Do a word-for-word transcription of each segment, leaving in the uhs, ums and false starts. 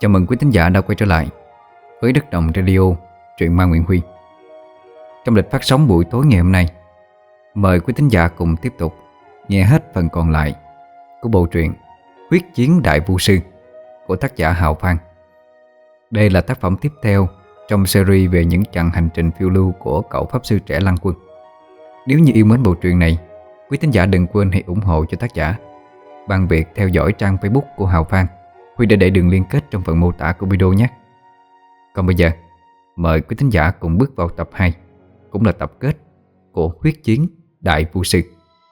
Chào mừng quý thính giả đã quay trở lại với Đất Đồng Radio, truyện ma Nguyễn Huy. Trong lịch phát sóng buổi tối ngày hôm nay, mời quý thính giả cùng tiếp tục nghe hết phần còn lại của bộ truyện Huyết Chiến Đại Vu Sư của tác giả Hào Phan. Đây là tác phẩm tiếp theo trong series về những chặng hành trình phiêu lưu của cậu pháp sư trẻ Lăng Quân. Nếu như yêu mến bộ truyện này, quý thính giả đừng quên hãy ủng hộ cho tác giả bằng việc theo dõi trang Facebook của Hào Phan. Huy đã để đường liên kết trong phần mô tả của video nhé. Còn bây giờ, mời quý thính giả cùng bước vào tập hai, cũng là tập kết của Huyết Chiến Đại Vu Sư.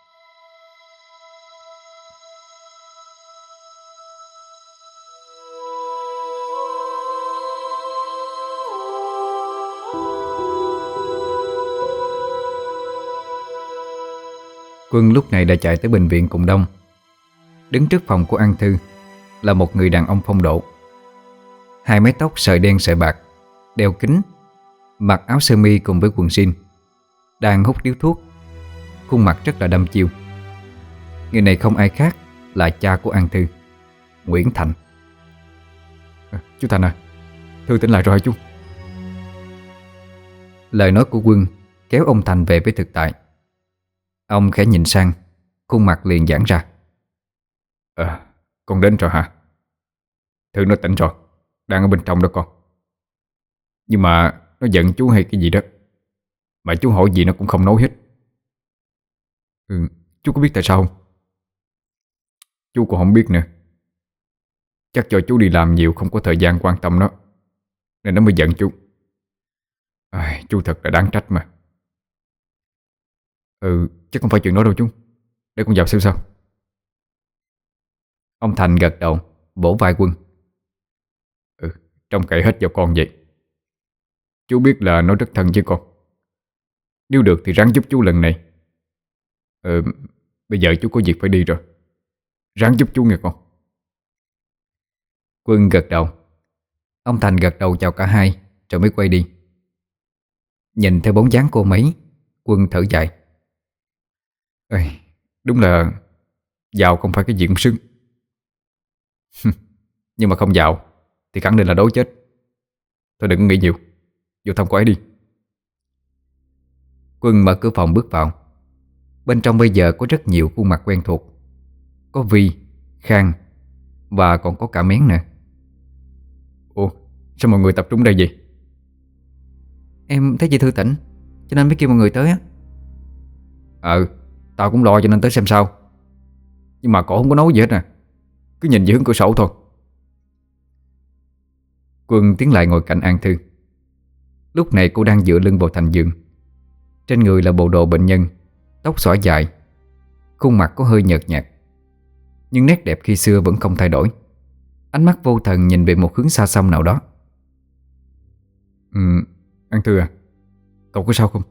Quân lúc này đã chạy tới bệnh viện Cùng Đông. Đứng trước phòng của An Thư là một người đàn ông phong độ, hai mái tóc sợi đen sợi bạc, đeo kính, mặc áo sơ mi cùng với quần jean, đang hút điếu thuốc, khuôn mặt rất là đăm chiêu. Người này không ai khác là cha của An Thư, Nguyễn Thành. à, Chú Thành à, Thư tỉnh lại rồi chú. Lời nói của Quân kéo ông Thành về với thực tại. Ông khẽ nhìn sang, khuôn mặt liền giãn ra. À, con đến rồi hả? Thư nó tỉnh rồi, đang ở bên trong đó con. Nhưng mà nó giận chú hay cái gì đó, mà chú hỏi gì nó cũng không nói hết. Ừ, chú có biết tại sao không? Chú cũng không biết nữa. Chắc cho chú đi làm nhiều không có thời gian quan tâm nó, nên nó mới giận chú. à, Chú thật là đáng trách mà. Ừ, chắc không phải chuyện đó đâu chú. Để con vào xem sao. Ông Thành gật đầu, vỗ vai Quân. Ừ, trông cậy hết vào con vậy. Chú biết là nó rất thân với con. Nếu được thì ráng giúp chú lần này. Ừ, bây giờ chú có việc phải đi rồi. Ráng giúp chú nghe con. Quân gật đầu. Ông Thành gật đầu chào cả hai rồi mới quay đi. Nhìn theo bóng dáng cô mấy, Quân thở dài. Ê, đúng là giàu không phải cái gì cũng xứng. Nhưng mà không giàu thì khẳng định là đói chết. Thôi đừng nghĩ nhiều, vô thăm cô ấy đi. Quân mở cửa phòng bước vào. Bên trong bây giờ có rất nhiều khuôn mặt quen thuộc. Có Vi, Khang và còn có cả Mén nữa. Ủa, sao mọi người tập trung đây vậy? Em thấy chị Thư tỉnh cho nên mới kêu mọi người tới á. Ờ, tao cũng lo cho nên tới xem sao. Nhưng mà cổ không có nói gì hết à, cứ nhìn về hướng cửa sổ thôi. Quân tiến lại ngồi cạnh An Thư. Lúc này cô đang dựa lưng vào thành giường. Trên người là bộ đồ bệnh nhân, tóc xõa dài, khuôn mặt có hơi nhợt nhạt, nhưng nét đẹp khi xưa vẫn không thay đổi. Ánh mắt vô thần nhìn về một hướng xa xăm nào đó. Ừ, An Thư à, cậu có sao không?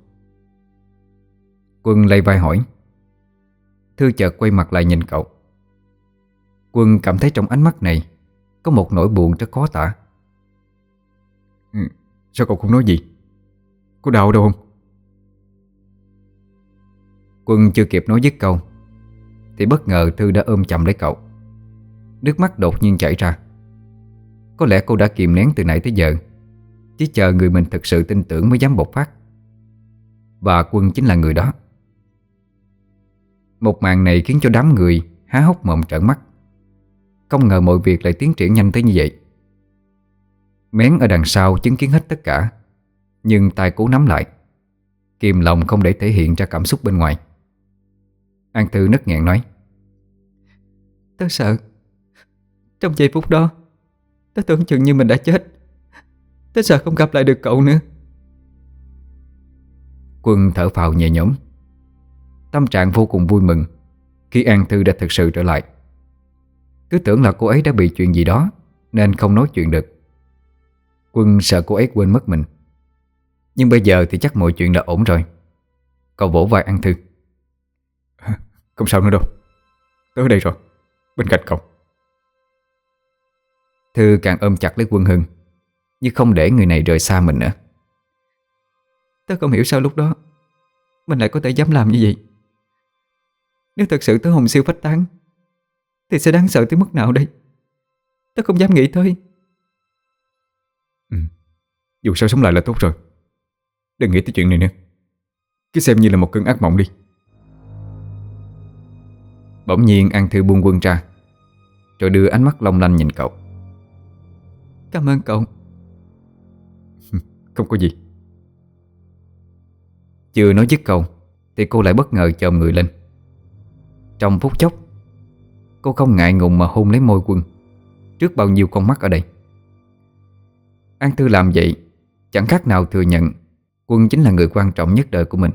Quân lay vai hỏi. Thư chợt quay mặt lại nhìn cậu. Quân cảm thấy trong ánh mắt này có một nỗi buồn rất khó tả. Ừ, sao cậu không nói gì? Có đau đâu không? Quân chưa kịp nói dứt câu thì bất ngờ Thư đã ôm chầm lấy cậu. Nước mắt đột nhiên chảy ra. Có lẽ cô đã kìm nén từ nãy tới giờ, chỉ chờ người mình thực sự tin tưởng mới dám bộc phát. Và Quân chính là người đó. Một màn này khiến cho đám người há hốc mồm trợn mắt. Không ngờ mọi việc lại tiến triển nhanh tới như vậy. Mén ở đằng sau chứng kiến hết tất cả, nhưng tay cố nắm lại, kìm lòng không để thể hiện ra cảm xúc bên ngoài. An Thư nấc nghẹn nói. Tớ sợ. Trong giây phút đó tớ tưởng chừng như mình đã chết. Tớ sợ không gặp lại được cậu nữa. Quân thở phào nhẹ nhõm. Tâm trạng vô cùng vui mừng khi An Thư đã thực sự trở lại. Cứ tưởng là cô ấy đã bị chuyện gì đó nên không nói chuyện được. Quân sợ cô ấy quên mất mình. Nhưng bây giờ thì chắc mọi chuyện đã ổn rồi. Cậu vỗ vai An Thư. Không sao nữa đâu, tớ ở đây rồi, bên cạnh cậu. Thư càng ôm chặt lấy Quân hơn, như không để người này rời xa mình nữa. Tớ không hiểu sao lúc đó mình lại có thể dám làm như vậy. Nếu thật sự tớ hồn siêu phách tán thì sẽ đáng sợ tới mức nào đây? Tớ không dám nghĩ tới. Ừ. Dù sao sống lại là tốt rồi. Đừng nghĩ tới chuyện này nữa. Cứ xem như là một cơn ác mộng đi. Bỗng nhiên An Thư buông Quân ra, rồi đưa ánh mắt long lanh nhìn cậu. Cảm ơn cậu. Không có gì. Chưa nói dứt câu thì cô lại bất ngờ chồm người lên. Trong phút chốc, cô không ngại ngùng mà hôn lấy môi Quân trước bao nhiêu con mắt ở đây. An Thư làm vậy chẳng khác nào thừa nhận Quân chính là người quan trọng nhất đời của mình.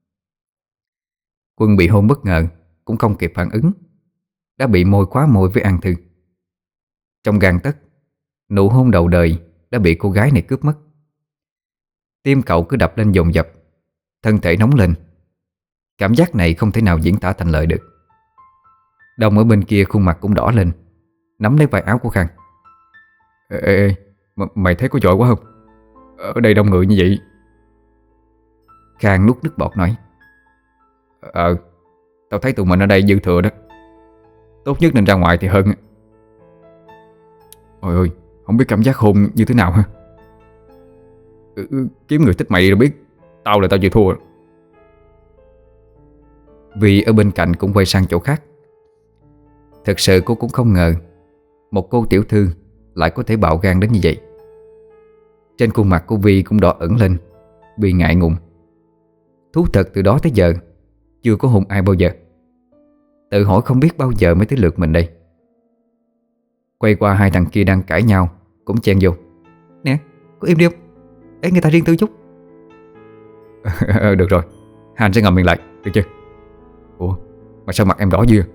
Quân bị hôn bất ngờ cũng không kịp phản ứng, đã bị môi khóa môi với An Thư. Trong gang tấc, nụ hôn đầu đời đã bị cô gái này cướp mất. Tim cậu cứ đập lên dồn dập, thân thể nóng lên. Cảm giác này không thể nào diễn tả thành lời được. Đồng ở bên kia khuôn mặt cũng đỏ lên, nắm lấy vai áo của Khang. Ê, ê, ê m- mày thấy có giỏi quá không? Ở đây đông người như vậy. Khang nuốt nước bọt nói. Ờ, tao thấy tụi mình ở đây dư thừa đó. Tốt nhất nên ra ngoài thì hơn. Ôi ơi, không biết cảm giác hôn như thế nào ha. Ừ, ừ, kiếm người thích mày rồi biết. Tao là tao chịu thua. Vì ở bên cạnh cũng quay sang chỗ khác. Thật sự cô cũng không ngờ một cô tiểu thư lại có thể bạo gan đến như vậy. Trên khuôn mặt của Vi cũng đỏ ửng lên vì ngại ngùng. Thú thật từ đó tới giờ chưa có hôn ai bao giờ. Tự hỏi không biết bao giờ mới tới lượt mình đây. Quay qua hai thằng kia đang cãi nhau, cũng chen vô. Nè, có im đi không? Để người ta riêng tư chút. Được rồi, Hành sẽ ngậm miệng lại, được chưa? Ủa, mà sao mặt em đỏ dưa?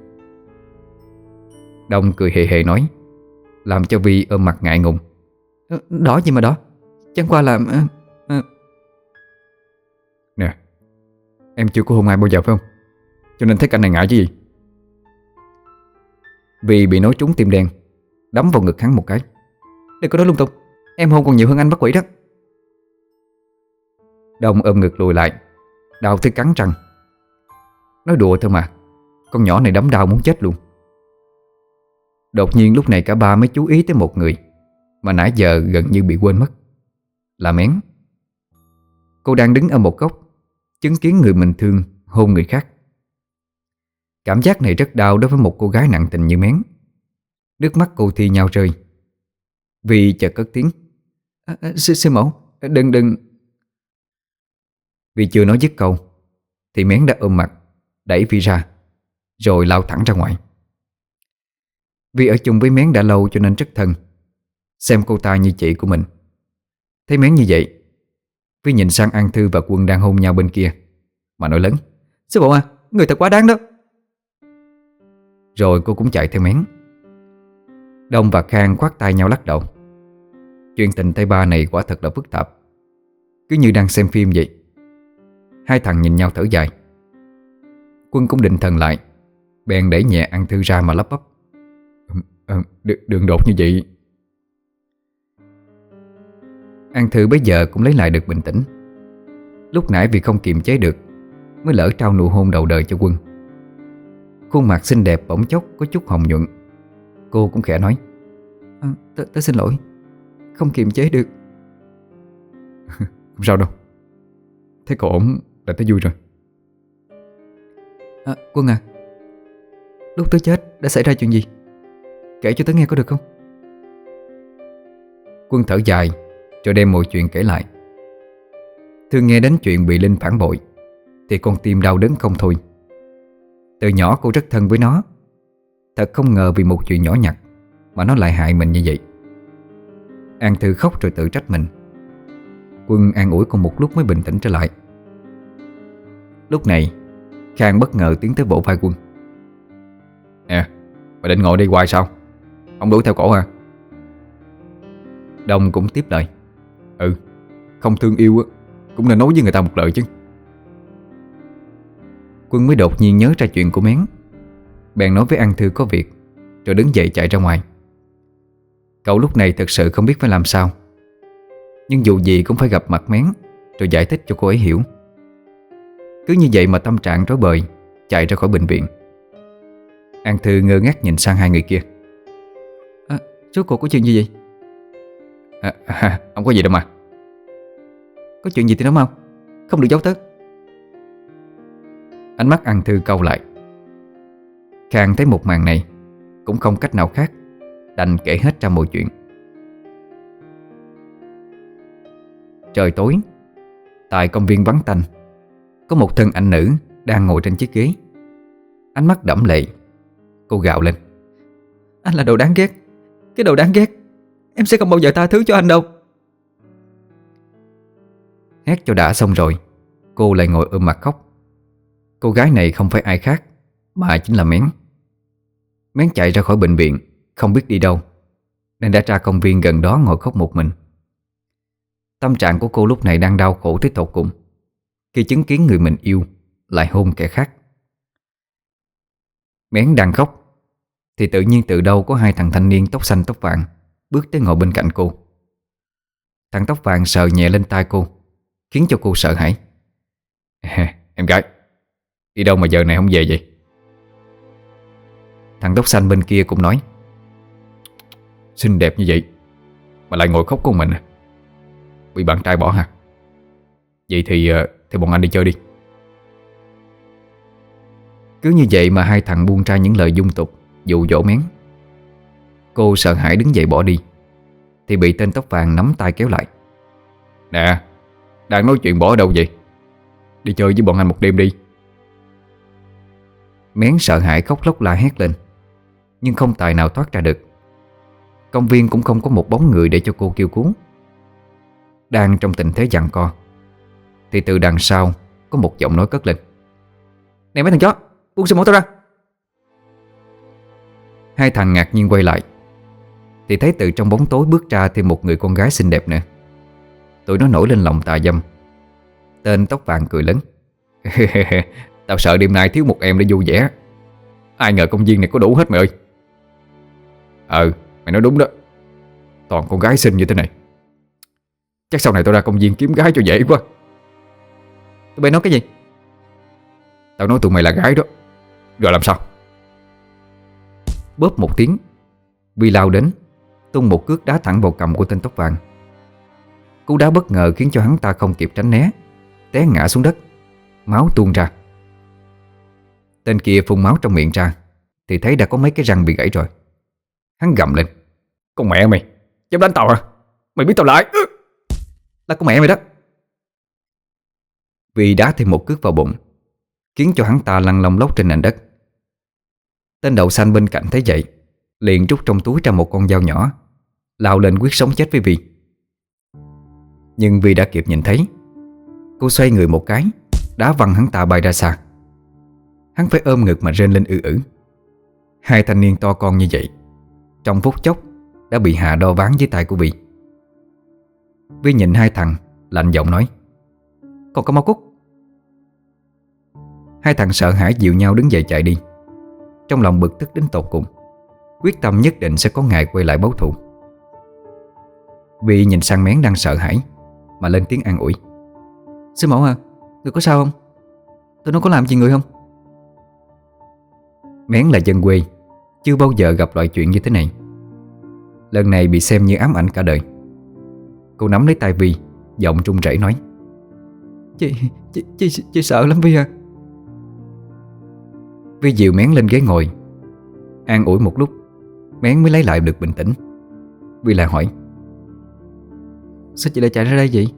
Đông cười hề hề nói, làm cho Vi ôm mặt ngại ngùng. Đỏ gì mà đỏ, chẳng qua là... À, à. Nè, em chưa có hôn ai bao giờ phải không? Cho nên thấy cảnh này ngại chứ gì. Vi bị nói trúng tim đen, đấm vào ngực hắn một cái. Đừng có nói lung tung, em hôn còn nhiều hơn anh bắt quỷ đó. Đông ôm ngực lùi lại, đau tới cắn răng. Nói đùa thôi mà, con nhỏ này đấm đau muốn chết luôn. Đột nhiên lúc này cả ba mới chú ý tới một người mà nãy giờ gần như bị quên mất. Là Mén. Cô đang đứng ở một góc, chứng kiến người mình thương hôn người khác. Cảm giác này rất đau đối với một cô gái nặng tình như Mén. Nước mắt cô thi nhau rơi. Vi chợt cất tiếng. À, à, sư, sư mẫu, đừng đừng. Vi chưa nói dứt câu thì Mén đã ôm mặt đẩy Vi ra, rồi lao thẳng ra ngoài. Vi ở chung với Mén đã lâu cho nên rất thân, xem cô ta như chị của mình. Thấy Mén như vậy, Vi nhìn sang An Thư và Quân đang hôn nhau bên kia mà nói lớn. Sư phụ à, người thật quá đáng đó. Rồi cô cũng chạy theo Mén. Đông và Khang khoát tay nhau lắc đầu. Chuyện tình tay ba này quả thật là phức tạp, cứ như đang xem phim vậy. Hai thằng nhìn nhau thở dài. Quân cũng định thần lại, bèn đẩy nhẹ An Thư ra mà lắp bắp. À, đường đột như vậy. An Thư bây giờ cũng lấy lại được bình tĩnh. Lúc nãy vì không kiềm chế được mới lỡ trao nụ hôn đầu đời cho Quân. Khuôn mặt xinh đẹp bỗng chốc có chút hồng nhuận. Cô cũng khẽ nói. À, tớ, tớ xin lỗi, không kiềm chế được. Không sao đâu, thấy cậu ổn là tớ vui rồi. À, Quân à, lúc tớ chết đã xảy ra chuyện gì? Kể cho tớ nghe có được không? Quân thở dài rồi đem mọi chuyện kể lại. Thư nghe đến chuyện bị Linh phản bội thì con tim đau đớn không thôi. Từ nhỏ cô rất thân với nó. Thật không ngờ vì một chuyện nhỏ nhặt mà nó lại hại mình như vậy. An Thư khóc rồi tự trách mình. Quân an ủi con một lúc mới bình tĩnh trở lại. Lúc này Khang bất ngờ tiến tới vỗ vai Quân. Nè, mày định ngồi đây hoài sao? Không đuổi theo cổ hả? Đông cũng tiếp lời. Ừ, không thương yêu cũng nên nói với người ta một lời chứ. Quân mới đột nhiên nhớ ra chuyện của Mén, bèn nói với An Thư có việc, rồi đứng dậy chạy ra ngoài. Cậu lúc này thật sự không biết phải làm sao, nhưng dù gì cũng phải gặp mặt Mén rồi giải thích cho cô ấy hiểu. Cứ như vậy mà tâm trạng rối bời chạy ra khỏi bệnh viện. An Thư ngơ ngác nhìn sang hai người kia. À, rốt cuộc có chuyện gì vậy? à, à, Không có gì đâu mà. Có chuyện gì thì nói mau, không được giấu tớ. Ánh mắt ăn Thư cau lại. Khang thấy một màn này cũng không cách nào khác, đành kể hết ra mọi chuyện. Trời tối, tại công viên vắng tanh, có một thân ảnh nữ đang ngồi trên chiếc ghế. Ánh mắt đẫm lệ. Cô gào lên: Anh là đồ đáng ghét, cái đồ đáng ghét. Em sẽ không bao giờ tha thứ cho anh đâu. Hét cho đã xong rồi, cô lại ngồi ôm mặt khóc. Cô gái này không phải ai khác mà chính là Mén. Mén chạy ra khỏi bệnh viện, không biết đi đâu, nên đã ra công viên gần đó ngồi khóc một mình. Tâm trạng của cô lúc này đang đau khổ tới tột cùng, khi chứng kiến người mình yêu lại hôn kẻ khác. Mén đang khóc thì tự nhiên từ đâu có hai thằng thanh niên tóc xanh tóc vàng bước tới ngồi bên cạnh cô. Thằng tóc vàng sờ nhẹ lên tai cô, khiến cho cô sợ hãi. Em gái, đi đâu mà giờ này không về vậy? Thằng tóc xanh bên kia cũng nói: Xinh đẹp như vậy mà lại ngồi khóc con mình à? Bị bạn trai bỏ hả? Vậy thì thì bọn anh đi chơi đi. Cứ như vậy mà hai thằng buông ra những lời dung tục dụ dỗ Mén. Cô sợ hãi đứng dậy bỏ đi thì bị tên tóc vàng nắm tay kéo lại. Nè, đang nói chuyện bỏ ở đâu vậy? Đi chơi với bọn anh một đêm đi. Mén sợ hãi khóc lóc la hét lên, nhưng không tài nào thoát ra được. Công viên cũng không có một bóng người để cho cô kêu cứu. Đang trong tình thế giằng co thì từ đằng sau có một giọng nói cất lên: Này mấy thằng chó, buông sư mẫu tao ra. Hai thằng ngạc nhiên quay lại thì thấy từ trong bóng tối bước ra thêm một người con gái xinh đẹp nữa. Tụi nó nổi lên lòng tà dâm. Tên tóc vàng cười lớn: Tao sợ đêm nay thiếu một em để vui vẻ. Ai ngờ công viên này có đủ hết mày ơi. Ừ, mày nói đúng đó. Toàn con gái xinh như thế này. Chắc sau này tao ra công viên kiếm gái cho dễ quá. Tụi bay nói cái gì? Tao nói tụi mày là gái đó. Rồi làm sao? Bóp một tiếng, Vi lao đến, tung một cước đá thẳng vào cằm của tên tóc vàng. Cú đá bất ngờ khiến cho hắn ta không kịp tránh né, té ngã xuống đất, máu tuôn ra. Tên kia phun máu trong miệng ra thì thấy đã có mấy cái răng bị gãy rồi. Hắn gầm lên: Con mẹ mày, dám đánh tao hả? Mày biết tao lại? Là con mẹ mày đó. Vi đá thêm một cước vào bụng, khiến cho hắn ta lăn lông lốc trên nền đất. Tên đậu xanh bên cạnh thấy vậy, liền rút trong túi ra một con dao nhỏ, lao lên quyết sống chết với Vi. Nhưng Vi đã kịp nhìn thấy. Cô xoay người một cái, đá văng hắn ta bay ra xa. Hắn phải ôm ngực mà rên lên ư ử. Hai thanh niên to con như vậy, trong phút chốc đã bị hạ đo ván dưới tay của Vi. Vi nhìn hai thằng, lạnh giọng nói: Còn có mau cút. Hai thằng sợ hãi dịu nhau đứng dậy chạy đi, trong lòng bực tức đến tột cùng, quyết tâm nhất định sẽ có ngày quay lại báo thù. Vi nhìn sang Mén đang sợ hãi mà lên tiếng an ủi: Sư mẫu à, người có sao không? Tụi nó có làm gì người không? Mén là dân quê, chưa bao giờ gặp loại chuyện như thế này. Lần này bị xem như ám ảnh cả đời. Cô nắm lấy tay Vi, giọng run rẩy nói: Chị, chị, chị, chị sợ lắm Vi à. Vi dìu Mén lên ghế ngồi, an ủi một lúc, Mén mới lấy lại được bình tĩnh. Vi lại hỏi: Sao chị lại chạy ra đây vậy?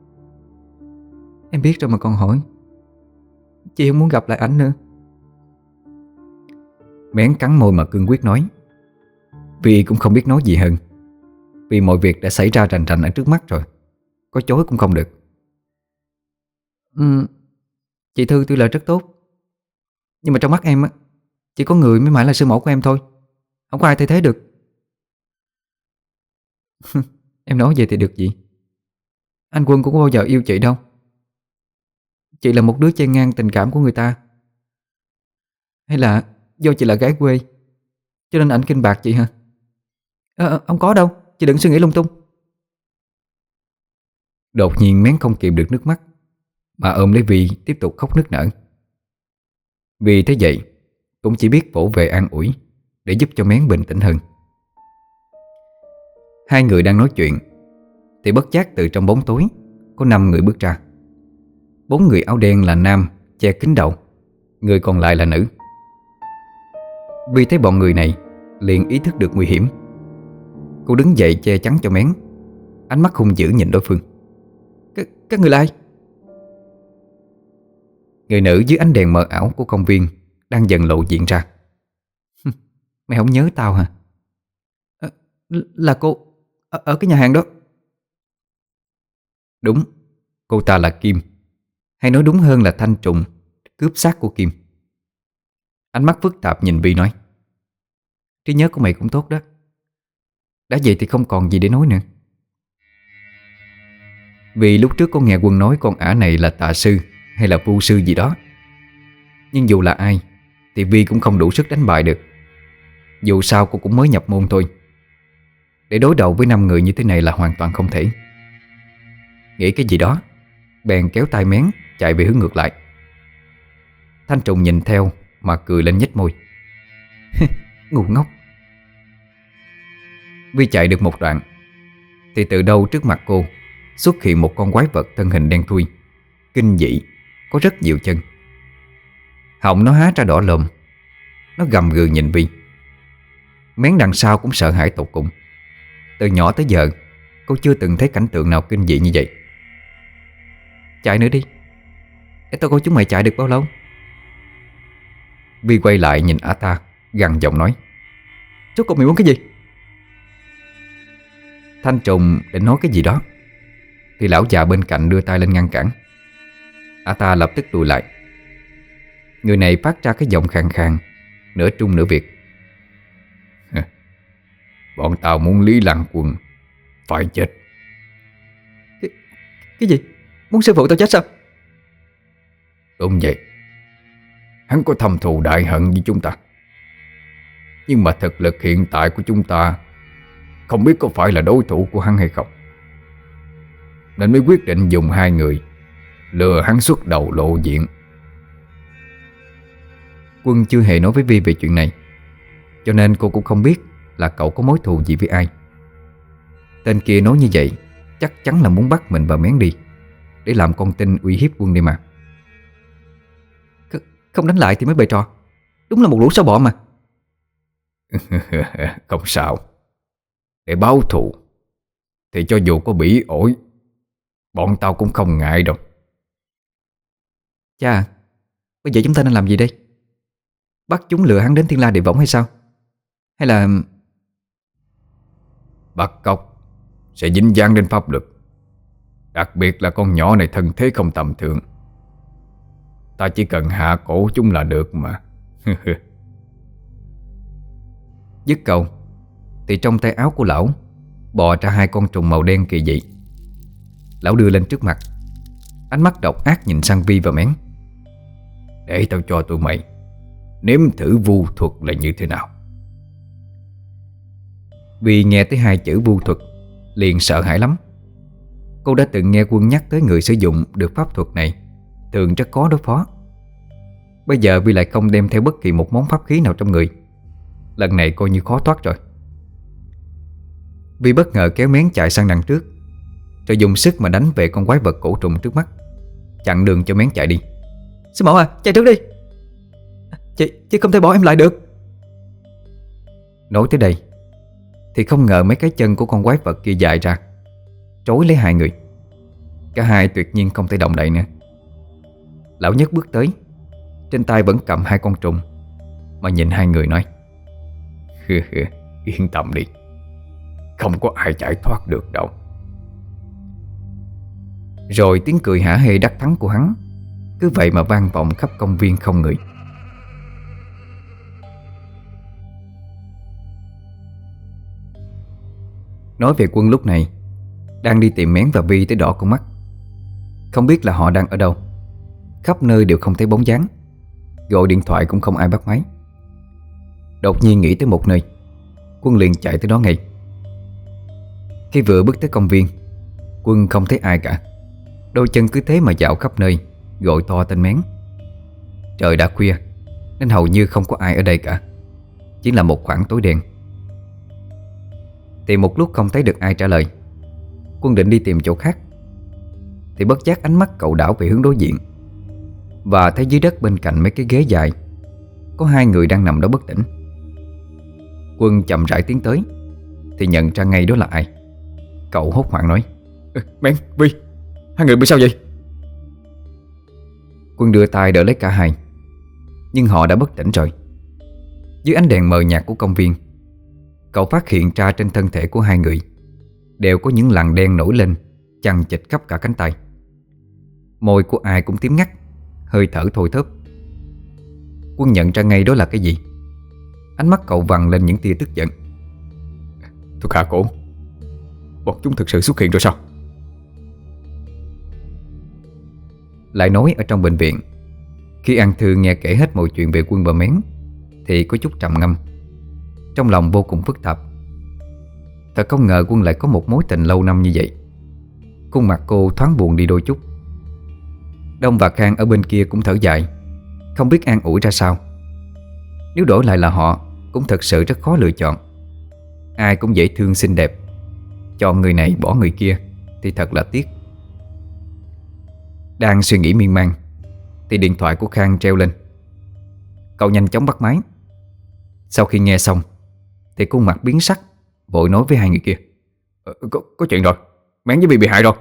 Em biết rồi mà còn hỏi. Chị không muốn gặp lại ảnh nữa. Mén cắn môi mà cương quyết nói. Vi cũng không biết nói gì hơn, vì mọi việc đã xảy ra rành rành ở trước mắt rồi, có chối cũng không được. Ừ, chị Thư tuy là rất tốt, nhưng mà trong mắt em á, chỉ có người mới mãi là sư mẫu của em thôi. Không có ai thay thế được. Em nói vậy thì được gì? Anh Quân cũng có bao giờ yêu chị đâu. Chị là một đứa chen ngang tình cảm của người ta. Hay là do chị là gái quê cho nên ảnh kinh bạc chị hả? À, không có đâu, chị đừng suy nghĩ lung tung. Đột nhiên Mén không kìm được nước mắt, mà ôm lấy Vi tiếp tục khóc nức nở. Vi thấy vậy cũng chỉ biết vỗ về an ủi để giúp cho Mén bình tĩnh hơn. Hai người đang nói chuyện thì bất giác từ trong bóng tối có năm người bước ra. Bốn người áo đen là nam, che kín đầu, người còn lại là nữ. Vì thấy bọn người này liền ý thức được nguy hiểm. Cô đứng dậy che chắn cho Mén, ánh mắt hung dữ nhìn đối phương. Các, các người là ai? Người nữ dưới ánh đèn mờ ảo của công viên đang dần lộ diện ra. Mày không nhớ tao hả? À, là cô ở, ở cái nhà hàng đó. Đúng, cô ta là Kim, hay nói đúng hơn là Thanh Trùng, cướp xác của Kim. Ánh mắt phức tạp nhìn Vi nói: trí nhớ của mày cũng tốt đó. Đã vậy thì không còn gì để nói nữa. Vì lúc trước con nghe Quân nói con ả này là tà sư hay là vu sư gì đó. Nhưng dù là ai thì Vi cũng không đủ sức đánh bại được. Dù sao cô cũng mới nhập môn thôi. Để đối đầu với năm người như thế này là hoàn toàn không thể. Nghĩ cái gì đó, bèn kéo tay Mén chạy về hướng ngược lại. Thanh Trùng nhìn theo mà cười lên nhếch môi. Ngu ngốc. Vi chạy được một đoạn thì từ đâu trước mặt cô xuất hiện một con quái vật thân hình đen thui, kinh dị, có rất nhiều chân. Họng nó há ra đỏ lồm. Nó gầm gừ nhìn Vi. Mén đằng sau cũng sợ hãi tột cùng. Từ nhỏ tới giờ cô chưa từng thấy cảnh tượng nào kinh dị như vậy. Chạy nữa đi, để tao coi chúng mày chạy được bao lâu. Vi quay lại nhìn ả ta, gằn giọng nói: rốt cuộc mày muốn cái gì? Thanh Trùng định nói cái gì đó thì lão già bên cạnh đưa tay lên ngăn cản. Ả ta lập tức lùi lại. Người này phát ra cái giọng khàn khàn, nửa Trung nửa Việt. Bọn tao muốn Lý Lăng Quân phải chết. Cái, cái gì? Muốn sư phụ tao chết sao? Đúng vậy. Hắn có thâm thù đại hận với chúng ta. Nhưng mà thực lực hiện tại của chúng ta không biết có phải là đối thủ của hắn hay không, nên mới quyết định dùng hai người lừa hắn xuất đầu lộ diện. Quân chưa hề nói với Vi về chuyện này, cho nên cô cũng không biết là cậu có mối thù gì với ai. Tên kia nói như vậy chắc chắn là muốn bắt mình và Mén đi, để làm con tin uy hiếp Quân đi mà. Không đánh lại thì mới bày trò. Đúng là một lũ sâu bọ mà. Không sao. Để báo thù thì cho dù có bỉ ổi, bọn tao cũng không ngại đâu. Cha, bây giờ chúng ta nên làm gì đây? Bắt chúng lừa hắn đến Thiên La Địa Võng hay sao? Hay là... Bắt cóc sẽ dính dáng đến pháp luật. Đặc biệt là con nhỏ này thân thế không tầm thường. Ta chỉ cần hạ cổ chúng là được mà. Dứt câu thì trong tay áo của lão bò ra hai con trùng màu đen kỳ dị. Lão đưa lên trước mặt, ánh mắt độc ác nhìn sang Vi và Mén. Để tao cho tụi mày nếm thử vu thuật là như thế nào. Vi nghe tới hai chữ vu thuật liền sợ hãi lắm. Cô đã từng nghe Quân nhắc tới người sử dụng được pháp thuật này thường rất khó đối phó. Bây giờ Vi lại không đem theo bất kỳ một món pháp khí nào trong người. Lần này coi như khó thoát rồi. Vi bất ngờ kéo Mén chạy sang đằng trước, rồi dùng sức mà đánh về con quái vật cổ trùng trước mắt, chặn đường cho Mén chạy đi. Sư mẫu à, chạy trước đi. Chị, chị không thể bỏ em lại được. Nói tới đây thì không ngờ mấy cái chân của con quái vật kia dài ra, trói lấy hai người. Cả hai tuyệt nhiên không thể động đậy nữa. Lão Nhất bước tới, trên tay vẫn cầm hai con trùng, mà nhìn hai người nói: Yên tâm đi, không có ai chạy thoát được đâu. Rồi tiếng cười hả hê đắc thắng của hắn cứ vậy mà vang vọng khắp công viên không người. Nói về Quân lúc này đang đi tìm Mén và Vi tới đỏ con mắt. Không biết là họ đang ở đâu. Khắp nơi đều không thấy bóng dáng, gọi điện thoại cũng không ai bắt máy. Đột nhiên nghĩ tới một nơi, Quân liền chạy tới đó ngay. Khi vừa bước tới công viên, Quân không thấy ai cả. Đôi chân cứ thế mà dạo khắp nơi, gọi to tên Mén. Trời đã khuya nên hầu như không có ai ở đây cả, chỉ là một khoảng tối đen. Thì một lúc không thấy được ai trả lời, Quân định đi tìm chỗ khác thì bất giác ánh mắt cậu đảo về hướng đối diện, và thấy dưới đất bên cạnh mấy cái ghế dài có hai người đang nằm đó bất tỉnh. Quân chậm rãi tiến tới thì nhận ra ngay đó là ai. Cậu hốt hoảng nói: Mén, Vi, hai người bị sao vậy? Quân đưa tay đỡ lấy cả hai, nhưng họ đã bất tỉnh rồi. Dưới ánh đèn mờ nhạt của công viên, cậu phát hiện ra trên thân thể của hai người đều có những lằn đen nổi lên chằng chịt khắp cả cánh tay. Môi của ai cũng tím ngắt, hơi thở thôi thóp. Quân nhận ra ngay đó là cái gì. Ánh mắt cậu vằn lên những tia tức giận. Thuộc hạ cổ, bọn chúng thực sự xuất hiện rồi sao? Lại nói ở trong bệnh viện, khi An Thư nghe kể hết mọi chuyện về Quân và Mén thì có chút trầm ngâm, trong lòng vô cùng phức tạp. Thật không ngờ Quân lại có một mối tình lâu năm như vậy. Khuôn mặt cô thoáng buồn đi đôi chút. Đông và Khang ở bên kia cũng thở dài, không biết an ủi ra sao. Nếu đổi lại là họ, cũng thật sự rất khó lựa chọn. Ai cũng dễ thương xinh đẹp, chọn người này bỏ người kia thì thật là tiếc. Đang suy nghĩ miên man thì điện thoại của Khang treo lên. Cậu nhanh chóng bắt máy. Sau khi nghe xong thì khuôn mặt biến sắc, vội nói với hai người kia: ờ, có, có chuyện rồi, Mén với Vi bị hại rồi.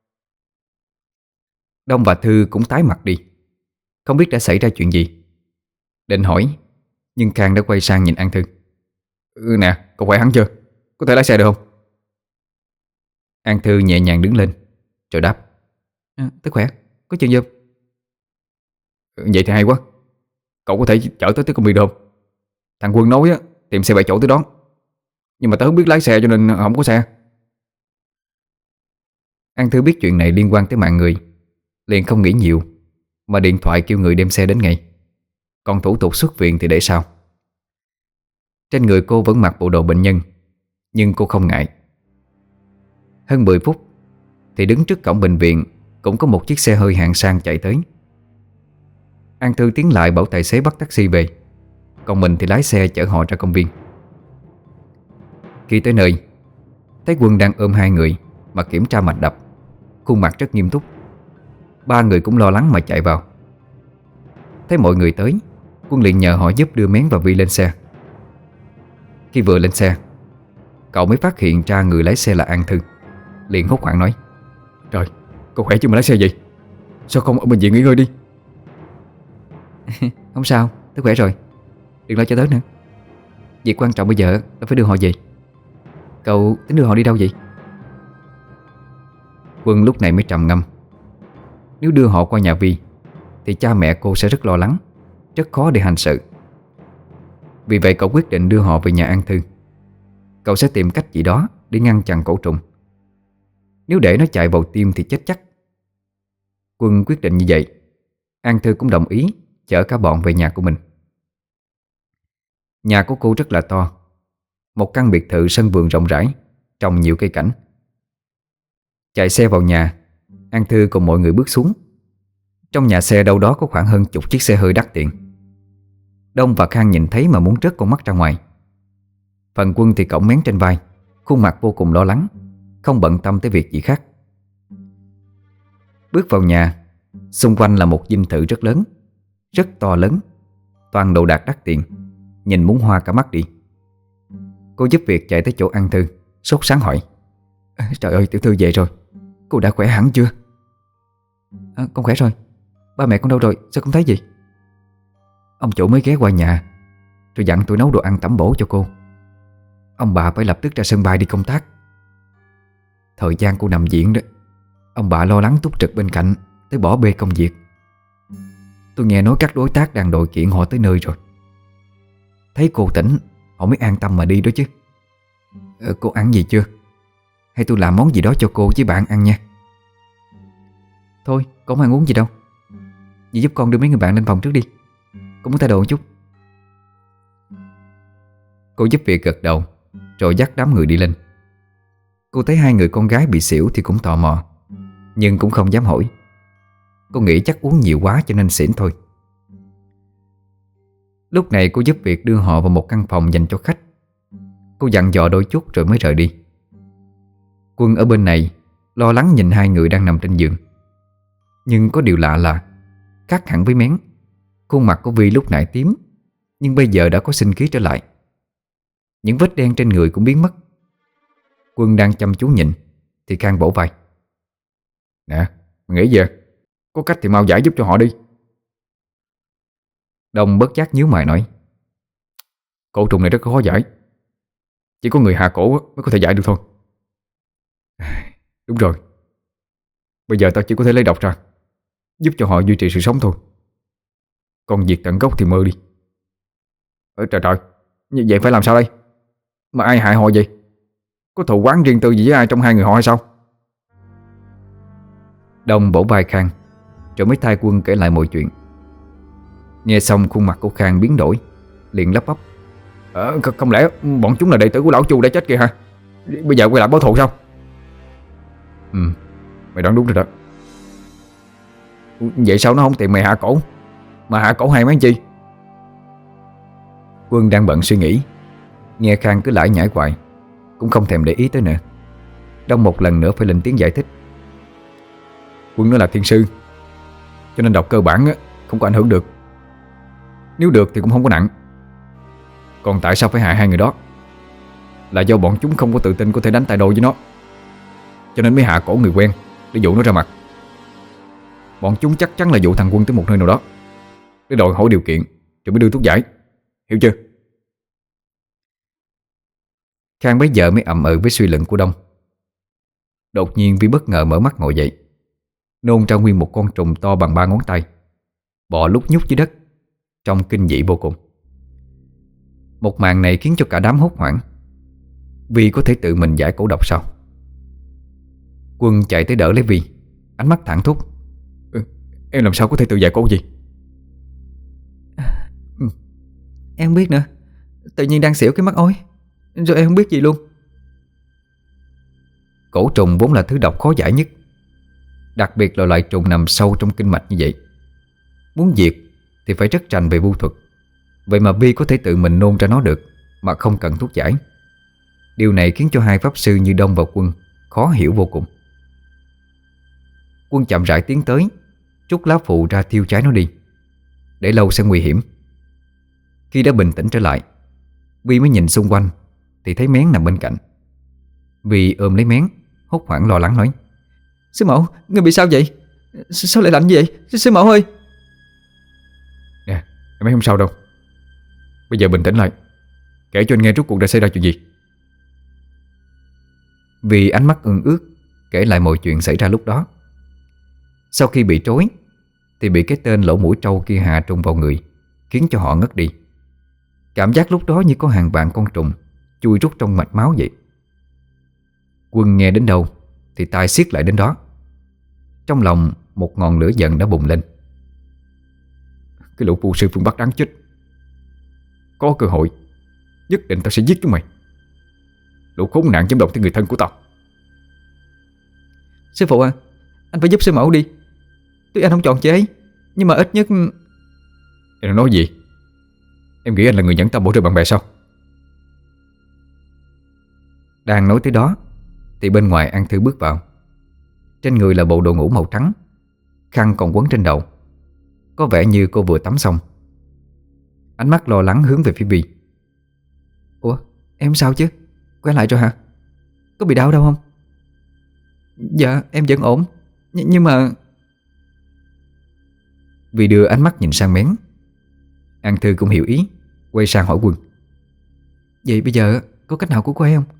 Đông và Thư cũng tái mặt đi, không biết đã xảy ra chuyện gì. Định hỏi, nhưng Khang đã quay sang nhìn An Thư. Ừ nè, cậu khỏe hẳn chưa? Có thể lái xe được không? An Thư nhẹ nhàng đứng lên rồi đáp: à, Tôi khỏe, có chuyện gì không? Vậy thì hay quá. Cậu có thể chở tới tới công viên được không? Thằng Quân nói á, tìm xe bảy chỗ tới đón, nhưng mà tớ không biết lái xe cho nên không có xe. An Thư biết chuyện này liên quan tới mạng người, liền không nghĩ nhiều mà điện thoại kêu người đem xe đến ngay. Còn thủ tục xuất viện thì để sau. Trên người cô vẫn mặc bộ đồ bệnh nhân, nhưng cô không ngại. Hơn mười phút thì đứng trước cổng bệnh viện cũng có một chiếc xe hơi hạng sang chạy tới. An Thư tiến lại bảo tài xế bắt taxi về, còn mình thì lái xe chở họ ra công viên. Khi tới nơi, thấy Quân đang ôm hai người mà kiểm tra mạch đập, khuôn mặt rất nghiêm túc. Ba người cũng lo lắng mà chạy vào. Thấy mọi người tới, Quân liền nhờ họ giúp đưa Mén và Vi lên xe. Khi vừa lên xe, cậu mới phát hiện ra người lái xe là An Thư, liền hốt hoảng nói: Trời, cậu khỏe chứ mà lái xe gì? Sao không ở bệnh viện nghỉ ngơi đi? Không sao, tôi khỏe rồi, đừng lo cho tớ nữa. Việc quan trọng bây giờ là phải đưa họ về. Cậu tính đưa họ đi đâu vậy? Quân lúc này mới trầm ngâm. Nếu đưa họ qua nhà Vi thì cha mẹ cô sẽ rất lo lắng, rất khó để hành sự. Vì vậy cậu quyết định đưa họ về nhà An Thư. Cậu sẽ tìm cách gì đó để ngăn chặn cổ trùng. Nếu để nó chạy vào tim thì chết chắc. Quân quyết định như vậy. An Thư cũng đồng ý chở cả bọn về nhà của mình. Nhà của cô rất là to, một căn biệt thự sân vườn rộng rãi, trồng nhiều cây cảnh. Chạy xe vào nhà, An Thư cùng mọi người bước xuống. Trong nhà xe đâu đó có khoảng hơn chục chiếc xe hơi đắt tiền. Đông và Khang nhìn thấy mà muốn rớt con mắt ra ngoài. Phần Quân thì cõng Mén trên vai, khuôn mặt vô cùng lo lắng, không bận tâm tới việc gì khác. Bước vào nhà, xung quanh là một dinh thự rất lớn, rất to lớn, toàn đồ đạc đắt tiền, nhìn muốn hoa cả mắt đi. Cô giúp việc chạy tới chỗ An Thư, sốt sắng hỏi: Trời ơi, tiểu thư về rồi, cô đã khỏe hẳn chưa? À, con khỏe rồi. Ba mẹ con đâu rồi, sao không thấy gì? Ông chủ mới ghé qua nhà rồi dặn tôi nấu đồ ăn tẩm bổ cho cô. Ông bà phải lập tức ra sân bay đi công tác. Thời gian cô nằm viện đó, ông bà lo lắng túc trực bên cạnh tới bỏ bê công việc. Tôi nghe nói các đối tác đang đội kiện họ tới nơi rồi. Thấy cô tỉnh, họ mới an tâm mà đi đó chứ. ờ, Cô ăn gì chưa? Hay tôi làm món gì đó cho cô với bạn ăn nha. Thôi, con không ăn uống gì đâu. Dì giúp con đưa mấy người bạn lên phòng trước đi, con muốn thay đồ một chút. Cô giúp việc gật đầu, rồi dắt đám người đi lên. Cô thấy hai người con gái bị xỉu thì cũng tò mò, nhưng cũng không dám hỏi. Cô nghĩ chắc uống nhiều quá cho nên xỉn thôi. Lúc này cô giúp việc đưa họ vào một căn phòng dành cho khách. Cô dặn dò đôi chút rồi mới rời đi. Quân ở bên này lo lắng nhìn hai người đang nằm trên giường. Nhưng có điều lạ là khác hẳn với Mén, khuôn mặt của Vi lúc nãy tím, nhưng bây giờ đã có sinh khí trở lại. Những vết đen trên người cũng biến mất. Quân đang chăm chú nhìn thì Khang bổ vai: "Nè, mày nghĩ gì vậy? Có cách thì mau giải giúp cho họ đi." Đông bất giác nhíu mày nói: "Cổ trùng này rất khó giải, chỉ có người hạ cổ mới có thể giải được thôi." "Đúng rồi, bây giờ tao chỉ có thể lấy độc ra, giúp cho họ duy trì sự sống thôi. Còn việc tận gốc thì mơ đi." "Ơ trời trời, như vậy phải làm sao đây? Mà ai hại họ vậy? Có thù oán riêng tư gì với ai trong hai người họ hay sao?" Đông bổ vai Khang, rồi mới thay Quân kể lại mọi chuyện. Nghe xong khuôn mặt của Khang biến đổi, liền lắp bắp: Ờ, không lẽ bọn chúng là đệ tử của lão Chu đã chết kìa hả? Bây giờ quay lại báo thù sao?" "Ừ, mày đoán đúng rồi đó. Vậy sao nó không tìm mày hạ cổ, mà hạ cổ hai mấy chi?" Quân đang bận suy nghĩ, nghe Khang cứ lải nhải hoài, cũng không thèm để ý tới nữa. Đông một lần nữa phải lên tiếng giải thích: "Quân nó là thiên sư, cho nên độc cơ bản không có ảnh hưởng được. Nếu được thì cũng không có nặng. Còn tại sao phải hại hai người đó? Là do bọn chúng không có tự tin có thể đánh tay đôi với nó, cho nên mới hạ cổ người quen để dụ nó ra mặt. Bọn chúng chắc chắn là dụ thằng Quân tới một nơi nào đó để đòi hỏi điều kiện, rồi mới đưa thuốc giải. Hiểu chưa?" Khang bấy giờ mới ậm ừ với suy luận của Đông. Đột nhiên Vi bất ngờ mở mắt ngồi dậy, nôn ra nguyên một con trùng to bằng ba ngón tay, bò lúc nhúc dưới đất, trông kinh dị vô cùng. Một màn này khiến cho cả đám hốt hoảng. Vi có thể tự mình giải cổ độc sao? Quân chạy tới đỡ lấy Vi, ánh mắt thẳng thốt: ừ, "Em làm sao có thể tự giải cổ gì?" ừ, Em không biết nữa. Tự nhiên đang xỉu cái mắt ối, rồi em không biết gì luôn." Cổ trùng vốn là thứ độc khó giải nhất, đặc biệt là loại trùng nằm sâu trong kinh mạch như vậy. Muốn diệt thì phải rất rành về vu thuật. Vậy mà Vi có thể tự mình nôn ra nó được mà không cần thuốc giải. Điều này khiến cho hai pháp sư như Đông và Quân khó hiểu vô cùng. Quân chậm rãi tiến tới, trút lá phụ ra thiêu cháy nó đi, để lâu sẽ nguy hiểm. Khi đã bình tĩnh trở lại, Vi mới nhìn xung quanh thì thấy Mén nằm bên cạnh. Vi ôm lấy Mén, hốt hoảng lo lắng nói: "Sư mẫu, người bị sao vậy? Sao lại lạnh như vậy? Sư mẫu ơi!" "Nè, em ấy không sao đâu. Bây giờ bình tĩnh lại, kể cho anh nghe rốt cuộc đã xảy ra chuyện gì." Vì ánh mắt ương ước kể lại mọi chuyện xảy ra lúc đó. Sau khi bị trối thì bị cái tên lỗ mũi trâu kia hạ trùng vào người, khiến cho họ ngất đi. Cảm giác lúc đó như có hàng vạn con trùng chui rút trong mạch máu vậy. Quân nghe đến đâu thì tai siết lại đến đó. Trong lòng một ngọn lửa giận đã bùng lên. Cái lũ phu sư phương Bắc đáng chết, có cơ hội nhất định tao sẽ giết chúng mày. Lũ khốn nạn dám động tới người thân của tao. "Sư phụ à, anh phải giúp sư mẫu đi. Tuy anh không chọn chế, nhưng mà ít nhất..." Em nói gì? Em nghĩ anh là người dẫn tao bỏ rơi bạn bè sao? Đang nói tới đó thì bên ngoài An Thư bước vào. Trên người là bộ đồ ngủ màu trắng, khăn còn quấn trên đầu, có vẻ như cô vừa tắm xong. Ánh mắt lo lắng hướng về phía Vi. "Ủa, em sao chứ? Quay lại rồi hả? Có bị đau đâu không?" "Dạ, em vẫn ổn. Nh nhưng mà..." Vi đưa ánh mắt nhìn sang Mén. An Thư cũng hiểu ý, quay sang hỏi Quân: "Vậy bây giờ có cách nào cứu cô ấy không?"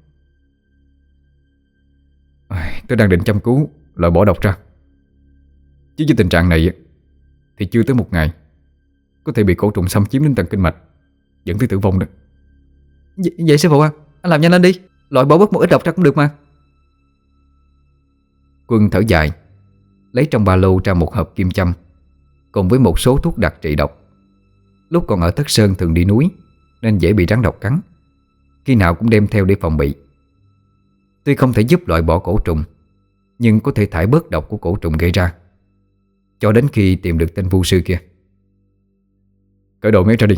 Tôi đang định chăm cứu, loại bỏ độc ra. Chứ với tình trạng này thì chưa tới một ngày có thể bị cổ trùng xâm chiếm đến tận kinh mạch, dẫn tới tử vong đó. "Vậy, vậy sư phụ à, anh làm nhanh lên đi. Loại bỏ bớt một ít độc ra cũng được mà." Quân thở dài, lấy trong ba lô ra một hộp kim châm cùng với một số thuốc đặc trị độc. Lúc còn ở Thất Sơn thường đi núi nên dễ bị rắn độc cắn, khi nào cũng đem theo để phòng bị. Tuy không thể giúp loại bỏ cổ trùng, nhưng có thể thải bớt độc của cổ trùng gây ra, cho đến khi tìm được tên vu sư kia. Cởi đồ mấy ra đi.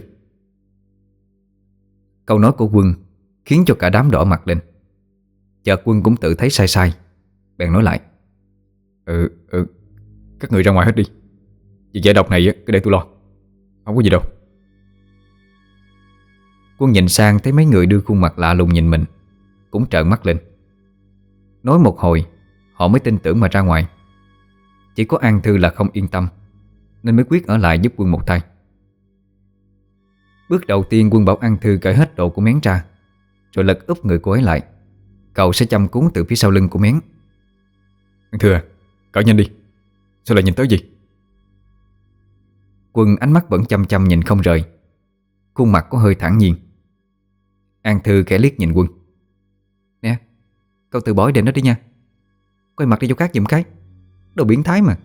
Câu nói của Quân khiến cho cả đám đỏ mặt lên. Chợt Quân cũng tự thấy sai sai, bèn nói lại: Ừ, ừ, các người ra ngoài hết đi. Việc giải độc này á, cứ để tôi lo. Không có gì đâu. Quân nhìn sang thấy mấy người đưa khuôn mặt lạ lùng nhìn mình, cũng trợn mắt lên. Nói một hồi họ mới tin tưởng mà ra ngoài. Chỉ có An Thư là không yên tâm, nên mới quyết ở lại giúp Quân một tay. Bước đầu tiên Quân bảo An Thư cởi hết đồ của Mén ra, rồi lật úp người cô ấy lại. Cậu sẽ châm cứu từ phía sau lưng của Mén. An Thư à, cởi nhanh đi. Sao lại nhìn tới gì? Quân ánh mắt vẫn chăm chăm nhìn không rời, khuôn mặt có hơi thản nhiên. An Thư khẽ liếc nhìn Quân. Nè, cậu từ bỏ ý định đó đi nha. Quay mặt đi chỗ khác giùm cái. Đồ biến thái mà.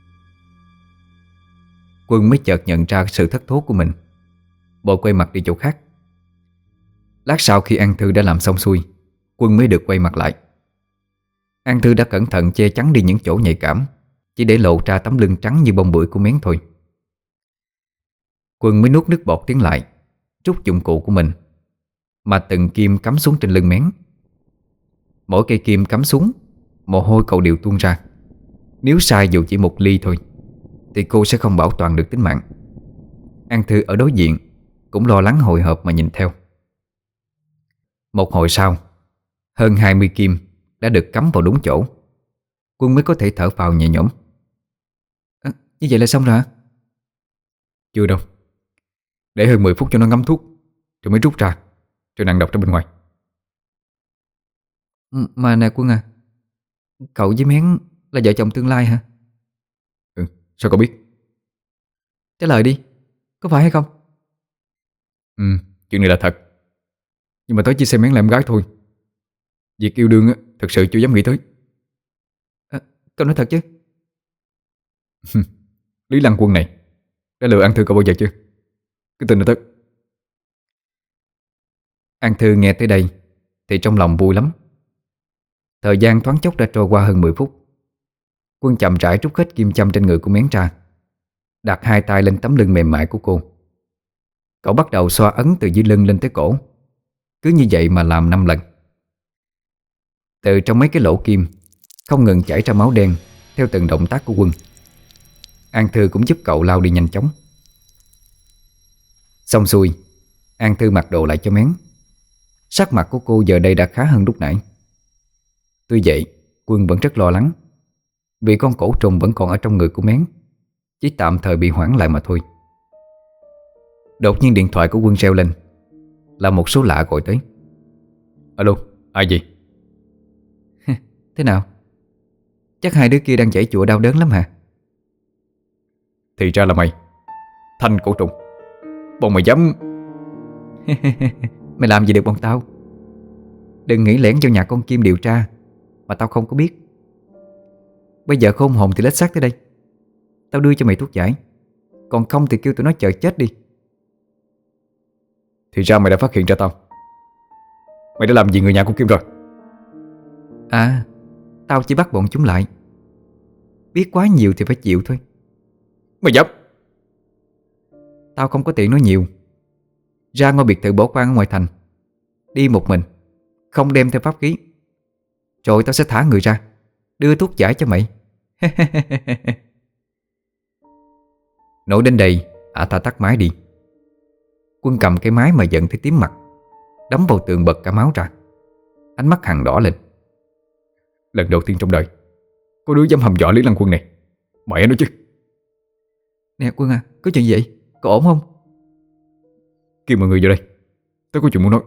Quân mới chợt nhận ra sự thất thố của mình, vội quay mặt đi chỗ khác. Lát sau khi An Thư đã làm xong xuôi, Quân mới được quay mặt lại. An Thư đã cẩn thận che chắn đi những chỗ nhạy cảm, chỉ để lộ ra tấm lưng trắng như bông bưởi của Mén thôi. Quân mới nuốt nước bọt tiến lại, rút dụng cụ của mình, mà từng kim cắm xuống trên lưng Mén. Mỗi cây kim cắm xuống, mồ hôi cậu đều tuôn ra. Nếu sai dù chỉ một ly thôi thì cô sẽ không bảo toàn được tính mạng. An Thư ở đối diện cũng lo lắng hồi hộp mà nhìn theo. Một hồi sau, hơn hai mươi kim đã được cắm vào đúng chỗ. Quân mới có thể thở phào nhẹ nhõm. À, như vậy là xong rồi hả? Chưa đâu. Để hơn mười phút cho nó ngấm thuốc, rồi mới rút ra, rồi nặn độc ra bên ngoài. M- Mà nè Quân à, cậu với Mén là vợ chồng tương lai hả? Ừ, sao cậu biết? Trả lời đi, có phải hay không? Ừ, chuyện này là thật. Nhưng mà tới chỉ xem Mén là em gái thôi. Việc yêu đương á, thật sự chưa dám nghĩ tới. À, cậu nói thật chứ? Lý Lăng Quân này đã lừa An Thư cậu bao giờ chưa? Cứ tin nó tất. An Thư nghe tới đây thì trong lòng vui lắm. Thời gian thoáng chốc đã trôi qua hơn mười phút. Quân chậm rãi rút hết kim châm trên người của Mén ra, đặt hai tay lên tấm lưng mềm mại của cô. Cậu bắt đầu xoa ấn từ dưới lưng lên tới cổ. Cứ như vậy mà làm năm lần. Từ trong mấy cái lỗ kim không ngừng chảy ra máu đen theo từng động tác của Quân. An Thư cũng giúp cậu lau đi nhanh chóng. Xong xuôi, An Thư mặc đồ lại cho Mén. Sắc mặt của cô giờ đây đã khá hơn lúc nãy. Tuy vậy, Quân vẫn rất lo lắng, vì con cổ trùng vẫn còn ở trong người của Mén, chỉ tạm thời bị hoãn lại mà thôi. Đột nhiên điện thoại của Quân reo lên. Là một số lạ gọi tới. Alo, ai gì? Thế nào? Chắc hai đứa kia đang chảy chụa đau đớn lắm hả? Thì ra là mày, Thanh cổ trùng. Bọn mày dám... Mày làm gì được bọn tao? Đừng nghĩ lẻn vào nhà con Kim điều tra mà tao không có biết. Bây giờ khôn hồn thì lết xác tới đây. Tao đưa cho mày thuốc giải, còn không thì kêu tụi nó chờ chết đi. Thì ra mày đã phát hiện ra tao. Mày đã làm gì người nhà của Kim rồi? À, tao chỉ bắt bọn chúng lại. Biết quá nhiều thì phải chịu thôi. Mày dám? Tao không có tiện nói nhiều. Ra ngôi biệt thự bỏ quan ở ngoài thành, đi một mình, không đem theo pháp khí. Rồi tao sẽ thả người ra, đưa thuốc giải cho mày. Nổi đến đây, ả ta tắt máy đi. Quân cầm cái máy mà giận tới tím mặt, đấm vào tường bật cả máu ra. Ánh mắt hằn đỏ lên. Lần đầu tiên trong đời có đứa dám hăm dọa Lý Lăng Quân này. Mẹ nó chứ. Nè Quân à, có chuyện gì vậy? Có ổn không? Kêu mọi người vô đây, tao có chuyện muốn nói.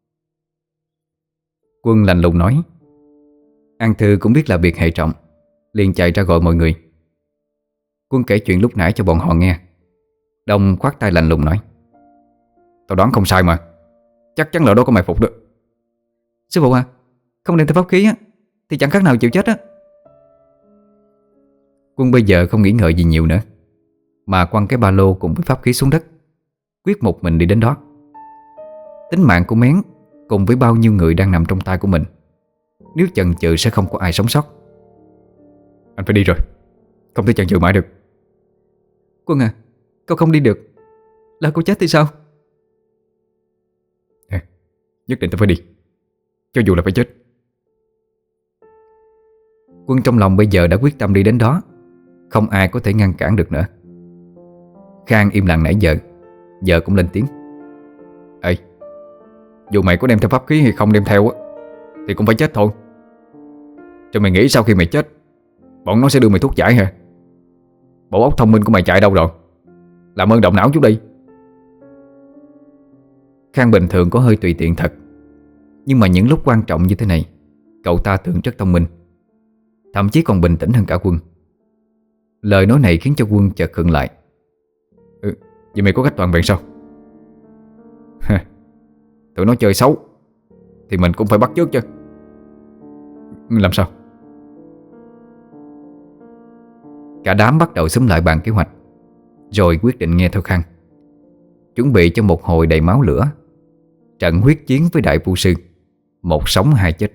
Quân lạnh lùng nói. An Thư cũng biết là việc hệ trọng, liền chạy ra gọi mọi người. Quân kể chuyện lúc nãy cho bọn họ nghe. Đông khoát tay lạnh lùng nói. Tao đoán không sai mà. Chắc chắn là đó có mày phục đó. Sư phụ à, không đem theo pháp khí á thì chẳng khác nào chịu chết á. Quân bây giờ không nghĩ ngợi gì nhiều nữa, mà quăng cái ba lô cùng với pháp khí xuống đất, quyết một mình đi đến đó. Tính mạng của Mén cùng với bao nhiêu người đang nằm trong tay của mình, nếu chần chừ sẽ không có ai sống sót. Anh phải đi rồi, không thể chần chừ mãi được. Quân à, cậu không đi được, lỡ cô chết thì sao? Nè, nhất định tao phải đi, cho dù là phải chết. Quân trong lòng bây giờ đã quyết tâm đi đến đó, không ai có thể ngăn cản được nữa. Khang im lặng nãy giờ, giờ cũng lên tiếng. Ê, dù mày có đem theo pháp khí hay không đem theo á thì cũng phải chết thôi. Cho mày nghĩ sau khi mày chết bọn nó sẽ đưa mày thuốc giải hả? Bộ óc thông minh của mày chạy đâu rồi? Làm ơn động não chút đi. Khang bình thường có hơi tùy tiện thật, nhưng mà những lúc quan trọng như thế này, cậu ta thường rất thông minh, thậm chí còn bình tĩnh hơn cả Quân. Lời nói này khiến cho Quân chợt khựng lại. Ừ, vậy mày có cách toàn vẹn sao? Tụi nó chơi xấu thì mình cũng phải bắt chước chứ. Làm sao? Cả đám bắt đầu xúm lại bàn kế hoạch, rồi quyết định nghe theo Khang, chuẩn bị cho một hồi đầy máu lửa, trận huyết chiến với đại vu sư, một sống hai chết.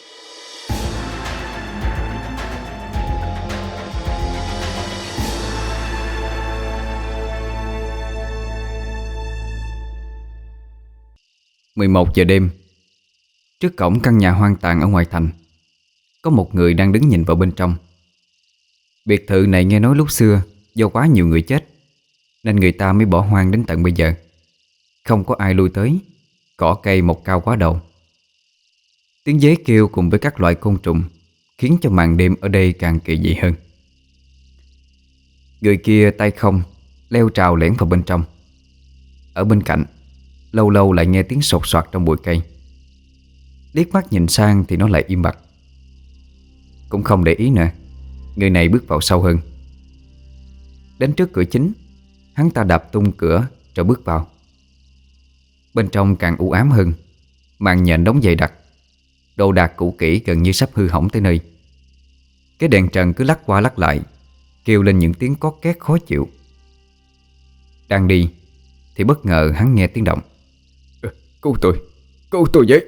mười một giờ đêm, trước cổng căn nhà hoang tàn ở ngoài thành, có một người đang đứng nhìn vào bên trong. Biệt thự này nghe nói lúc xưa do quá nhiều người chết nên người ta mới bỏ hoang đến tận bây giờ. Không có ai lui tới, cỏ cây mọc cao quá đầu. Tiếng dế kêu cùng với các loại côn trùng khiến cho màn đêm ở đây càng kỳ dị hơn. Người kia tay không leo trào lẻn vào bên trong. Ở bên cạnh, lâu lâu lại nghe tiếng sột soạt trong bụi cây. Liếc mắt nhìn sang thì nó lại im bặt. Cũng không để ý nữa, người này bước vào sâu hơn. Đến trước cửa chính, hắn ta đạp tung cửa rồi bước vào. Bên trong càng u ám hơn, màn nhện đóng dày đặc, đồ đạc cũ kỹ gần như sắp hư hỏng tới nơi. Cái đèn trần cứ lắc qua lắc lại, kêu lên những tiếng cót két khó chịu. Đang đi thì bất ngờ hắn nghe tiếng động. Cứu tôi, cứu tôi với.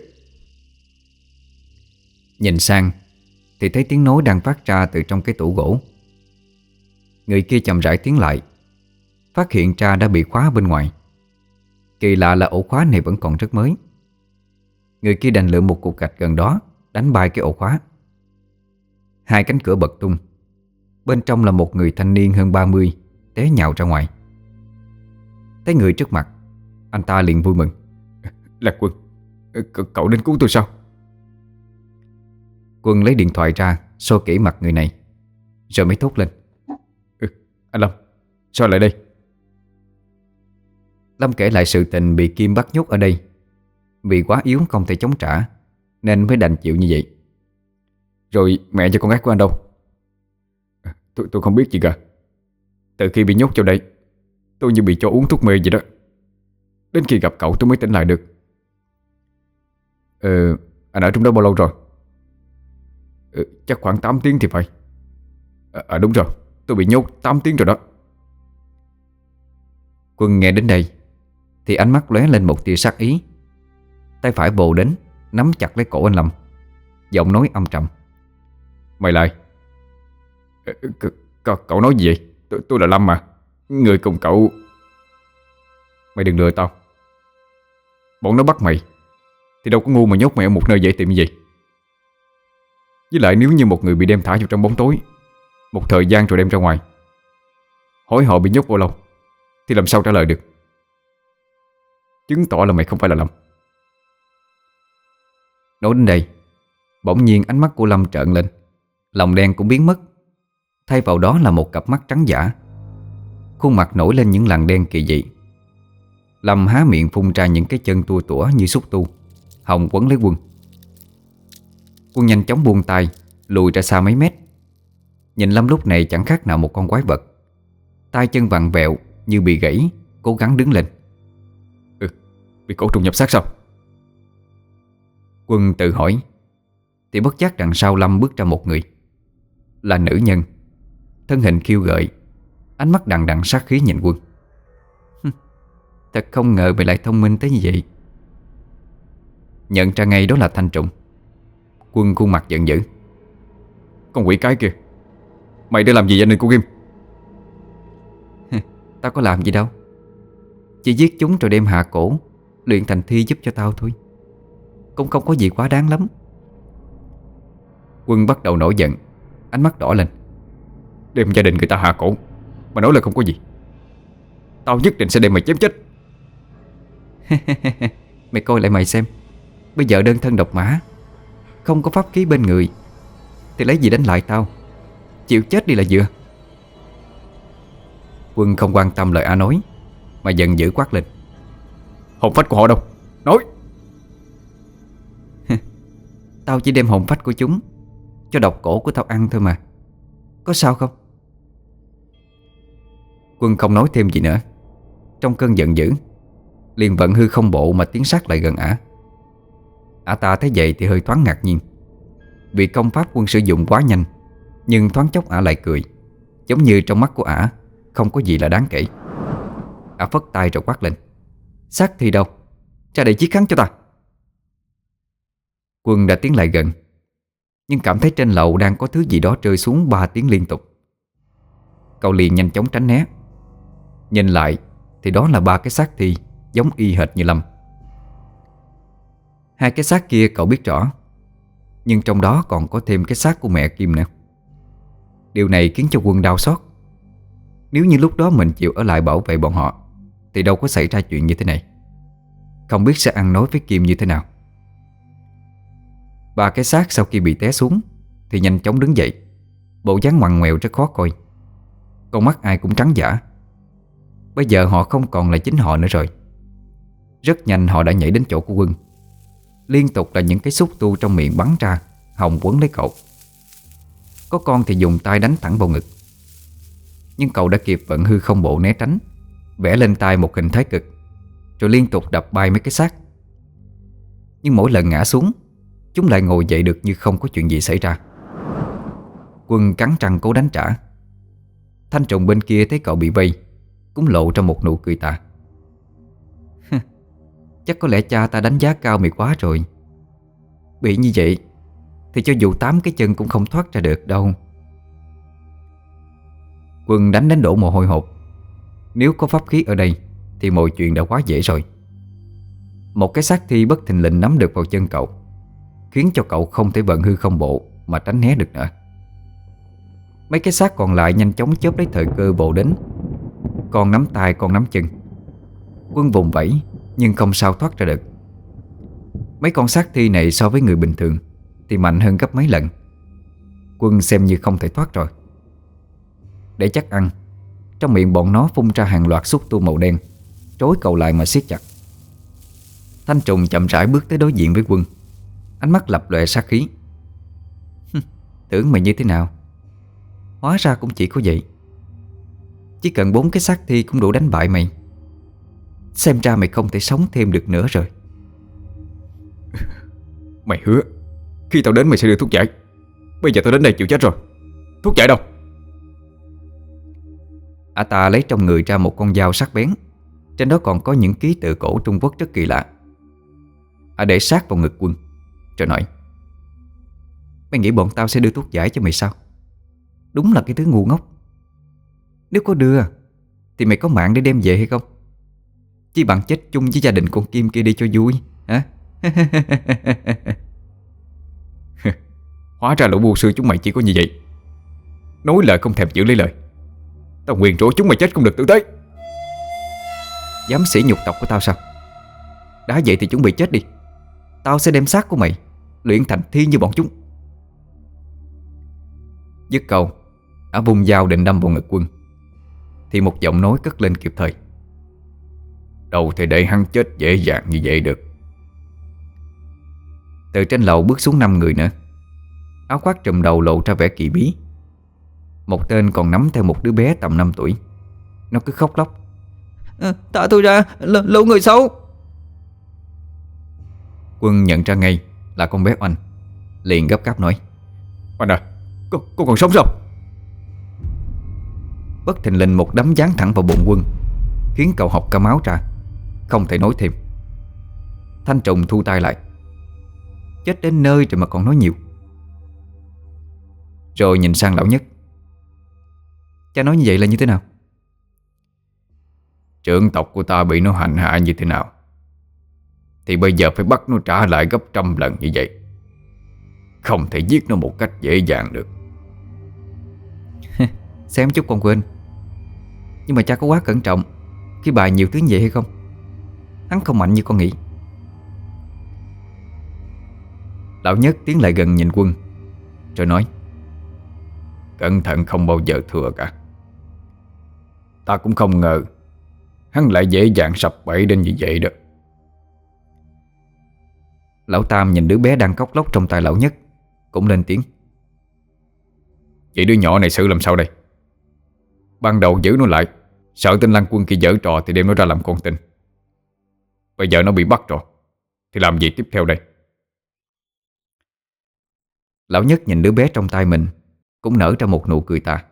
Nhìn sang thì thấy tiếng nói đang phát ra từ trong cái tủ gỗ. Người kia chậm rãi tiến lại, phát hiện ra đã bị khóa bên ngoài. Kỳ lạ là ổ khóa này vẫn còn rất mới. Người kia đành lượm một cục gạch gần đó, đánh bay cái ổ khóa. Hai cánh cửa bật tung. Bên trong là một người thanh niên hơn ba mươi té nhào ra ngoài. Thấy người trước mặt, anh ta liền vui mừng. Là Quân, C- cậu đến cứu tôi sao? Quân lấy điện thoại ra soi kỹ mặt người này, rồi mới thốt lên. Ừ, anh Lâm, sao lại đây? Lâm kể lại sự tình bị Kim bắt nhốt ở đây. Vì quá yếu không thể chống trả nên mới đành chịu như vậy. Rồi mẹ và con gái của anh đâu? Tôi, tôi không biết gì cả. Từ khi bị nhốt trong đây, tôi như bị cho uống thuốc mê vậy đó. Đến khi gặp cậu tôi mới tỉnh lại được. Ừ, anh ở trong đó bao lâu rồi? Ừ, chắc khoảng tám tiếng thì phải. À, à đúng rồi, tôi bị nhốt tám tiếng rồi đó. Quân nghe đến đây thì ánh mắt lóe lên một tia sắc ý. Tay phải vồ đến, nắm chặt lấy cổ anh Lâm, giọng nói âm trầm. Mày lại. C- c- Cậu nói gì vậy? Tôi, tôi là Lâm mà, người cùng cậu. Mày đừng lừa tao. Bọn nó bắt mày thì đâu có ngu mà nhốt mày ở một nơi dễ tìm như vậy. Với lại nếu như một người bị đem thả vào trong bóng tối một thời gian rồi đem ra ngoài, hỏi họ bị nhốt bao lâu thì làm sao trả lời được? Chứng tỏ là mày không phải là Lâm. Nói đến đây, bỗng nhiên ánh mắt của Lâm trợn lên, lòng đen cũng biến mất. Thay vào đó là một cặp mắt trắng dã, khuôn mặt nổi lên những làn đen kỳ dị. Lâm há miệng phun ra những cái chân tua tủa như xúc tu, hồng quấn lấy Quân. Quân nhanh chóng buông tay, lùi ra xa mấy mét. Nhìn Lâm lúc này chẳng khác nào một con quái vật, tay chân vặn vẹo như bị gãy, cố gắng đứng lên. Ừ, bị cổ trùng nhập xác sao? Quân tự hỏi thì bất giác đằng sau Lâm bước ra một người. Là nữ nhân, thân hình khiêu gợi, ánh mắt đằng đằng sát khí nhìn Quân. Thật không ngờ mày lại thông minh tới như vậy. Nhận ra ngay đó là Thanh Trùng. Quân khuôn mặt giận dữ. Con quỷ cái kìa, mày đã làm gì vậy anh cô Kim? Tao có làm gì đâu, chỉ giết chúng rồi đem hạ cổ, luyện thành thi giúp cho tao thôi. Cũng không có gì quá đáng lắm. Quân bắt đầu nổi giận, Ánh mắt đỏ lên. Đem gia đình người ta hạ cổ mà nói là không có gì. Tao nhất định sẽ đem mày chém chết. Mày coi lại mày xem. Bây giờ đơn thân độc mã, không có pháp khí bên người, thì lấy gì đánh lại tao? Chịu chết đi là vừa. Quân không quan tâm lời Ả nói, mà giận dữ quát lên. Hồn phách của họ đâu? Nói. Tao chỉ đem hồn phách của chúng cho độc cổ của tao ăn thôi mà. Có sao không? Quân không nói thêm gì nữa. Trong cơn giận dữ, liền vận hư không bộ mà tiến sát lại gần Ả. Ả ta thấy vậy thì hơi thoáng ngạc nhiên, vì công pháp Quân sử dụng quá nhanh. Nhưng thoáng chốc Ả lại cười, giống như trong mắt của Ả không có gì là đáng kể. Ả phất tay rồi quát lên. Xác thì đâu? Ra đây chiếc kháng cho ta. Quân đã tiến lại gần, nhưng cảm thấy trên lầu đang có thứ gì đó rơi xuống ba tiếng liên tục. Cậu liền nhanh chóng tránh né. Nhìn lại thì đó là ba cái xác thi giống y hệt như Lâm. Hai cái xác kia cậu biết rõ, nhưng trong đó còn có thêm cái xác của mẹ Kim nữa. Điều này khiến cho Quân đau xót. Nếu như lúc đó mình chịu ở lại bảo vệ bọn họ thì đâu có xảy ra chuyện như thế này. Không biết sẽ ăn nói với Kim như thế nào. Ba cái xác sau khi bị té xuống thì nhanh chóng đứng dậy, bộ dáng ngoằn ngoèo rất khó coi. Con mắt ai cũng trắng dã. Bây giờ họ không còn là chính họ nữa rồi. Rất nhanh họ đã nhảy đến chỗ của Quân. Liên tục là những cái xúc tu trong miệng bắn ra, hòng quấn lấy cậu. Có con thì dùng tay đánh thẳng vào ngực, nhưng cậu đã kịp vận hư không bộ né tránh, vẽ lên tay một hình thái cực, rồi liên tục đập bay mấy cái xác. Nhưng mỗi lần ngã xuống, chúng lại ngồi dậy được như không có chuyện gì xảy ra. Quân cắn răng cố đánh trả. Thanh trùng bên kia thấy cậu bị vây, cũng lộ ra một nụ cười tà. Chắc có lẽ cha ta đánh giá cao mày quá rồi. Bị như vậy thì cho dù tám cái chân cũng không thoát ra được đâu. Quân đánh đến đổ mồ hôi hột. Nếu có pháp khí ở đây thì mọi chuyện đã quá dễ rồi. Một cái xác thi bất thình lình nắm được vào chân cậu, khiến cho cậu không thể vận hư không bộ mà tránh né được nữa. Mấy cái xác còn lại nhanh chóng chớp lấy thời cơ vồ đến. Con nắm tay, con nắm chân. Quân vùng vẫy nhưng không sao thoát ra được. Mấy con xác thi này so với người bình thường thì mạnh hơn gấp mấy lần. Quân xem như không thể thoát rồi. Để chắc ăn, trong miệng bọn nó phun ra hàng loạt xúc tu màu đen, trối cậu lại mà siết chặt. Thanh trùng chậm rãi bước tới đối diện với Quân, ánh mắt lập lòe sát khí. Tưởng mày như thế nào? Hóa ra cũng chỉ có vậy. Chỉ cần bốn cái xác thi cũng đủ đánh bại mày. Xem ra mày không thể sống thêm được nữa rồi. Mày hứa khi tao đến mày sẽ đưa thuốc giải. Bây giờ tao đến đây chịu chết rồi. Thuốc giải đâu? Ả ta lấy trong người ra một con dao sắc bén, trên đó còn có những ký tự cổ Trung Quốc rất kỳ lạ. Ả để sát vào ngực Quân rồi nói. Mày nghĩ bọn tao sẽ đưa thuốc giải cho mày sao? Đúng là cái thứ ngu ngốc. Nếu có đưa thì mày có mạng để đem về hay không? Chỉ bằng chết chung với gia đình con Kim kia đi cho vui hả? Hóa ra lũ bùa sư chúng mày chỉ có như vậy. Nói lời không thèm giữ lấy lời. Tao nguyền rủa chúng mày chết không được tử tế. Dám sỉ nhục tộc của tao sao? Đã vậy thì chuẩn bị chết đi. Tao sẽ đem xác của mày luyện thành thi như bọn chúng. Dứt câu, Ả vùng dao định đâm vào ngực Quân thì một giọng nói cất lên kịp thời. Đâu thể để hắn chết dễ dàng như vậy được. Từ trên lầu bước xuống năm người nữa. Áo khoác trùm đầu lộ ra vẻ kỳ bí. Một tên còn nắm theo một đứa bé tầm năm tuổi. Nó cứ khóc lóc. À, thả tôi ra, lũ người xấu. Quân nhận ra ngay là con bé Oanh, liền gấp gáp nói. Oanh à, con, con còn sống sao? Bất thình lình một đấm giáng thẳng vào bụng Quân, khiến cậu học cả máu ra, không thể nói thêm. Thanh trùng thu tay lại. Chết đến nơi rồi mà còn nói nhiều. Rồi nhìn sang lão Nhất. Cha nói như vậy là như thế nào? Trưởng tộc của ta bị nó hành hạ như thế nào thì bây giờ phải bắt nó trả lại gấp trăm lần như vậy. Không thể giết nó một cách dễ dàng được. Xém chút con quên. Nhưng mà cha có quá cẩn trọng khi bài nhiều thứ như vậy hay không? Hắn không mạnh như con nghĩ. Lão Nhất tiến lại gần nhìn Quân rồi nói: Cẩn thận không bao giờ thừa cả. Ta cũng không ngờ hắn lại dễ dàng sập bẫy đến như vậy đó. Lão Tam nhìn đứa bé đang khóc lóc trong tay lão Nhất, cũng lên tiếng: Vậy đứa nhỏ này xử làm sao đây? Ban đầu giữ nó lại, sợ tên Lăng Quân kia giở trò thì đem nó ra làm con tin. Bây giờ nó bị bắt rồi, thì làm gì tiếp theo đây? Lão Nhất nhìn đứa bé trong tay mình, cũng nở ra một nụ cười tà.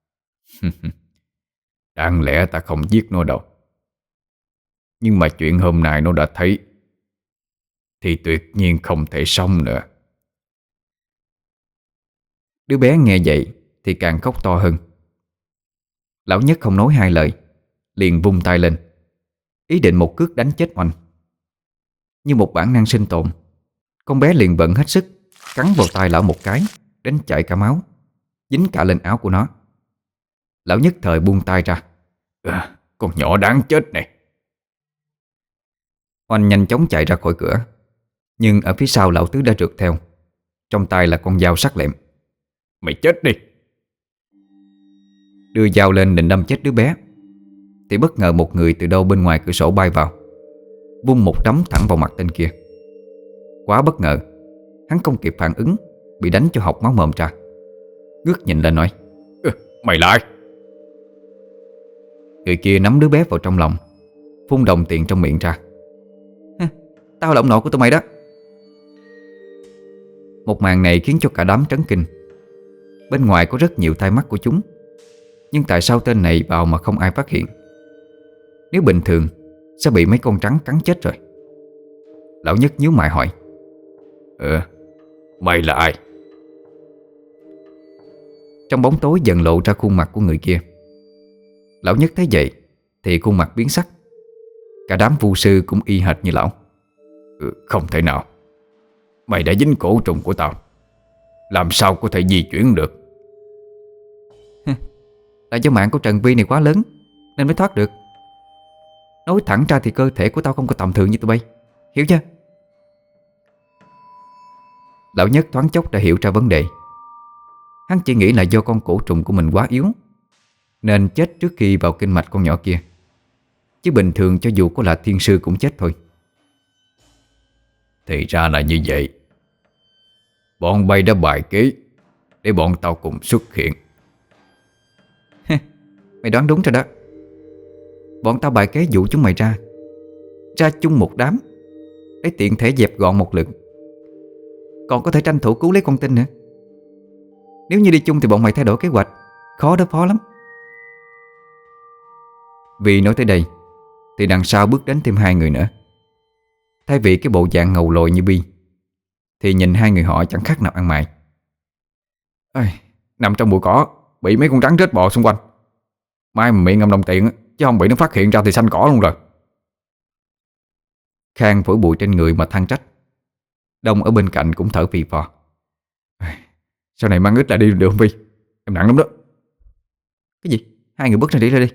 Đáng lẽ ta không giết nó đâu, nhưng mà chuyện hôm nay nó đã thấy thì tuyệt nhiên không thể sống nữa. Đứa bé nghe vậy thì càng khóc to hơn. Lão Nhất không nói hai lời, liền vung tay lên, ý định một cước đánh chết Oanh. Như một bản năng sinh tồn, con bé liền vận hết sức cắn vào tay lão một cái, đến chảy cả máu, dính cả lên áo của nó. Lão Nhất thời buông tay ra. À, con nhỏ đáng chết này. Oanh nhanh chóng chạy ra khỏi cửa, nhưng ở phía sau lão Tứ đã rượt theo, trong tay là con dao sắc lẹm. Mày chết đi. Đưa dao lên định đâm chết đứa bé, thì bất ngờ một người từ đâu bên ngoài cửa sổ bay vào, vung một đấm thẳng vào mặt tên kia. Quá bất ngờ, hắn không kịp phản ứng, bị đánh cho học máu mồm ra. Ngước nhìn lên nói: ừ, Mày là ai? Người kia nắm đứa bé vào trong lòng, phun đồng tiền trong miệng ra. Tao là ông nội của tụi mày đó. Một màn này khiến cho cả đám trấn kinh. Bên ngoài có rất nhiều tai mắt của chúng, nhưng tại sao tên này vào mà không ai phát hiện? Nếu bình thường sẽ bị mấy con trắng cắn chết rồi. Lão Nhất nhíu mày hỏi: Ừ, mày là ai? Trong bóng tối dần lộ ra khuôn mặt của người kia. Lão Nhất thấy vậy thì khuôn mặt biến sắc. Cả đám vu sư cũng y hệt như lão. Ừ, không thể nào. Mày đã dính cổ trùng của tao, làm sao có thể di chuyển được? Là do mạng của Trần Vi này quá lớn nên mới thoát được. Nói thẳng ra thì cơ thể của tao không có tầm thường như tụi bay, hiểu chưa? Lão Nhất thoáng chốc đã hiểu ra vấn đề. Hắn chỉ nghĩ là do con cổ trùng của mình quá yếu nên chết trước khi vào kinh mạch con nhỏ kia, chứ bình thường cho dù có là thiên sư cũng chết thôi. Thì ra là như vậy. Bọn bay đã bài kế để bọn tao cùng xuất hiện. Mày đoán đúng rồi đó. Bọn tao bài kế dụ chúng mày ra Ra chung một đám để tiện thể dẹp gọn một lượt, còn có thể tranh thủ cứu lấy con tin nữa. Nếu như đi chung thì bọn mày thay đổi kế hoạch, khó đối phó lắm. Vì nói tới đây thì đằng sau bước đến thêm hai người nữa. Thay vì cái bộ dạng ngầu lồi như Bi, thì nhìn hai người họ chẳng khác nào ăn mày. Ây, nằm trong bụi cỏ, bị mấy con rắn rết bò xung quanh. Mai mà miệng ngậm đồng tiền, chứ không bị nó phát hiện ra thì xanh cỏ luôn rồi. Khang phủi bụi trên người mà than trách. Đông ở bên cạnh cũng thở phì phò. Sau này mang ít lại đi được không Vi? Em nặng lắm đó. Cái gì? Hai người bước ra đi ra đi.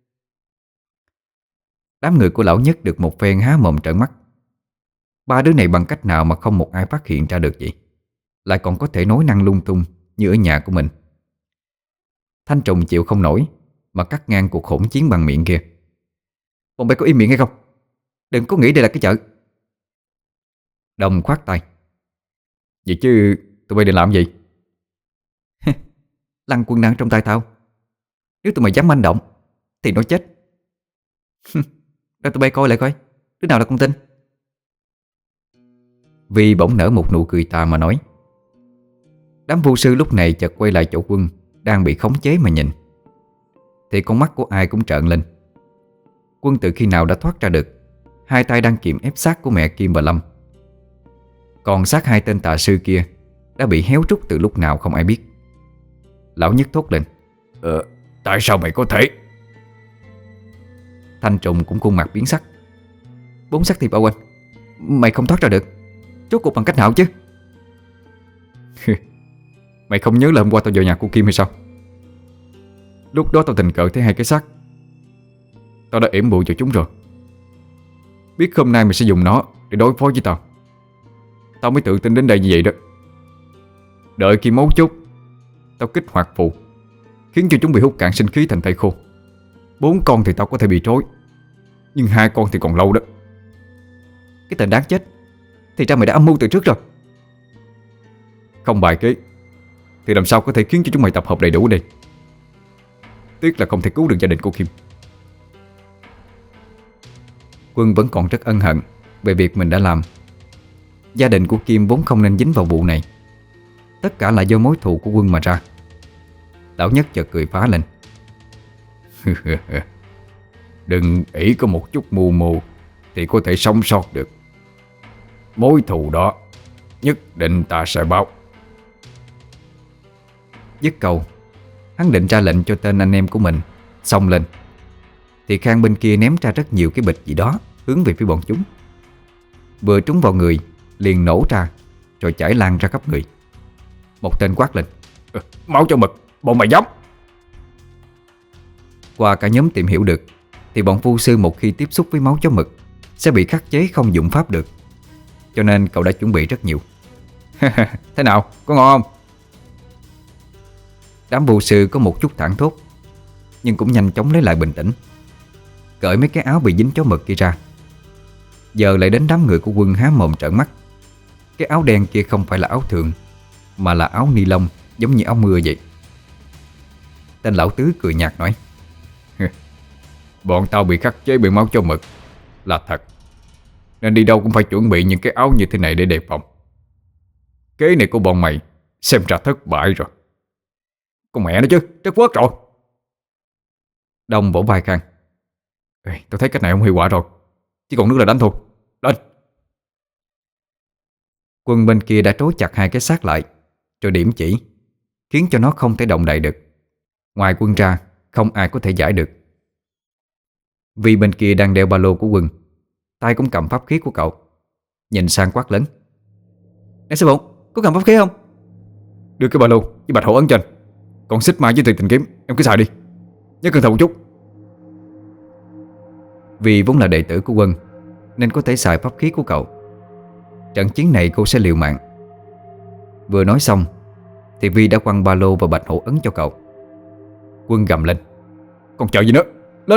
Đám người của lão Nhất được một phen há mồm trợn mắt. Ba đứa này bằng cách nào mà không một ai phát hiện ra được vậy? Lại còn có thể nói năng lung tung như ở nhà của mình. Thanh Trùng chịu không nổi mà cắt ngang cuộc hỗn chiến bằng miệng kia. Bọn bay có im miệng hay không? Đừng có nghĩ đây là cái chợ. Đông khoát tay. Vậy chứ tụi bay định làm gì? Lăng Quân đang trong tay tao. Nếu tụi mày dám manh động thì nó chết. Để tụi bay coi lại coi đứa nào là con tin. Vi bỗng nở một nụ cười tà mà nói. Đám vu sư lúc này chợt quay lại chỗ Quân đang bị khống chế mà nhìn. Thì con mắt của ai cũng trợn lên. Quân từ khi nào đã thoát ra được, hai tay đang kiềm ép xác của mẹ Kim và Lâm. Còn xác hai tên tà sư kia đã bị héo rút từ lúc nào không ai biết. Lão Nhất thốt lên. Ờ, tại sao mày có thể? Thanh Trùng cũng khuôn mặt biến sắc. Bốn xác thịt bao quanh, mày không thoát ra được, rốt cuộc bằng cách nào chứ? Mày không nhớ là hôm qua tao vào nhà cô Kim hay sao? Lúc đó tao tình cờ thấy hai cái xác. Tao đã yểm bụi cho chúng rồi. Biết hôm nay mày sẽ dùng nó để đối phó với tao, tao mới tự tin đến đây như vậy đó. Đợi khi mấu chốt, tao kích hoạt phù, khiến cho chúng bị hút cạn sinh khí thành thây khô. Bốn con thì tao có thể bị trói, nhưng hai con thì còn lâu đó. Cái tên đáng chết, thì ra mày đã âm mưu từ trước rồi. Không bài kế thì làm sao có thể khiến cho chúng mày tập hợp đầy đủ ở đây. Tiếc là không thể cứu được gia đình cô Kim. Quân vẫn còn rất ân hận về việc mình đã làm. Gia đình của Kim vốn không nên dính vào vụ này. Tất cả là do mối thù của Quân mà ra. Lão Nhất chợt cười phá lên. Đừng ỷ có một chút mù mù thì có thể sống sót được. Mối thù đó nhất định ta sẽ báo. Dứt câu, hắn định ra lệnh cho tên anh em của mình xông lên, thì Khang bên kia ném ra rất nhiều cái bịch gì đó hướng về phía bọn chúng. Vừa trúng vào người liền nổ ra, rồi chảy lan ra khắp người. Một tên quát lên: ừ, Máu cho mực, bọn mày dám! Qua cả nhóm tìm hiểu được thì bọn vu sư một khi tiếp xúc với máu chó mực sẽ bị khắc chế không dụng pháp được, cho nên cậu đã chuẩn bị rất nhiều. Thế nào, có ngon không? Đám vu sư có một chút thảng thốt, nhưng cũng nhanh chóng lấy lại bình tĩnh, cởi mấy cái áo bị dính chó mực kia ra. Giờ lại đến đám người của Quân há mồm trợn mắt. Cái áo đen kia không phải là áo thường, mà là áo ni lông, giống như áo mưa vậy. Tên lão tứ cười nhạt nói: Bọn tao bị khắc chế bởi máu chó mực là thật, nên đi đâu cũng phải chuẩn bị những cái áo như thế này để đề phòng. Kế này của bọn mày xem ra thất bại rồi. Con mẹ nó chứ, trất quất rồi. Đông vỗ vai Khang: Ê, tao thấy cách này không hiệu quả rồi, chỉ còn nước là đánh thôi. Lên! Quân bên kia đã trói chặt hai cái xác lại, rồi điểm chỉ, khiến cho nó không thể động đậy được. Ngoài Quân ra, không ai có thể giải được. Vì bên kia đang đeo ba lô của Quân, tay cũng cầm pháp khí của cậu, nhìn sang quát lớn: Em sư phụ, có cầm pháp khí không? Đưa cái ba lô với bạch hổ ấn cho anh. Còn xích mai với tuyệt tình kiếm em cứ xài đi, nhớ cẩn thận một chút. Vì vốn là đệ tử của Quân nên có thể xài pháp khí của cậu. Trận chiến này cô sẽ liều mạng. Vừa nói xong thì Vi đã quăng ba lô và bạch hổ ấn cho cậu. Quân gầm lên: Còn chờ gì nữa, lên!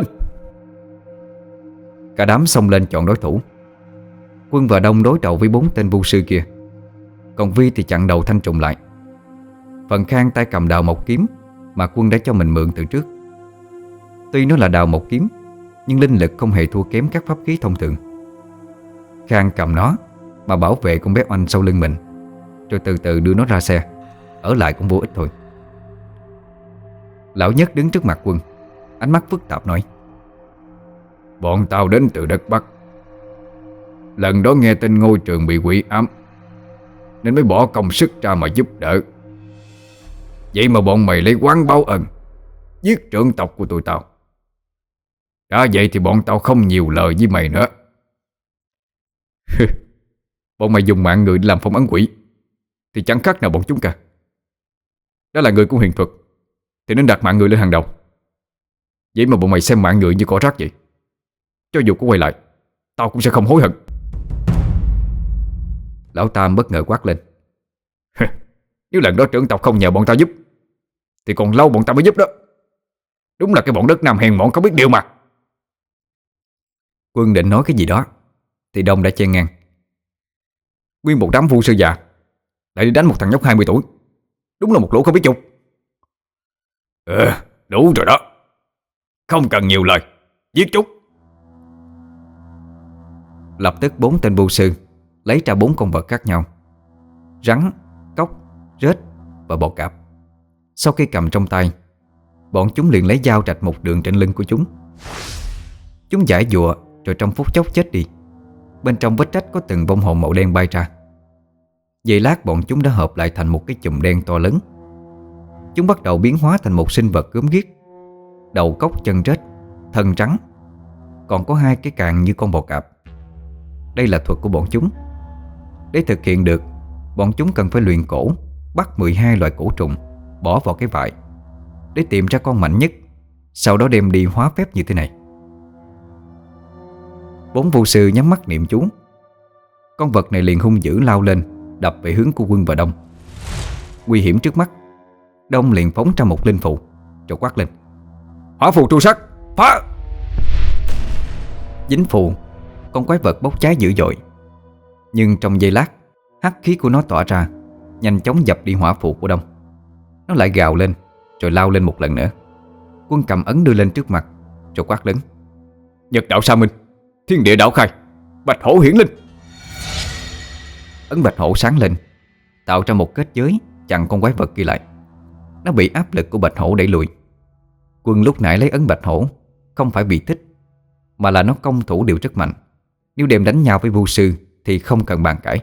Cả đám xông lên chọn đối thủ. Quân và Đông đối đầu với bốn tên vu sư kia, còn Vi thì chặn đầu Thanh Trùng lại. Phần Khang tay cầm đào mộc kiếm mà Quân đã cho mình mượn từ trước. Tuy nó là đào mộc kiếm, nhưng linh lực không hề thua kém các pháp khí thông thường. Khang cầm nó mà bảo vệ con bé Oanh sau lưng mình, rồi từ từ đưa nó ra xe. Ở lại cũng vô ích thôi. Lão Nhất đứng trước mặt Quân, ánh mắt phức tạp nói: Bọn tao đến từ đất Bắc. Lần đó nghe tin ngôi trường bị quỷ ám, nên mới bỏ công sức ra mà giúp đỡ. Vậy mà bọn mày lấy oán báo ân, giết trưởng tộc của tụi tao. Đã vậy thì bọn tao không nhiều lời với mày nữa. Bọn mày dùng mạng người để làm phong ấn quỷ thì chẳng khác nào bọn chúng cả. Đó là người của huyền thuật thì nên đặt mạng người lên hàng đầu. Vậy mà bọn mày xem mạng người như cỏ rác vậy. Cho dù có quay lại, tao cũng sẽ không hối hận. Lão Tam bất ngờ quát lên: Nếu lần đó trưởng tộc không nhờ bọn tao giúp thì còn lâu bọn tao mới giúp đó. Đúng là cái bọn đất Nam hèn mọn không biết điều mà. Quân định nói cái gì đó thì Đông đã chen ngang: Nguyên một đám vu sư già lại đi đánh một thằng nhóc hai mươi tuổi, đúng là một lũ không biết chục. Ừ, đủ rồi đó. Không cần nhiều lời, giết chúng. Lập tức bốn tên vu sư lấy ra bốn con vật khác nhau: rắn, cóc, rết và bò cạp. Sau khi cầm trong tay, bọn chúng liền lấy dao rạch một đường trên lưng của chúng. Chúng giải dụa rồi trong phút chốc chết đi. Bên trong vết rách có từng vong hồn màu đen bay ra. Giây lát bọn chúng đã hợp lại thành một cái chùm đen to lớn. Chúng bắt đầu biến hóa thành một sinh vật gớm ghiếc, đầu cóc chân rết, thân trắng, còn có hai cái càng như con bò cạp. Đây là thuật của bọn chúng. Để thực hiện được, bọn chúng cần phải luyện cổ, bắt mười hai loại cổ trùng bỏ vào cái vại để tìm ra con mạnh nhất sau đó đem đi hóa phép như thế này. Bốn vô sư nhắm mắt niệm chú. Con vật này liền hung dữ lao lên, đập về hướng của Quân và Đông. Nguy hiểm trước mắt, Đông liền phóng ra một linh phù rồi quát lên: Hỏa phù tru sát, phá! Dính phù, con quái vật bốc cháy dữ dội. Nhưng trong giây lát, hắc khí của nó tỏa ra, nhanh chóng dập đi hỏa phù của Đông. Nó lại gào lên rồi lao lên một lần nữa. Quân cầm ấn đưa lên trước mặt rồi quát lớn: Nhật đạo sa minh, thiên địa đạo khai, bạch hổ hiển linh. Ấn bạch hổ sáng lên, tạo ra một kết giới chặn con quái vật kia lại. Nó bị áp lực của bạch hổ đẩy lùi. Quân lúc nãy lấy ấn bạch hổ không phải vì thích, mà là nó công thủ đều rất mạnh. Nếu đem đánh nhau với vu sư thì không cần bàn cãi.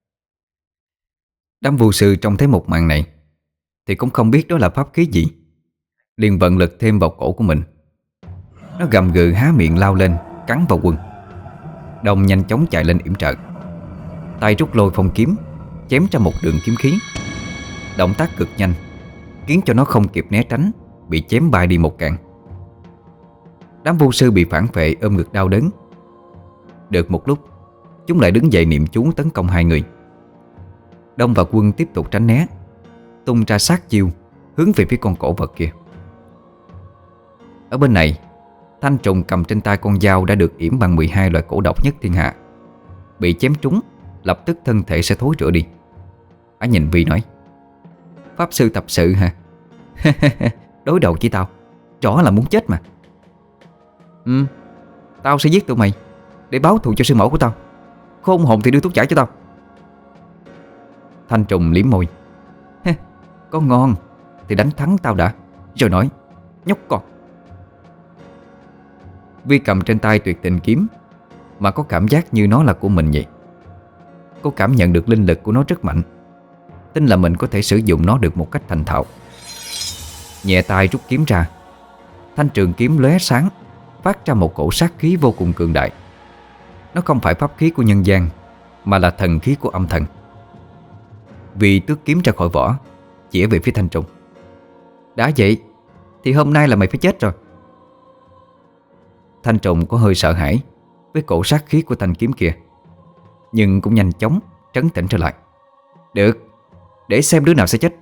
Đám vu sư trông thấy một màn này thì cũng không biết đó là pháp khí gì, liền vận lực thêm vào cổ của mình. Nó gầm gừ há miệng lao lên, cắn vào Quân. Đông nhanh chóng chạy lên yểm trợ, tay rút lôi phong kiếm, chém ra một đường kiếm khí. Động tác cực nhanh, khiến cho nó không kịp né tránh, bị chém bay đi một cạn. Đám vu sư bị phản phệ ôm ngực đau đớn. Được một lúc, chúng lại đứng dậy niệm chú tấn công hai người. Đông và Quân tiếp tục tránh né, tung ra sát chiêu hướng về phía con cổ vật kia. Ở bên này, Thanh Trùng cầm trên tay con dao đã được yểm bằng mười hai loại cổ độc nhất thiên hạ. Bị chém trúng, lập tức thân thể sẽ thối rữa đi. Ả nhìn Vi nói: Pháp sư tập sự hả? Đối đầu với tao, rõ là muốn chết mà. Ừ, tao sẽ giết tụi mày để báo thù cho sư mẫu của tao. Khôn hồn thì đưa thuốc giải cho tao. Thanh Trùng liếm môi: Có ngon thì đánh thắng tao đã, rồi nói nhóc con. Vi cầm trên tay tuyệt tình kiếm mà có cảm giác như nó là của mình vậy. Cô cảm nhận được linh lực của nó rất mạnh, tin là mình có thể sử dụng nó được một cách thành thạo. Nhẹ tay rút kiếm ra, thanh trường kiếm lóe sáng, phát ra một cổ sát khí vô cùng cường đại. Nó không phải pháp khí của nhân gian, mà là thần khí của âm thần. Vì tước kiếm ra khỏi vỏ, chĩa về phía Thanh Trùng: Đã vậy thì hôm nay là mày phải chết rồi. Thanh Trùng có hơi sợ hãi với cổ sát khí của thanh kiếm kia, nhưng cũng nhanh chóng trấn tĩnh trở lại. Được, để xem đứa nào sẽ chết.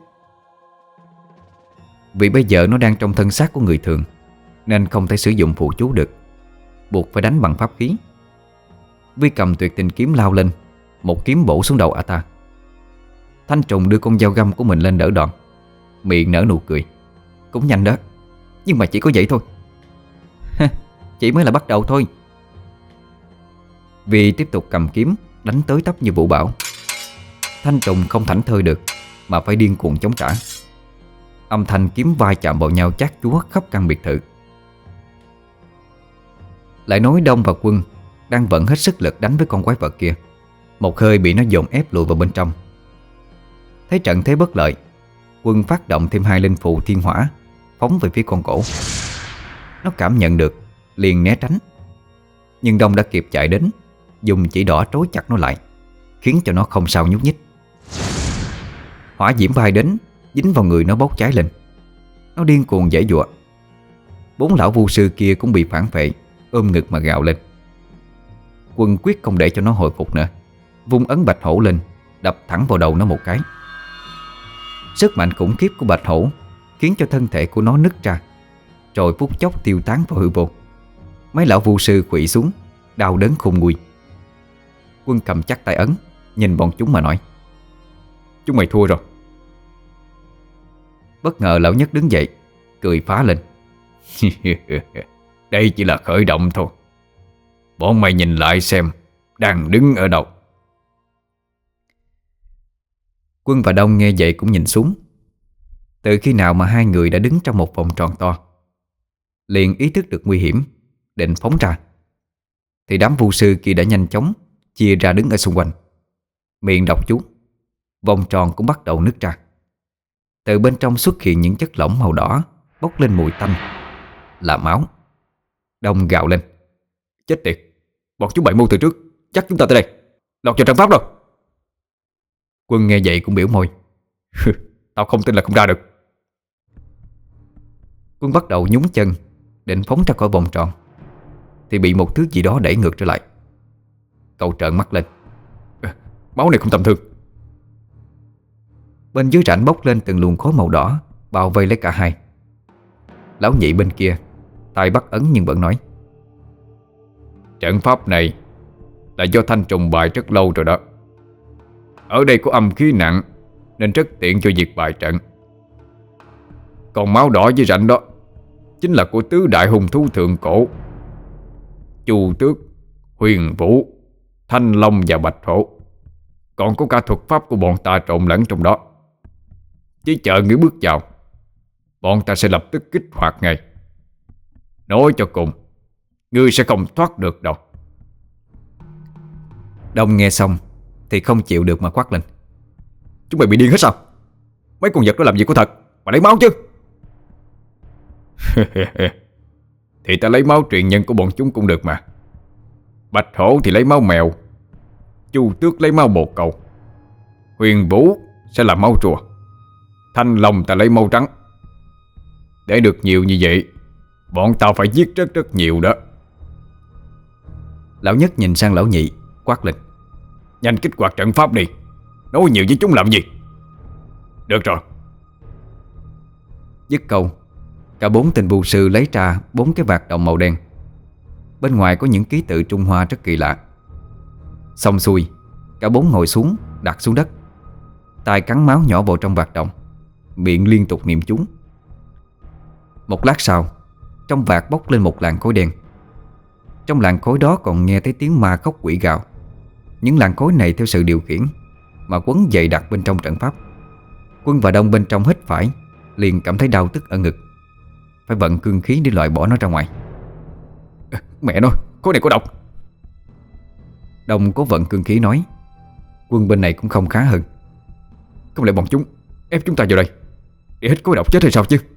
Vì bây giờ nó đang trong thân xác của người thường, nên không thể sử dụng phù chú được, buộc phải đánh bằng pháp khí. Vi cầm tuyệt tình kiếm lao lên, một kiếm bổ xuống đầu ả ta. Thanh Trùng đưa con dao găm của mình lên đỡ đòn, miệng nở nụ cười: Cũng nhanh đó, nhưng mà chỉ có vậy thôi. Chỉ mới là bắt đầu thôi. Vi tiếp tục cầm kiếm đánh tới tấp như vũ bão. Thanh Trùng không thảnh thơi được, mà phải điên cuồng chống trả. Âm thanh kiếm vai chạm vào nhau chát chúa khắp căn biệt thự. Lại nói Đông và Quân đang vận hết sức lực đánh với con quái vật kia, một hơi bị nó dồn ép lùi vào bên trong. Thấy trận thế bất lợi, Quân phát động thêm hai linh phù thiên hỏa, phóng về phía con cổ. Nó cảm nhận được, liền né tránh. Nhưng Đông đã kịp chạy đến, dùng chỉ đỏ trói chặt nó lại, khiến cho nó không sao nhúc nhích. Hỏa diễm bay đến, dính vào người nó bốc cháy lên. Nó điên cuồng giãy giụa. Bốn lão vu sư kia cũng bị phản phệ, ôm ngực mà gào lên. Quân quyết không để cho nó hồi phục nữa, vung ấn bạch hổ lên, đập thẳng vào đầu nó một cái. Sức mạnh khủng khiếp của bạch hổ khiến cho thân thể của nó nứt ra, rồi phút chốc tiêu tán vào hư vô. Mấy lão vu sư quỵ xuống, đau đớn khôn nguôi. Quân cầm chắc tay ấn, nhìn bọn chúng mà nói: Chúng mày thua rồi. Bất ngờ lão nhất đứng dậy, cười phá lên: Đây chỉ là khởi động thôi. Bọn mày nhìn lại xem đang đứng ở đâu. Quân và Đông nghe vậy cũng nhìn xuống. Từ khi nào mà hai người đã đứng trong một vòng tròn to, liền ý thức được nguy hiểm, định phóng ra, thì đám vu sư kia đã nhanh chóng chia ra đứng ở xung quanh. Miệng đọc chú, vòng tròn cũng bắt đầu nứt ra. Từ bên trong xuất hiện những chất lỏng màu đỏ, bốc lên mùi tanh, là máu. Đông gào lên: Chết tiệt, bọn chúng bày mưu từ trước, chắc chúng ta tới đây lọt vào trận pháp rồi. Quân nghe vậy cũng biểu môi: Tao không tin là không ra được. Quân bắt đầu nhúng chân định phóng ra khỏi vòng tròn thì bị một thứ gì đó đẩy ngược trở lại. Cậu trợn mắt lên. Máu này không tầm thường. Bên dưới rãnh bốc lên từng luồng khói màu đỏ bao vây lấy cả hai. Lão nhị bên kia tay bắt ấn nhưng vẫn nói: Trận pháp này là do Thanh trùng bài rất lâu rồi đó. Ở đây có âm khí nặng nên rất tiện cho việc bài trận. Còn máu đỏ dưới rãnh đó chính là của tứ đại hung thú thượng cổ: Chu Tước, Huyền Vũ, Thanh Long và Bạch Hổ. Còn có cả thuật pháp của bọn ta trộn lẫn trong đó. Chỉ chờ ngươi bước vào, bọn ta sẽ lập tức kích hoạt ngay. Nói cho cùng, ngươi sẽ không thoát được đâu. Đông nghe xong thì không chịu được mà quát lên: Chúng mày bị điên hết sao? Mấy con vật đó làm gì có thật mà lấy máu chứ? Thì ta lấy máu truyền nhân của bọn chúng cũng được mà. Bạch Hổ thì lấy máu mèo, Chu Tước lấy máu bồ câu, Huyền Vũ sẽ là máu rùa, Thanh Long ta lấy máu trắng. Để được nhiều như vậy, bọn tao phải giết rất rất nhiều đó. Lão nhất nhìn sang lão nhị quát lên: Nhanh kích hoạt trận pháp đi. Nói nhiều với chúng làm gì? Được rồi. Dứt câu, cả bốn tên bưu sư lấy ra bốn cái vạt đồng màu đen. Bên ngoài có những ký tự Trung Hoa rất kỳ lạ. Xong xuôi, cả bốn ngồi xuống, đặt xuống đất, tay cắn máu nhỏ vào trong vạt đồng, miệng liên tục niệm chú. Một lát sau, trong vạt bốc lên một làn khói đen. Trong làn khói đó còn nghe thấy tiếng ma khóc quỷ gào. Những làn khói này theo sự điều khiển mà quấn dày đặc bên trong trận pháp. Quân và Đông bên trong hít phải liền cảm thấy đau tức ở ngực, phải vận cương khí để loại bỏ nó ra ngoài. Mẹ nó, khói này có độc. Đông có vận cương khí nói. Quân bên này cũng không khá hơn. Không lẽ bọn chúng ép chúng ta vào đây để hít khói độc chết hay sao chứ?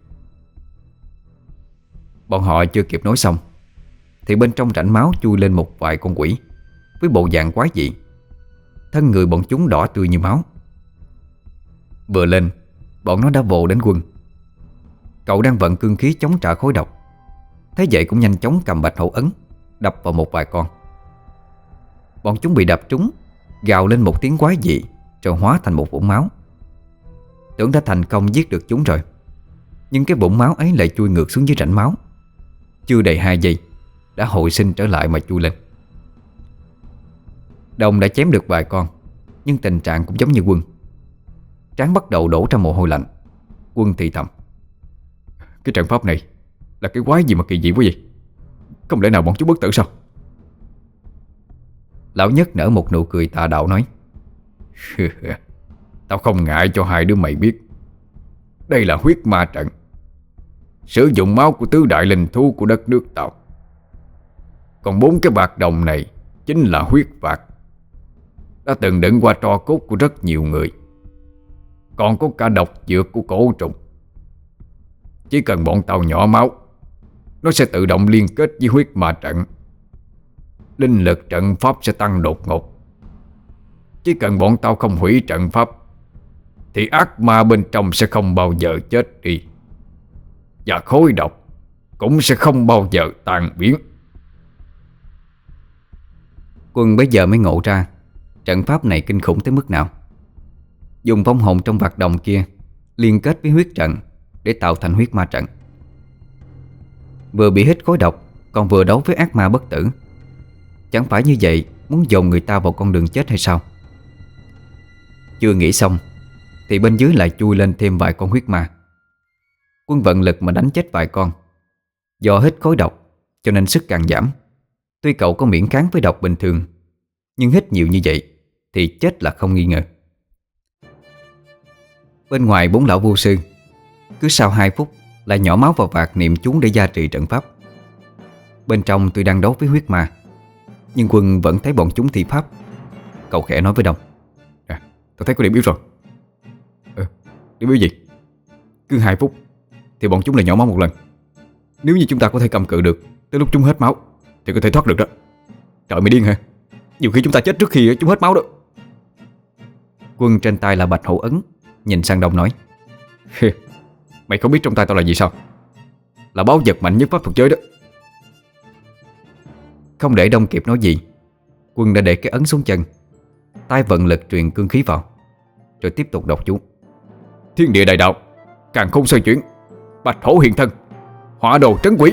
Bọn họ chưa kịp nói xong thì bên trong rãnh máu chui lên một vài con quỷ với bộ dạng quái dị. Thân người bọn chúng đỏ tươi như máu. Vừa lên, bọn nó đã vồ đến Quân. Cậu đang vận cương khí chống trả khối độc, thế vậy cũng nhanh chóng cầm Bạch Hổ ấn đập vào một vài con. Bọn chúng bị đập trúng, gào lên một tiếng quái dị rồi hóa thành một vũng máu. Tưởng đã thành công giết được chúng rồi, nhưng cái vũng máu ấy lại chui ngược xuống dưới rãnh máu. Chưa đầy hai giây đã hồi sinh trở lại mà chui lên. Đồng đã chém được vài con, nhưng tình trạng cũng giống như Quân. Trán bắt đầu đổ ra mồ hôi lạnh. Quân thì thầm: Cái trận pháp này là cái quái gì mà kỳ dị quá vậy? Không lẽ nào bọn chúng bất tử sao? Lão nhất nở một nụ cười tà đạo nói: Tao không ngại cho hai đứa mày biết. Đây là huyết ma trận, sử dụng máu của tứ đại linh thú của đất nước tao. Còn bốn cái bạc đồng này chính là huyết vạc, đã từng đựng qua tro cốt của rất nhiều người. Còn có cả độc dược của cổ trùng. Chỉ cần bọn tao nhỏ máu, nó sẽ tự động liên kết với huyết ma trận. Linh lực trận pháp sẽ tăng đột ngột. Chỉ cần bọn tao không hủy trận pháp thì ác ma bên trong sẽ không bao giờ chết đi, và khối độc cũng sẽ không bao giờ tan biến. Quân bây giờ mới ngộ ra trận pháp này kinh khủng tới mức nào. Dùng vong hồn trong vạt đồng kia liên kết với huyết trận để tạo thành huyết ma trận. Vừa bị hít khối độc, còn vừa đấu với ác ma bất tử. Chẳng phải như vậy muốn dồn người ta vào con đường chết hay sao? Chưa nghĩ xong thì bên dưới lại chui lên thêm vài con huyết ma. Quân vận lực mà đánh chết vài con. Do hít khối độc cho nên sức càng giảm. Tuy cậu có miễn kháng với độc bình thường, nhưng hít nhiều như vậy thì chết là không nghi ngờ. Bên ngoài bốn lão vô sư cứ sau hai phút lại nhỏ máu vào vạt niệm chú để gia trì trận pháp. Bên trong tôi đang đấu với huyết ma, nhưng Quân vẫn thấy bọn chúng thi pháp. Cậu khẽ nói với Đông: À, tôi thấy có điểm yếu rồi. Ừ, điểm yếu gì? Cứ hai phút thì bọn chúng lại nhỏ máu một lần. Nếu như chúng ta có thể cầm cự được tới lúc chúng hết máu thì có thể thoát được đó. Trời, mày điên hả? Nhiều khi chúng ta chết trước khi chúng hết máu đó. Quân trên tay là Bạch Hổ ấn, nhìn sang Đông nói: Mày không biết trong tay tao là gì sao? là báu vật mạnh nhất pháp thuật giới đó. Không để Đông kịp nói gì, Quân đã để cái ấn xuống chân, tay vận lực truyền cương khí vào, rồi tiếp tục đọc chú. Thiên địa đại đạo, càn khôn xoay chuyển, bạch hổ hiện thân, hỏa đồ trấn quỷ.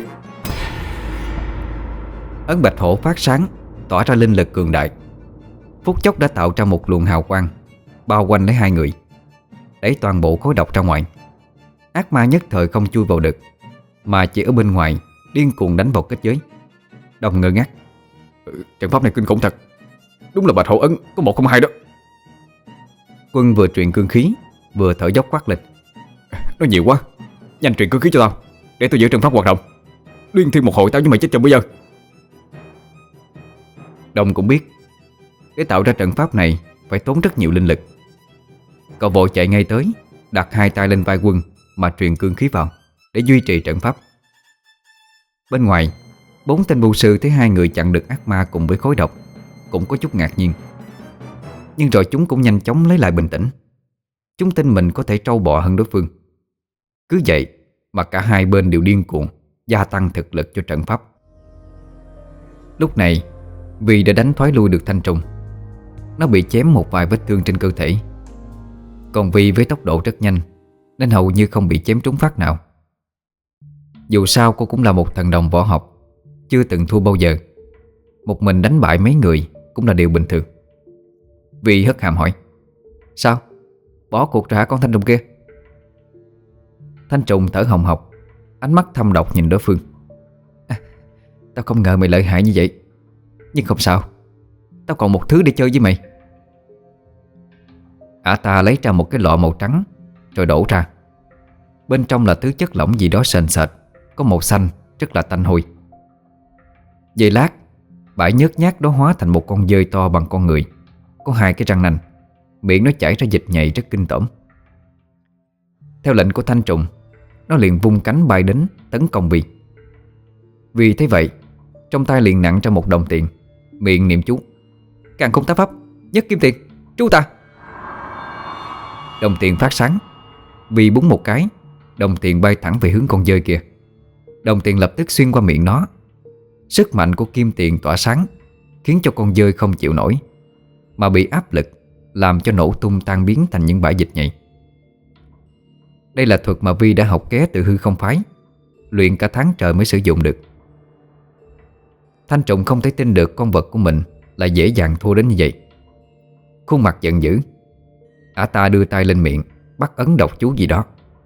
Ấn bạch hổ phát sáng, tỏa ra linh lực cường đại, phút chốc đã tạo ra một luồng hào quang bao quanh lấy hai người, đẩy toàn bộ khối độc ra ngoài. Ác ma nhất thời không chui vào được, mà chỉ ở bên ngoài điên cuồng đánh vào kết giới. Đồng ngơ ngác. ừ, Trận pháp này kinh khủng thật. Đúng là bạch hổ ấn có một không hai đó. Quân vừa truyền cương khí vừa thở dốc quát lên. Nó nhiều quá, nhanh truyền cương khí cho tao, để tôi giữ trận pháp hoạt động. Liên thiên một hội tao với mày chết chồng bây giờ. Đồng cũng biết để tạo ra trận pháp này phải tốn rất nhiều linh lực. Cậu vội chạy ngay tới, đặt hai tay lên vai Quân mà truyền cương khí vào để duy trì trận pháp. Bên ngoài, bốn tên bưu sư thấy hai người chặn được ác ma cùng với khối độc, cũng có chút ngạc nhiên. Nhưng rồi chúng cũng nhanh chóng lấy lại bình tĩnh. Chúng tin mình có thể trâu bò hơn đối phương. Cứ vậy mà cả hai bên đều điên cuồng gia tăng thực lực cho trận pháp. Lúc này, vì đã đánh thoái lui được Thanh Trùng, nó bị chém một vài vết thương trên cơ thể. Còn vì với tốc độ rất nhanh nên hầu như không bị chém trúng phát nào. Dù sao cô cũng là một thần đồng võ học, chưa từng thua bao giờ. Một mình đánh bại mấy người cũng là điều bình thường. Vì hất hàm hỏi: Sao? Bỏ cuộc rồi hả con Thanh Trùng kia? Thanh Trùng thở hồng hộc, ánh mắt thâm độc nhìn đối phương. à, Tao không ngờ mày lợi hại như vậy. Nhưng không sao, tao còn một thứ để chơi với mày. Ả ta lấy ra một cái lọ màu trắng rồi đổ ra. Bên trong là thứ chất lỏng gì đó sền sệt, có màu xanh, rất là tanh hôi. Giây lát, bãi nhớt nhát đó hóa thành một con dơi to bằng con người, có hai cái răng nanh, miệng nó chảy ra dịch nhầy rất kinh tởm. Theo lệnh của Thanh Trùng, nó liền vung cánh bay đến tấn công Vi. Vì thế vậy, trong tay liền nặng ra một đồng tiền, miệng niệm chú: Càng không tá pháp, nhất kim tiền, chú ta. Đồng tiền phát sáng. Vi búng một cái, đồng tiền bay thẳng về hướng con dơi kia. Đồng tiền lập tức xuyên qua miệng nó. Sức mạnh của kim tiền tỏa sáng khiến cho con dơi không chịu nổi, mà bị áp lực làm cho nổ tung tan biến thành những bãi dịch nhầy. Đây là thuật mà Vi đã học ké từ Hư Không Phái, luyện cả tháng trời mới sử dụng được. Thanh Trùng không thể tin được con vật của mình lại dễ dàng thua đến như vậy. Khuôn mặt giận dữ, ả ta đưa tay lên miệng bắt ấn đọc chú gì đó.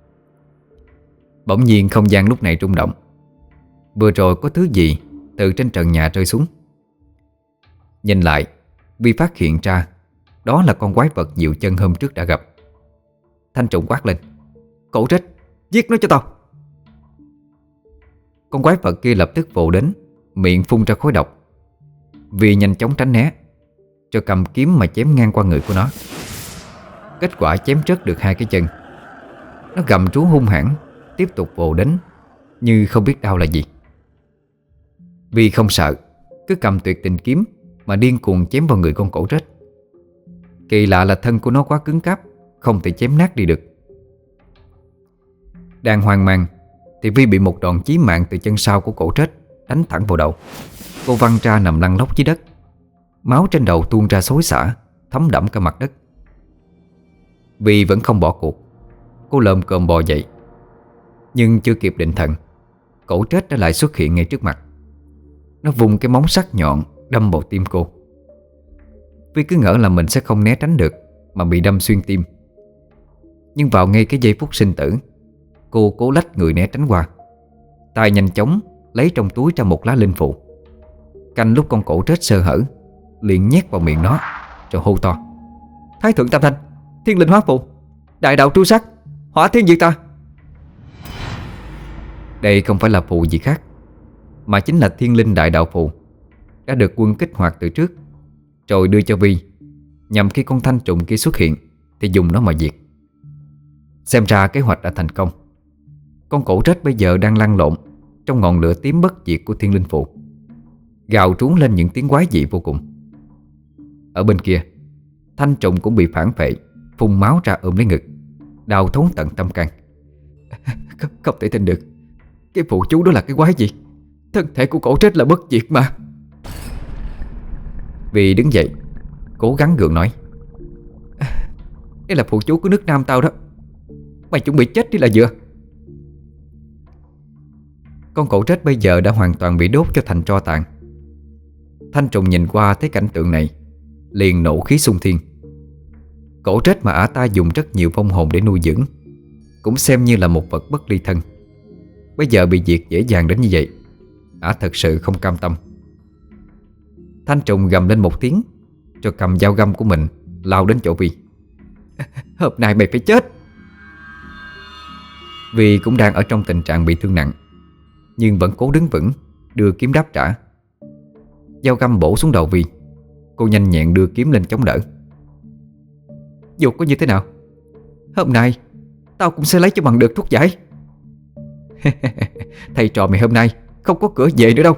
Bỗng nhiên không gian lúc này rung động. Vừa rồi có thứ gì từ trên trần nhà rơi xuống. Nhìn lại, Vi phát hiện ra đó là con quái vật dịu chân hôm trước đã gặp. Thanh Trùng quát lên: Cổ trích, giết nó cho tao! Con quái vật kia lập tức vồ đến, miệng phun ra khói độc. Vi nhanh chóng tránh né, rồi cầm kiếm mà chém ngang qua người của nó. Kết quả chém rớt được hai cái chân. Nó gầm rú hung hãn, tiếp tục vồ đến như không biết đau là gì. Vi không sợ, cứ cầm tuyệt tình kiếm mà điên cuồng chém vào người con cổ rết. Kỳ lạ là thân của nó quá cứng cáp, không thể chém nát đi được. Đang hoang mang thì Vi bị một đòn chí mạng từ chân sau của cổ rết đánh thẳng vào đầu. Cô văng ra nằm lăn lóc dưới đất. Máu trên đầu tuôn ra xối xả, thấm đẫm cả mặt đất. Vi vẫn không bỏ cuộc. Cô lồm cồm bò dậy. Nhưng chưa kịp định thần, cổ trết đã lại xuất hiện ngay trước mặt. Nó vùng cái móng sắc nhọn đâm vào tim cô. Vi cứ ngỡ là mình sẽ không né tránh được mà bị đâm xuyên tim. Nhưng vào ngay cái giây phút sinh tử, cô cố lách người né tránh qua. Tay nhanh chóng lấy trong túi ra một lá linh phù. Canh lúc con cổ trết sơ hở, liền nhét vào miệng nó rồi hô to: Thái thượng tam thanh, thiên linh hóa phù, đại đạo tru sát, hỏa thiên diệt ta. Đây không phải là phù gì khác, mà chính là thiên linh đại đạo phù, đã được Quân kích hoạt từ trước, rồi đưa cho Vi, nhằm khi con Thanh Trùng kia xuất hiện thì dùng nó mà diệt. Xem ra kế hoạch đã thành công. Con cổ trết bây giờ đang lăn lộn trong ngọn lửa tím bất diệt của thiên linh phù, gào trú lên những tiếng quái dị vô cùng. Ở bên kia, Thanh Trùng cũng bị phản phệ, phun máu ra ôm lấy ngực, đau thốn tận tâm can. Không, không thể tin được, Cái phụ chú đó là cái quái gì? Thân thể của cổ trách là bất diệt mà. Vì đứng dậy, cố gắng gượng nói: Đây là phụ chú của nước Nam tao đó. Mày chuẩn bị chết đi là vừa. Con cổ trách bây giờ đã hoàn toàn bị đốt cho thành tro tàn. Thanh Trùng nhìn qua thấy cảnh tượng này, liền nộ khí xung thiên. Cổ trách mà ả ta dùng rất nhiều vong hồn để nuôi dưỡng, cũng xem như là một vật bất ly thân, bây giờ bị diệt dễ dàng đến như vậy, ả thật sự không cam tâm. Thanh Trùng gầm lên một tiếng, rồi cầm dao găm của mình lao đến chỗ Vi. Hôm nay mày phải chết. Vi cũng đang ở trong tình trạng bị thương nặng, nhưng vẫn cố đứng vững, đưa kiếm đáp trả. Dao găm bổ xuống đầu Vi, cô nhanh nhẹn đưa kiếm lên chống đỡ. Dù có như thế nào, hôm nay tao cũng sẽ lấy cho bằng được thuốc giải. Thầy trò mày hôm nay không có cửa về nữa đâu.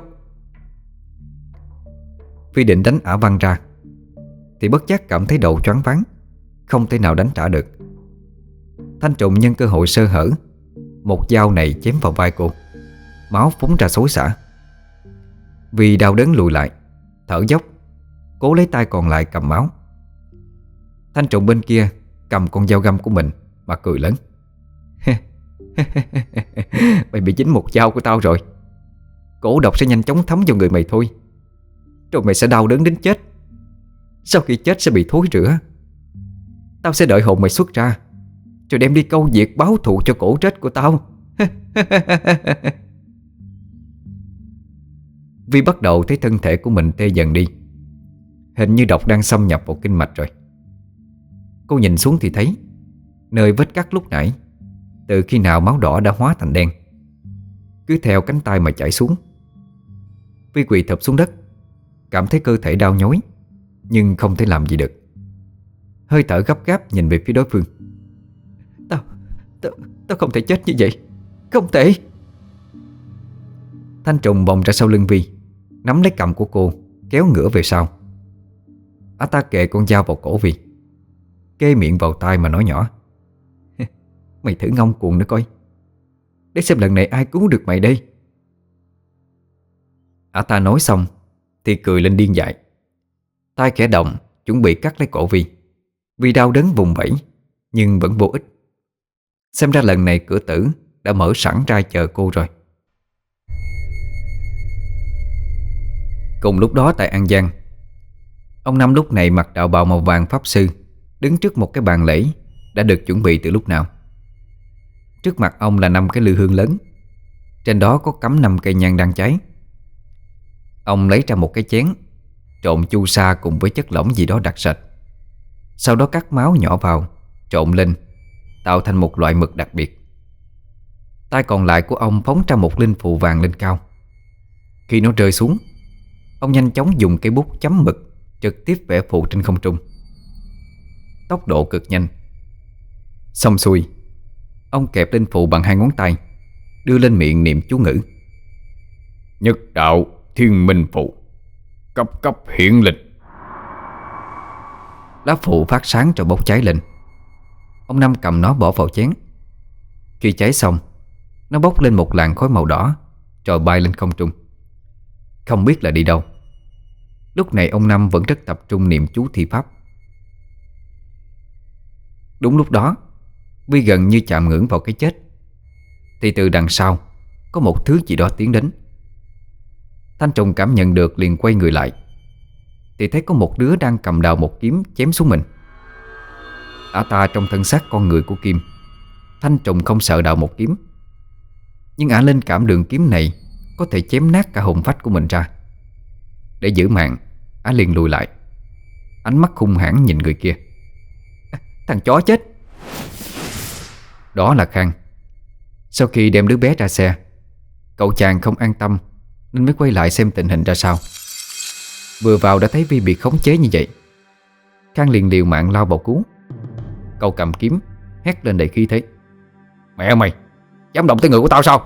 Vi định đánh ả văng ra, thì bất giác cảm thấy đầu choáng váng, không thể nào đánh trả được. Thanh Trùng nhân cơ hội sơ hở, một dao này chém vào vai cô, máu phúng ra xối xả. Vi đau đớn lùi lại, thở dốc, cố lấy tay còn lại cầm máu. Thanh Trùng bên kia cầm con dao găm của mình mà cười lớn. Mày bị dính một dao của tao rồi. Cổ độc sẽ nhanh chóng thấm vào người mày thôi, rồi mày sẽ đau đớn đến chết. Sau khi chết sẽ bị thối rữa. Tao sẽ đợi hồn mày xuất ra, rồi đem đi câu diệt báo thù cho cổ trách của tao. Vi bắt đầu thấy thân thể của mình tê dần đi, hình như độc đang xâm nhập vào kinh mạch rồi. Cô nhìn xuống thì thấy nơi vết cắt lúc nãy, từ khi nào máu đỏ đã hóa thành đen, cứ theo cánh tay mà chảy xuống. Vi quỳ thụp xuống đất, cảm thấy cơ thể đau nhói, nhưng không thể làm gì được. Hơi thở gấp gáp nhìn về phía đối phương. Tao, tao, tao không thể chết như vậy. Không thể. Thanh Trùng bồng ra sau lưng Vi, nắm lấy cầm của cô, kéo ngửa về sau. Ả ta kề con dao vào cổ Vi, kê miệng vào tai mà nói nhỏ: Mày thử ngông cuồng nữa coi, để xem lần này ai cứu được mày đây. Ả ta nói xong thì cười lên điên dại, tay khẽ động chuẩn bị cắt lấy cổ Vi. Vi đau đớn vùng vẫy nhưng vẫn vô ích. Xem ra lần này cửa tử đã mở sẵn ra chờ cô rồi. Cùng lúc đó tại An Giang, ông Năm lúc này mặc đạo bào màu vàng pháp sư, đứng trước một cái bàn lễ đã được chuẩn bị từ lúc nào. Trước mặt ông là năm cái lư hương lớn, trên đó có cắm năm cây nhang đang cháy. Ông lấy ra một cái chén, trộn chu sa cùng với chất lỏng gì đó đặc sệt, sau đó cắt máu nhỏ vào, trộn lên, tạo thành một loại mực đặc biệt. Tay còn lại của ông phóng ra một linh phù vàng lên cao. Khi nó rơi xuống, ông nhanh chóng dùng cây bút chấm mực, trực tiếp vẽ phù trên không trung. Tốc độ cực nhanh. Xong xuôi, ông kẹp linh phù bằng hai ngón tay, đưa lên miệng niệm chú ngữ: Nhất đạo thiên minh phù, cấp cấp hiện linh. Lá phù phát sáng rồi bốc cháy lên. Ông Năm cầm nó bỏ vào chén. Khi cháy xong, nó bốc lên một làn khói màu đỏ, rồi bay lên không trung, không biết là đi đâu. Lúc này ông Năm vẫn rất tập trung niệm chú thi pháp. Đúng lúc đó, Vi gần như chạm ngưỡng vào cái chết, thì từ đằng sau có một thứ gì đó tiến đến. Thanh Trùng cảm nhận được liền quay người lại, thì thấy có một đứa đang cầm đào một kiếm chém xuống mình. Ả ta trong thân xác con người của Kim, Thanh Trùng không sợ đào một kiếm, nhưng ả linh cảm đường kiếm này có thể chém nát cả hồn phách của mình ra. Để giữ mạng, ả liền lùi lại, ánh mắt hung hãn nhìn người kia. Thằng chó chết. Đó là Khang. Sau khi đem đứa bé ra xe, cậu chàng không an tâm nên mới quay lại xem tình hình ra sao. Vừa vào đã thấy Vi bị khống chế như vậy, Khang liền liều mạng lao vào cứu. Cậu cầm kiếm hét lên đầy khí thế: Mẹ mày, dám động tới người của tao sao?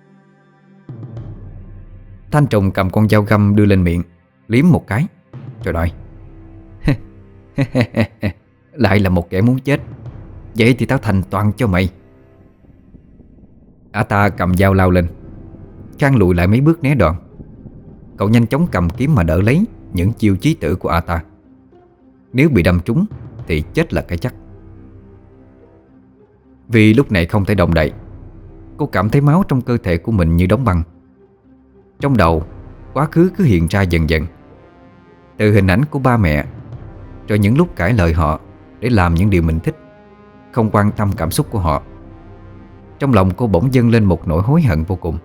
Thanh Trùng cầm con dao găm đưa lên miệng, liếm một cái, rồi nói: Lại là một kẻ muốn chết. Vậy thì tao thành toàn cho mày. Ả ta cầm dao lao lên, Khang lùi lại mấy bước né đòn. Cậu nhanh chóng cầm kiếm mà đỡ lấy những chiêu chí tử của ả ta. Nếu bị đâm trúng thì chết là cái chắc. Vì lúc này không thể động đậy, cô cảm thấy máu trong cơ thể của mình như đóng băng. Trong đầu, quá khứ cứ hiện ra dần dần. Từ hình ảnh của ba mẹ, rồi những lúc cãi lời họ để làm những điều mình thích, không quan tâm cảm xúc của họ. Trong lòng cô bỗng dâng lên một nỗi hối hận vô cùng.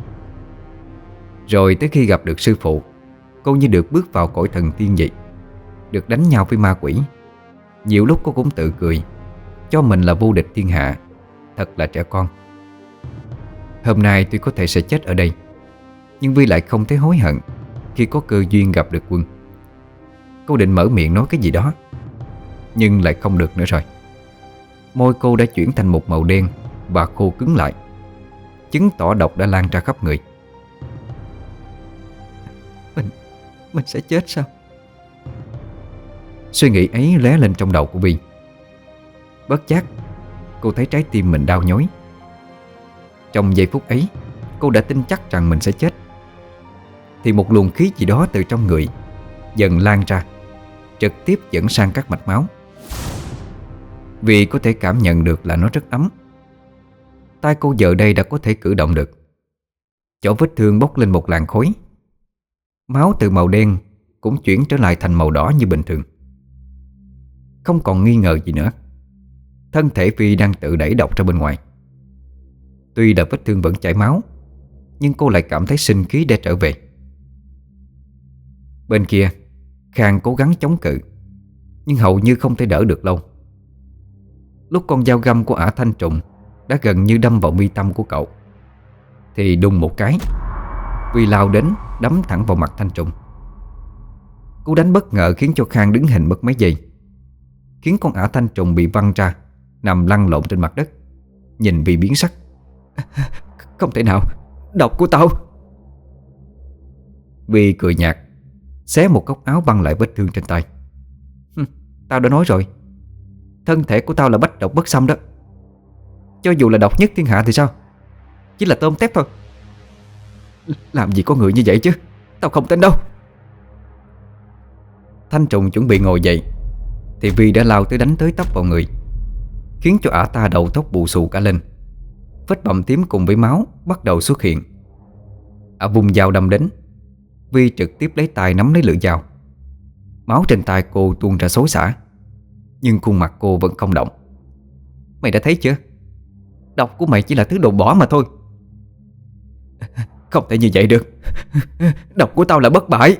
Rồi tới khi gặp được sư phụ, cô như được bước vào cõi thần tiên vậy. Được đánh nhau với ma quỷ. Nhiều lúc cô cũng tự cười, cho mình là vô địch thiên hạ. Thật là trẻ con. Hôm nay tuy có thể sẽ chết ở đây, nhưng Vi lại không thấy hối hận khi có cơ duyên gặp được Quân. Cô định mở miệng nói cái gì đó, nhưng lại không được nữa rồi. Môi cô đã chuyển thành một màu đen và khô cứng lại, chứng tỏ độc đã lan ra khắp người. Mình, mình sẽ chết sao? Suy nghĩ ấy lóe lên trong đầu của Vi. Bất giác cô thấy trái tim mình đau nhói. Trong giây phút ấy, cô đã tin chắc rằng mình sẽ chết. Thì một luồng khí gì đó từ trong người dần lan ra, trực tiếp dẫn sang các mạch máu. Vì có thể cảm nhận được là nó rất ấm. Tay cô giờ đây đã có thể cử động được. Chỗ vết thương bốc lên một làn khói. Máu từ màu đen cũng chuyển trở lại thành màu đỏ như bình thường. Không còn nghi ngờ gì nữa. Thân thể Vi đang tự đẩy độc ra bên ngoài. Tuy là vết thương vẫn chảy máu, nhưng cô lại cảm thấy sinh khí để trở về. Bên kia, Khang cố gắng chống cự, nhưng hầu như không thể đỡ được lâu. Lúc con dao găm của ả Thanh Trùng đã gần như đâm vào mi tâm của cậu, thì đùng một cái, Vi lao đến đấm thẳng vào mặt Thanh Trùng. Cú đánh bất ngờ khiến cho Khang đứng hình mất mấy giây, khiến con ả Thanh Trùng bị văng ra, nằm lăn lộn trên mặt đất. Nhìn Vi biến sắc. Không thể nào, độc của tao. Vi cười nhạt, xé một góc áo băng lại vết thương trên tay. Tao đã nói rồi, thân thể của tao là bách độc bất xâm đó. Cho dù là độc nhất thiên hạ thì sao? Chỉ là tôm tép thôi. Làm gì có người như vậy chứ. Tao không tin đâu. Thanh Trùng chuẩn bị ngồi dậy, thì Vi đã lao tới đánh tới tấp vào người, khiến cho ả ta đầu tóc bù xù cả lên. Vết bầm tím cùng với máu bắt đầu xuất hiện. Ả vùng dao đâm đến. Vi trực tiếp lấy tay nắm lấy lưỡi dao. Máu trên tay cô tuôn ra xối xả, nhưng khuôn mặt cô vẫn không động. Mày đã thấy chưa? Độc của mày chỉ là thứ đồ bỏ mà thôi. Không thể như vậy được. Độc của tao là bất bại.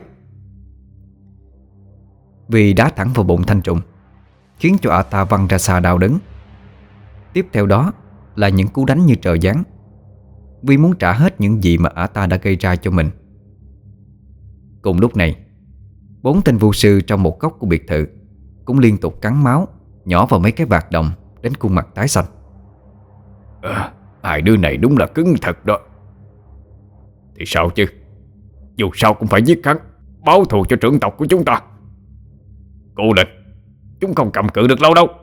Vi đá thẳng vào bụng Thanh Trùng, khiến cho ả ta văng ra xa đau đớn. Tiếp theo đó là những cú đánh như trời giáng. Vi muốn trả hết những gì mà ả ta đã gây ra cho mình. Cùng lúc này, bốn tên vu sư trong một góc của biệt thự cũng liên tục cắn máu nhỏ vào mấy cái vạt đồng, đến khuôn mặt tái xanh. À, hai đứa này đúng là cứng thật đó. Thì sao chứ, dù sao cũng phải giết hắn, báo thù cho trưởng tộc của chúng ta. Cô Lịch, chúng không cầm cự được lâu đâu.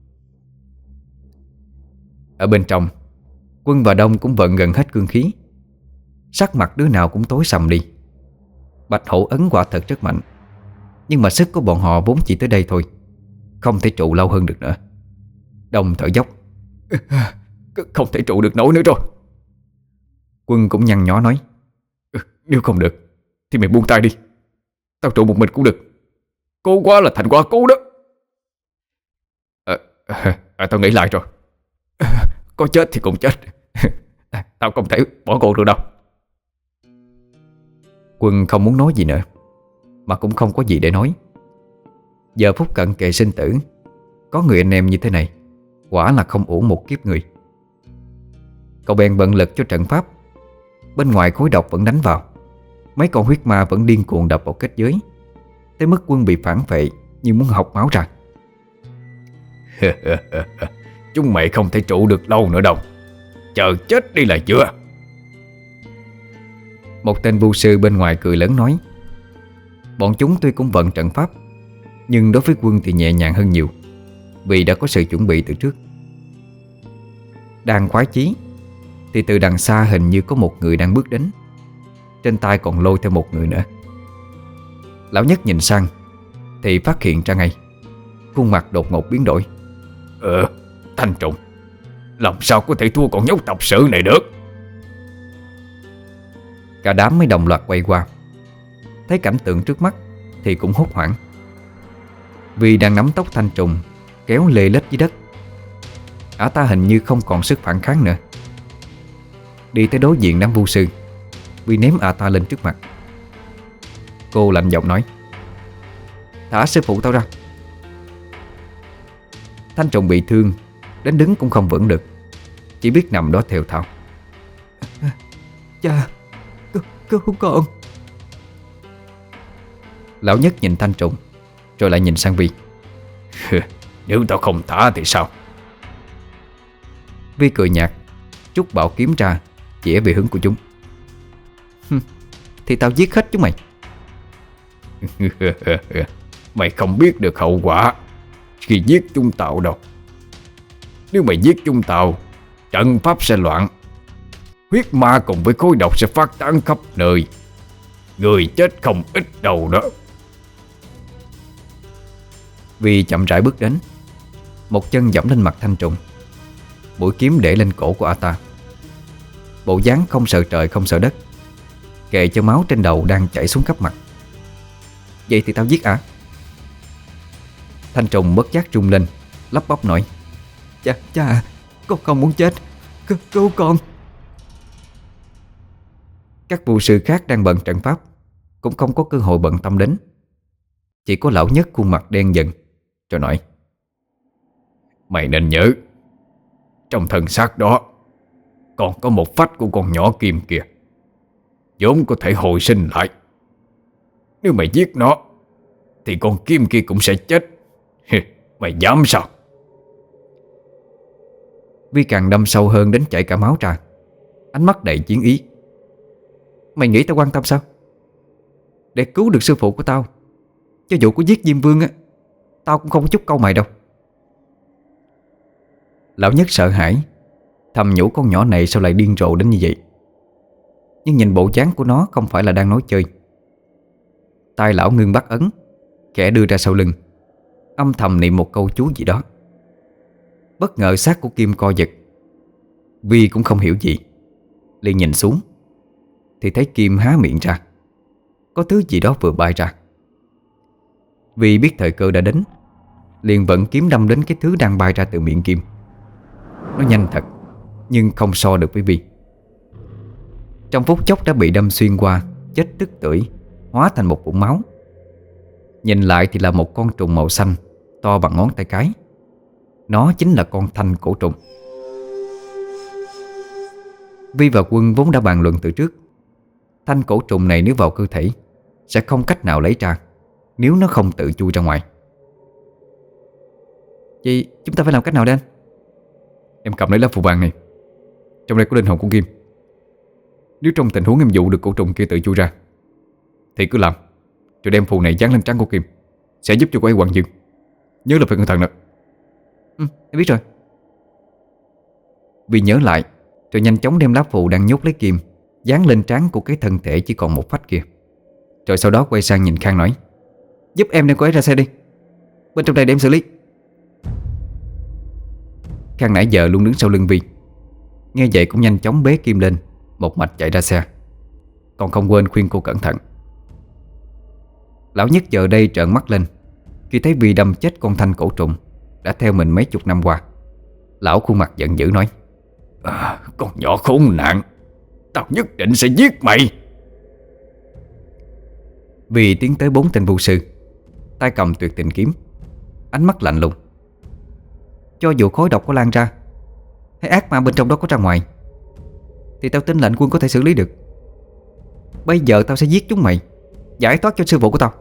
Ở bên trong, Quân và Đông cũng vận gần hết cương khí. Sắc mặt đứa nào cũng tối sầm đi. Bạch Hổ ấn quả thật rất mạnh, nhưng mà sức của bọn họ vốn chỉ tới đây thôi, không thể trụ lâu hơn được nữa. Đông thở dốc. Không thể trụ được nổi nữa rồi. Quân cũng nhăn nhó nói. Nếu không được thì mày buông tay đi, tao trụ một mình cũng được. Cố quá là thành quá cố đó. à, à, à, Tao nghĩ lại rồi. à, Có chết thì cũng chết. à, Tao không thể bỏ cô được đâu. Quân không muốn nói gì nữa, mà cũng không có gì để nói. Giờ phút cận kề sinh tử, có người anh em như thế này, quả là không uổng một kiếp người. Cậu bèn bận lực cho trận pháp. Bên ngoài khối độc vẫn đánh vào. Mấy con huyết ma vẫn điên cuồng đập vào kết giới, tới mức Quân bị phản phệ như muốn học máu ra. Chúng mày không thể trụ được lâu nữa đâu, chờ chết đi là vừa. Một tên vu sư bên ngoài cười lớn nói. Bọn chúng tuy cũng vận trận pháp, nhưng đối với Quân thì nhẹ nhàng hơn nhiều, vì đã có sự chuẩn bị từ trước. Đang khoái chí thì từ đằng xa hình như có một người đang bước đến. trên tay còn lôi theo một người nữa. Lão Nhất nhìn sang thì phát hiện ra ngay, khuôn mặt đột ngột biến đổi. Ờ, Thanh Trùng, làm sao có thể thua con nhóc tập sự này được? Cả đám mới đồng loạt quay qua, thấy cảnh tượng trước mắt thì cũng hốt hoảng. Vì đang nắm tóc Thanh Trùng kéo lê lết dưới đất, ả ta hình như không còn sức phản kháng nữa. Đi tới đối diện đám vu sư, Vi ném ả ta lên trước mặt. Cô lạnh giọng nói: "Thả sư phụ tao ra." Thanh Trùng bị thương đến đứng cũng không vững được, chỉ biết nằm đó thều thào: "Cha, cứu, cứu con." Lão Nhất nhìn Thanh Trùng rồi lại nhìn sang Vi. Nếu tao không thả thì sao? Vi cười nhạt, rút bảo kiếm ra, chĩa về hướng của chúng. "Thì tao giết hết chúng mày." Mày không biết được hậu quả khi giết chúng tao đâu. Nếu mày giết chúng tao, trận pháp sẽ loạn, huyết ma cùng với khối độc sẽ phát tán khắp nơi, người chết không ít đâu đó. Vi chậm rãi bước đến, một chân giẫm lên mặt Thanh Trùng, mũi kiếm để lên cổ của ả ta. Bộ dáng không sợ trời không sợ đất, kệ cho máu trên đầu đang chảy xuống khắp mặt. "Vậy thì tao giết ả." Thanh Trùng bất giác rung lên, lắp bắp nói: Cha, cha, con không muốn chết, cứu, cứu con." Các vụ sư khác đang bận trận pháp cũng không có cơ hội bận tâm đến. Chỉ có Lão Nhất khuôn mặt đen dần rồi nói: "Mày nên nhớ, trong thân xác đó còn có một phách của con nhỏ Kim kìa, vốn có thể hồi sinh lại. Nếu mày giết nó thì con Kim kia cũng sẽ chết. Mày dám sao?" Vi càng đâm sâu hơn đến chảy cả máu ra, ánh mắt đầy chiến ý. "Mày nghĩ tao quan tâm sao? Để cứu được sư phụ của tao, cho dù có giết Diêm Vương á, tao cũng không có chút câu mày đâu." Lão Nhất sợ hãi, thầm nhủ con nhỏ này sao lại điên rồ đến như vậy. Nhưng nhìn bộ dáng của nó không phải là đang nói chơi. Tay lão ngưng bắt ấn, khẽ đưa ra sau lưng, âm thầm niệm một câu chú gì đó. Bất ngờ xác của Kim co giật. Vi cũng không hiểu gì, liền nhìn xuống thì thấy Kim há miệng ra, có thứ gì đó vừa bay ra. Vi biết thời cơ đã đến, liền vận kiếm đâm đến cái thứ đang bay ra từ miệng Kim. Nó nhanh thật, nhưng không so được với Vi. Trong phút chốc đã bị đâm xuyên qua, chết tức tưởi, hóa thành một vũng máu. Nhìn lại thì là một con trùng màu xanh, to bằng ngón tay cái. Nó chính là con thanh cổ trùng. Vi và Quân vốn đã bàn luận từ trước, thanh cổ trùng này nếu vào cơ thể sẽ không cách nào lấy ra nếu nó không tự chui ra ngoài. "Vậy chúng ta phải làm cách nào đây anh?" "Em cầm lấy lá phù vàng này, trong đây có linh hồn của Kim. Nếu trong tình huống em dụ được cổ trùng kia tự chui ra thì cứ làm, rồi đem phù này dán lên trán của Kim, sẽ giúp cho cô ấy quặn dương. Nhớ là phải cẩn thận đó." "Ừ, em biết rồi." Vi nhớ lại, rồi nhanh chóng đem lá phù đang nhốt lấy Kim dán lên trán của cái thân thể chỉ còn một phách kia. Rồi sau đó quay sang nhìn Khang nói: "Giúp em đem cô ấy ra xe đi, bên trong đây để em xử lý." Khang nãy giờ luôn đứng sau lưng Vi, nghe vậy cũng nhanh chóng bế Kim lên, một mạch chạy ra xe, còn không quên khuyên cô cẩn thận. Lão Nhất giờ đây trợn mắt lên khi thấy Vi đâm chết con thanh cổ trùng đã theo mình mấy chục năm qua. Lão khuôn mặt giận dữ nói: à, "Con nhỏ khốn nạn, tao nhất định sẽ giết mày." Vi tiến tới bốn tên vu sư, tay cầm tuyệt tình kiếm, ánh mắt lạnh lùng. "Cho dù khói độc có lan ra, hay ác ma bên trong đó có ra ngoài, thì tao tin lệnh Quân có thể xử lý được. Bây giờ tao sẽ giết chúng mày, giải thoát cho sư phụ của tao."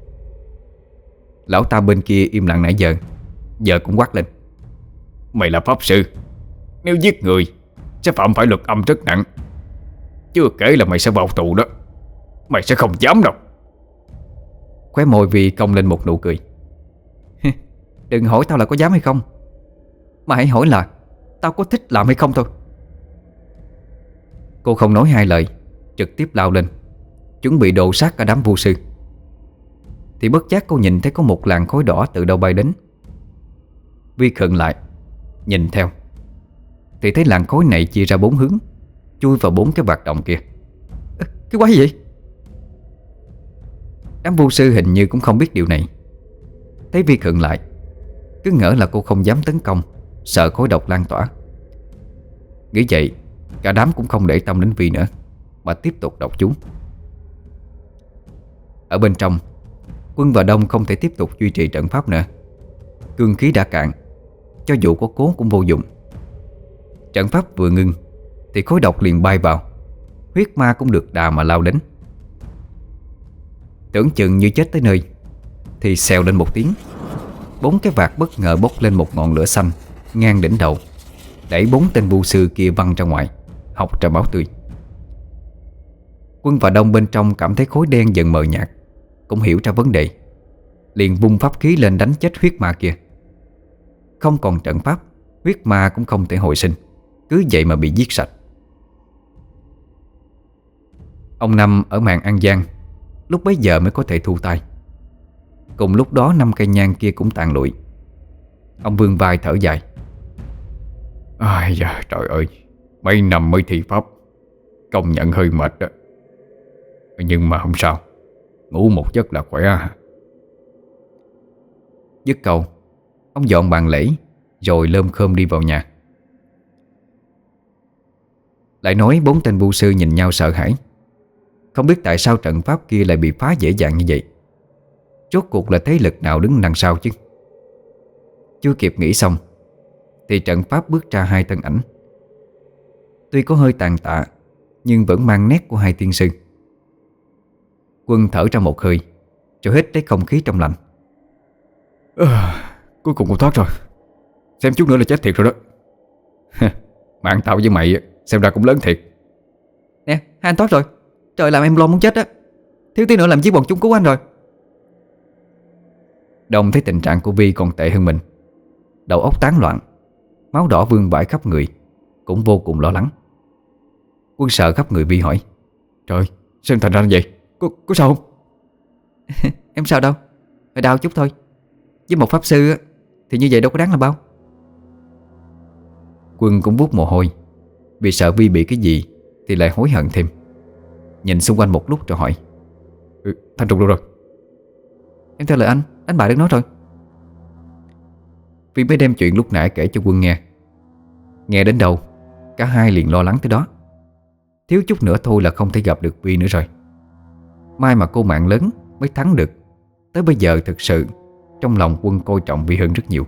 Lão ta bên kia im lặng nãy giờ, giờ cũng quát lên: "Mày là pháp sư, nếu giết người sẽ phạm phải luật âm rất nặng. Chưa kể là mày sẽ vào tù đó. Mày sẽ không dám đâu." Khóe môi Vi cong lên một nụ cười. "Đừng hỏi tao là có dám hay không, mà hãy hỏi là tao có thích làm hay không thôi." Cô không nói hai lời, trực tiếp lao lên, chuẩn bị đồ sát cả đám vu sư, thì bất giác cô nhìn thấy có một làn khói đỏ từ đâu bay đến. Vi khựng lại, nhìn theo, thì thấy làn khói này chia ra bốn hướng, chui vào bốn cái vạt đồng kia. Ơ, cái quái gì vậy? Đám vu sư hình như cũng không biết điều này. Thấy Vi khựng lại, cứ ngỡ là cô không dám tấn công, sợ khói độc lan tỏa. Nghĩ vậy, cả đám cũng không để tâm đến Vi nữa, mà tiếp tục đọc chú. Ở bên trong, Quân và Đông không thể tiếp tục duy trì trận pháp nữa. Cương khí đã cạn, cho dù có cố cũng vô dụng. Trận pháp vừa ngưng thì khói độc liền bay vào. Huyết ma cũng được đà mà lao đến. Tưởng chừng như chết tới nơi, thì xèo lên một tiếng, bốn cái vạt bất ngờ bốc lên một ngọn lửa xanh ngang đỉnh đầu, đẩy bốn tên vu sư kia văng ra ngoài, học ra máu tươi. Quân và Đông bên trong cảm thấy khối đen dần mờ nhạt, cũng hiểu ra vấn đề, liền vung pháp khí lên đánh chết huyết ma kia. Không còn trận pháp, huyết ma cũng không thể hồi sinh, cứ vậy mà bị giết sạch. Ông Năm ở màn An Giang lúc bấy giờ mới có thể thu tay. Cùng lúc đó năm cây nhang kia cũng tàn lụi. Ông vươn vai thở dài. Ai da, trời ơi, mấy năm mới thi pháp, công nhận hơi mệt đó. Nhưng mà không sao, ngủ một giấc là khỏe. Dứt câu, ông dọn bàn lễ, rồi lơm khơm đi vào nhà. Lại nói bốn tên vu sư nhìn nhau sợ hãi, không biết tại sao trận pháp kia lại bị phá dễ dàng như vậy. Rốt cuộc là thế lực nào đứng đằng sau chứ? Chưa kịp nghĩ xong thì trận pháp bước ra hai thân ảnh. Tuy có hơi tàn tạ, nhưng vẫn mang nét của hai tiên sư. Quân thở ra một hơi, cho hít lấy không khí trong lành. À, cuối cùng cũng thoát rồi. Xem chút nữa là chết thiệt rồi đó. Mạng tao với mày xem ra cũng lớn thiệt. Nè, hai anh thoát rồi. Trời, làm em lo muốn chết á. Thiếu tí nữa làm chiếc bọn chúng cứu anh rồi. Đông thấy tình trạng của Vi còn tệ hơn mình, đầu óc tán loạn, máu đỏ vương vãi khắp người, cũng vô cùng lo lắng. Quân sợ khắp người Vi hỏi: Trời, sao em thành ra như vậy? Có, có sao không? Em sao đâu, hơi đau chút thôi. Với một pháp sư á, thì như vậy đâu có đáng là bao. Quân cũng vuốt mồ hôi, vì sợ Vi bị cái gì thì lại hối hận thêm. Nhìn xung quanh một lúc rồi hỏi: ừ, Thanh Trùng đâu rồi? Em theo lời anh, đánh bại được nó rồi. Vi mới đem chuyện lúc nãy kể cho Quân nghe. Nghe đến đâu, cả hai liền lo lắng tới đó. Thiếu chút nữa thôi là không thể gặp được Vi nữa rồi. May mà cô mạng lớn mới thắng được. Tới bây giờ thực sự trong lòng Quân coi trọng Vi hơn rất nhiều.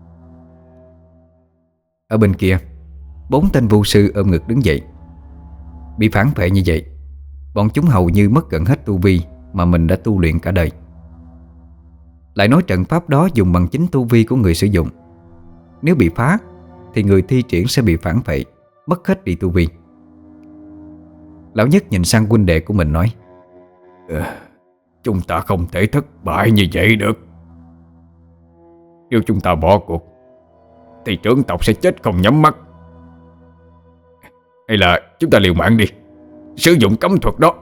Ở bên kia, bốn tên vu sư ôm ngực đứng dậy. Bị phản vệ như vậy, bọn chúng hầu như mất gần hết tu vi mà mình đã tu luyện cả đời. Lại nói trận pháp đó dùng bằng chính tu vi của người sử dụng. Nếu bị phá thì người thi triển sẽ bị phản vệ, mất hết đi tu vi. Lão Nhất nhìn sang huynh đệ của mình nói: ừ, Chúng ta không thể thất bại như vậy được. Nếu chúng ta bỏ cuộc thì trưởng tộc sẽ chết không nhắm mắt. Hay là chúng ta liều mạng đi, sử dụng cấm thuật đó.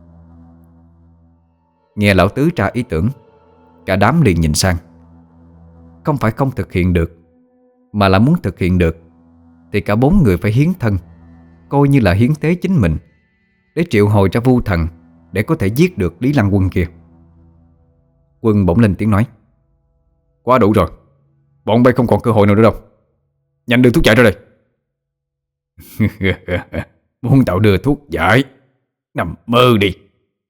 Nghe lão tứ ra ý tưởng, cả đám liền nhìn sang. Không phải không thực hiện được, mà là muốn thực hiện được thì cả bốn người phải hiến thân, coi như là hiến tế chính mình, để triệu hồi ra vu thần, để có thể giết được Lý Lăng Quân kia. Quân bỗng lên tiếng nói: Quá đủ rồi, bọn bay không còn cơ hội nào nữa đâu. Nhanh đưa thuốc giải ra đây. Muốn tao đưa thuốc giải, nằm mơ đi.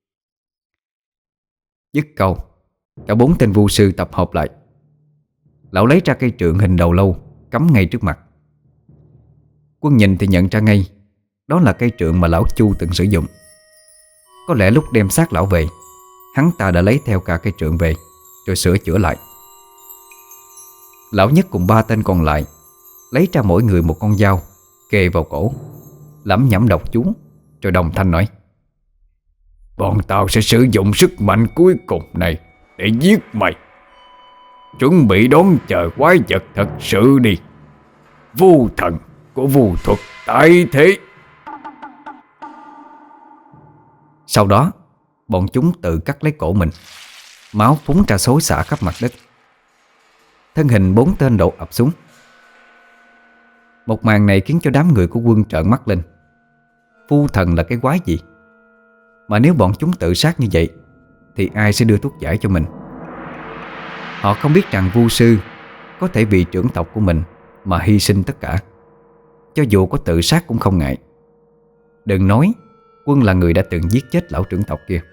Dứt câu, cả bốn tên vu sư tập hợp lại. Lão lấy ra cây trượng hình đầu lâu, cắm ngay trước mặt. Quân nhìn thì nhận ra ngay, đó là cây trượng mà lão Chu từng sử dụng. Có lẽ lúc đem xác lão về, hắn ta đã lấy theo cả cây trượng về, rồi sửa chữa lại. Lão Nhất cùng ba tên còn lại lấy ra mỗi người một con dao, kề vào cổ, lẩm nhẩm đọc chú, rồi đồng thanh nói: Bọn tao sẽ sử dụng sức mạnh cuối cùng này để giết mày. Chuẩn bị đón chờ quái vật thật sự đi. Vu thần của vu thuật tại thế. Sau đó, bọn chúng tự cắt lấy cổ mình. Máu phúng ra xối xả khắp mặt đất. Thân hình bốn tên đổ ập xuống. Một màn này khiến cho đám người của Quân trợn mắt lên. Phu thần là cái quái gì? Mà nếu bọn chúng tự sát như vậy thì ai sẽ đưa thuốc giải cho mình? Họ không biết rằng vu sư có thể vì trưởng tộc của mình mà hy sinh tất cả, cho dù có tự sát cũng không ngại. Đừng nói Quân là người đã từng giết chết lão trưởng tộc kia.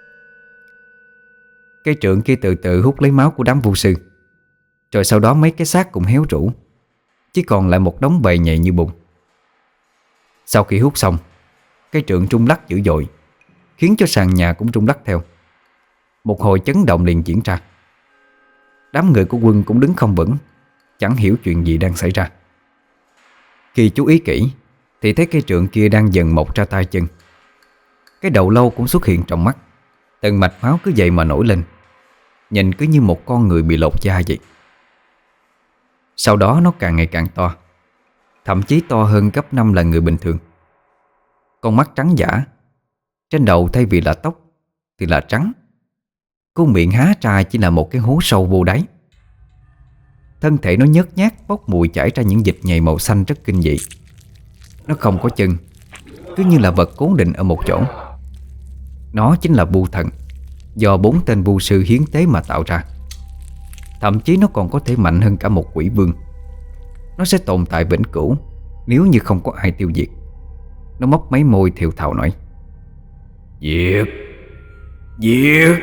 Cây trượng kia từ từ hút lấy máu của đám vu sư, rồi sau đó mấy cái xác cũng héo rũ, chỉ còn lại một đống bầy nhầy như bùn. Sau khi hút xong, cây trượng rung lắc dữ dội, khiến cho sàn nhà cũng rung lắc theo. Một hồi chấn động liền diễn ra. Đám người của Quân cũng đứng không vững, chẳng hiểu chuyện gì đang xảy ra. Khi chú ý kỹ thì thấy cây trượng kia đang dần mọc ra tay chân. Cái đầu lâu cũng xuất hiện trong mắt. Từng mạch máu cứ vậy mà nổi lên, nhìn cứ như một con người bị lột da vậy. Sau đó nó càng ngày càng to, thậm chí to hơn gấp năm lần người bình thường. Con mắt trắng dã, trên đầu thay vì là tóc thì là trắng. Cái miệng há ra chỉ là một cái hố sâu vô đáy. Thân thể nó nhớt nhát, bốc mùi chảy ra những dịch nhầy màu xanh rất kinh dị. Nó không có chân, cứ như là vật cố định ở một chỗ. Nó chính là vu thần, do bốn tên vu sư hiến tế mà tạo ra. Thậm chí nó còn có thể mạnh hơn cả một quỷ vương. Nó sẽ tồn tại vĩnh cửu nếu như không có ai tiêu diệt. Nó mấp mấy môi thều thào nói: Giết! Giết!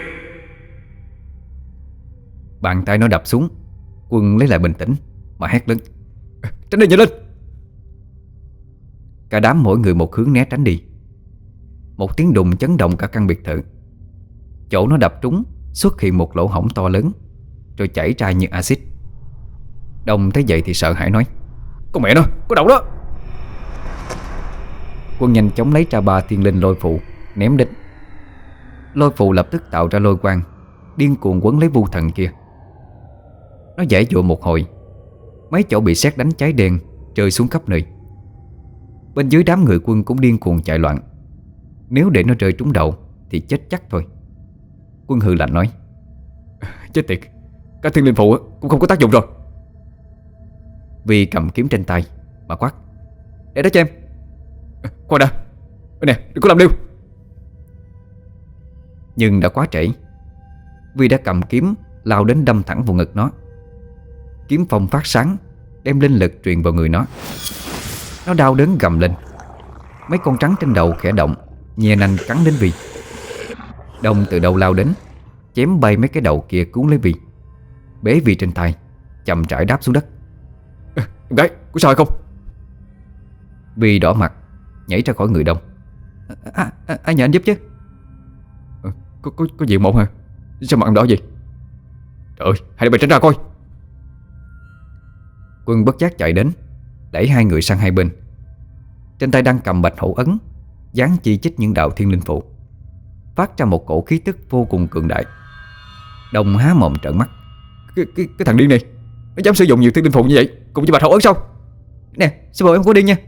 Bàn tay nó đập xuống. Quân lấy lại bình tĩnh mà hét lớn: Tránh đi, nhanh lên! Cả đám mỗi người một hướng né tránh đi. Một tiếng đùng chấn động cả căn biệt thự. Chỗ nó đập trúng xuất hiện một lỗ hổng to lớn, rồi chảy ra như axit. Đông thấy vậy thì sợ hãi nói: Con mẹ nó, có đậu đó! Quân nhanh chóng lấy ra ba thiên linh lôi phù ném đến. Lôi phù lập tức tạo ra lôi quang điên cuồng quấn lấy vu thần kia. Nó giãy giụa một hồi, mấy chỗ bị sét đánh cháy đen rơi xuống khắp nơi. Bên dưới đám người Quân cũng điên cuồng chạy loạn. Nếu để nó rơi trúng đầu thì chết chắc thôi. Quân hừ lạnh nói: Chết tiệt, cả thiên linh phù cũng không có tác dụng rồi. Vì cầm kiếm trên tay mà quát: Để đó cho em! Khoan đã, nè, đừng có làm liêu! Nhưng đã quá trễ. Vì đã cầm kiếm lao đến đâm thẳng vào ngực nó. Kiếm phong phát sáng, đem linh lực truyền vào người nó. Nó đau đớn gầm lên. Mấy con trắng trên đầu khẽ động, nhe nanh cắn đến Vi. Đông từ đâu lao đến, chém bay mấy cái đầu kia cuốn lấy Vi, bế Vi trên tay, chậm rãi đáp xuống đất. Em gái, có sao hay không? Vi đỏ mặt, nhảy ra khỏi người Đông. À, à, ai nhờ anh giúp chứ? À, có, có, có gì mộng hả? Sao mặt em đỏ vậy? Trời ơi, hãy để mày tránh ra coi! Quân bất giác chạy đến, đẩy hai người sang hai bên. Trên tay đang cầm bạch hổ ấn, dán chi chít những đạo thiên linh phụ, phát ra một cổ khí tức vô cùng cường đại. Đông há mồm trợn mắt. Cái, cái, cái thằng điên này, nó dám sử dụng nhiều thiên linh phụ như vậy cùng với bạch hổ ấn sao? Nè, sư phụ em có điên nha!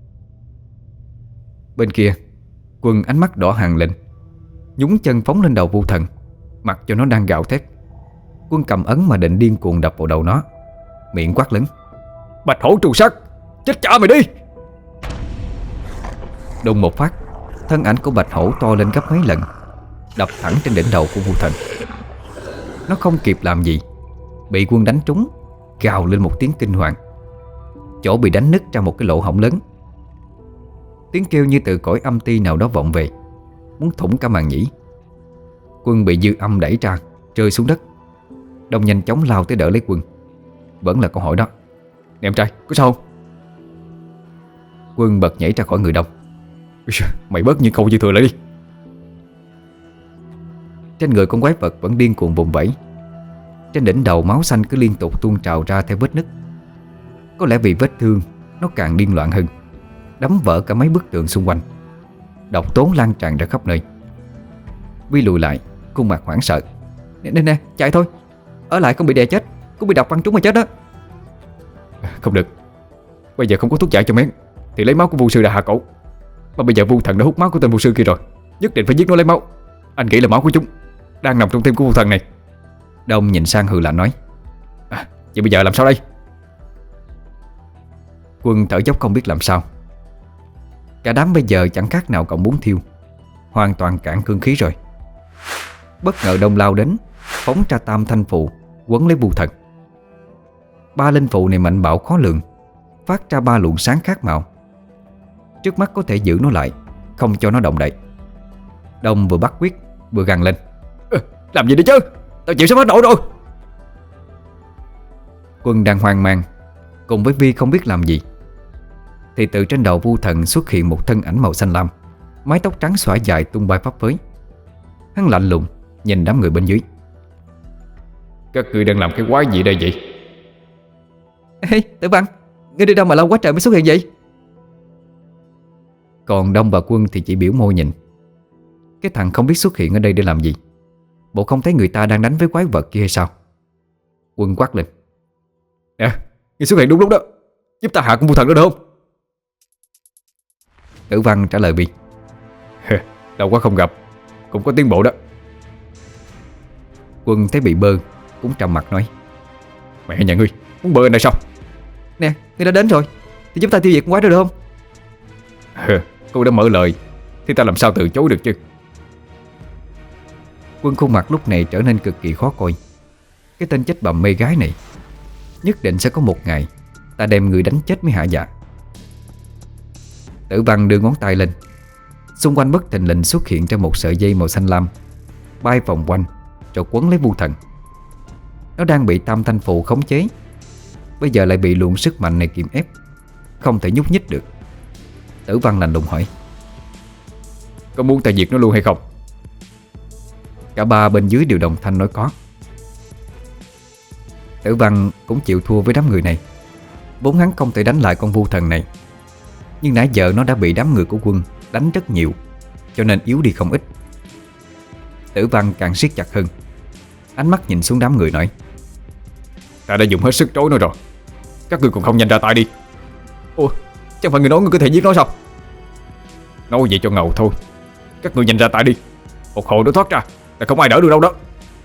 Bên kia, Quân ánh mắt đỏ hằn lên, nhúng chân phóng lên đầu vu thần, mặc cho nó đang gào thét. Quân cầm ấn mà định điên cuồng đập vào đầu nó, miệng quát lớn: Bạch hổ trù sát, chết chả mày đi! Đùng một phát, thân ảnh của bạch hổ to lên gấp mấy lần, đập thẳng trên đỉnh đầu của vu thần. Nó không kịp làm gì, bị Quân đánh trúng, gào lên một tiếng kinh hoàng. Chỗ bị đánh nứt ra một cái lỗ hổng lớn. Tiếng kêu như từ cõi âm ti nào đó vọng về, muốn thủng cả màng nhĩ. Quân bị dư âm đẩy ra, rơi xuống đất. Đông nhanh chóng lao tới đỡ lấy Quân. Vẫn là câu hỏi đó: Nè em trai, có sao không? Quân bật nhảy ra khỏi người Đông. Mày bớt những câu dư thừa lại đi! Trên người con quái vật vẫn điên cuồng vùng vẫy. Trên đỉnh đầu máu xanh cứ liên tục tuôn trào ra theo vết nứt. Có lẽ vì vết thương nó càng điên loạn hơn, đấm vỡ cả mấy bức tường xung quanh. Độc tố lan tràn ra khắp nơi. Vi lùi lại, khuôn mặt hoảng sợ. Nè nè nè, chạy thôi! Ở lại không bị đè chết, cũng bị độc văng trúng mà chết đó. Không được, bây giờ không có thuốc giải cho mén thì lấy máu của vu sư đã hạ cổ. Mà bây giờ vu thần đã hút máu của tên vu sư kia rồi, nhất định phải giết nó lấy máu. Anh nghĩ là máu của chúng đang nằm trong tim của vô thần này. Đông nhìn sang hừ lạnh nói. À, vậy bây giờ làm sao đây? Quân thở dốc không biết làm sao. Cả đám bây giờ chẳng khác nào cậu muốn thiêu, hoàn toàn cạn cương khí rồi. Bất ngờ Đông lao đến, phóng ra tam thanh phụ quấn lấy vu thần. Ba linh phụ này mạnh bạo khó lường, phát ra ba luồng sáng khác màu. Trước mắt có thể giữ nó lại, không cho nó động đậy. Đông vừa bắt quyết vừa gằn lên. Ừ, làm gì đi chứ, tao chịu sắp hết nổi rồi. Quân đang hoang mang, cùng với Vi không biết làm gì, thì từ trên đầu vu thần xuất hiện một thân ảnh màu xanh lam, mái tóc trắng xõa dài tung bay phấp phới. Hắn lạnh lùng nhìn đám người bên dưới. Các ngươi đang làm cái quái gì đây vậy? Ê Tử Văn, ngươi đi đâu mà lâu quá trời mới xuất hiện vậy? Còn Đông và Quân thì chỉ biểu môi nhìn. Cái thằng không biết xuất hiện ở đây để làm gì. Bộ không thấy người ta đang đánh với quái vật kia hay sao? Quân quát lên. Nè, ngươi xuất hiện đúng lúc đó, giúp ta hạ con vu thần đó được không? Tử Văn trả lời Vi. Lâu quá không gặp, cũng có tiến bộ đó. Quân thấy bị bơ cũng trầm mặt nói. Mẹ nhà ngươi, muốn bơ anh đây sao? Nè, ngươi đã đến rồi thì giúp ta tiêu diệt con quái đó được không? Cô đã mở lời thì ta làm sao từ chối được chứ? Quân khuôn mặt lúc này trở nên cực kỳ khó coi. Cái tên chết bầm mê gái này, nhất định sẽ có một ngày ta đem người đánh chết mới hả dạ. Tử Văn đưa ngón tay lên, xung quanh bất thình lình xuất hiện ra một sợi dây màu xanh lam, bay vòng quanh rồi quấn lấy vu thần. Nó đang bị tam thanh phụ khống chế, bây giờ lại bị luồng sức mạnh này kiềm ép, không thể nhúc nhích được. Tử Văn lạnh lùng hỏi. Có muốn ta diệt nó luôn hay không? Cả ba bên dưới đều đồng thanh nói có. Tử Văn cũng chịu thua với đám người này. Vốn hắn không thể đánh lại con vu thần này, nhưng nãy giờ nó đã bị đám người của Quân đánh rất nhiều, cho nên yếu đi không ít. Tử Văn càng siết chặt hơn, ánh mắt nhìn xuống đám người nói. Ta đã dùng hết sức trối nó rồi, các ngươi còn không nhanh ra tay đi. Ủa, chẳng phải người nói ngươi có thể giết nó sao? Nói vậy cho ngầu thôi, các ngươi nhanh ra tay đi. Một hồi nó thoát ra là không ai đỡ được đâu đó.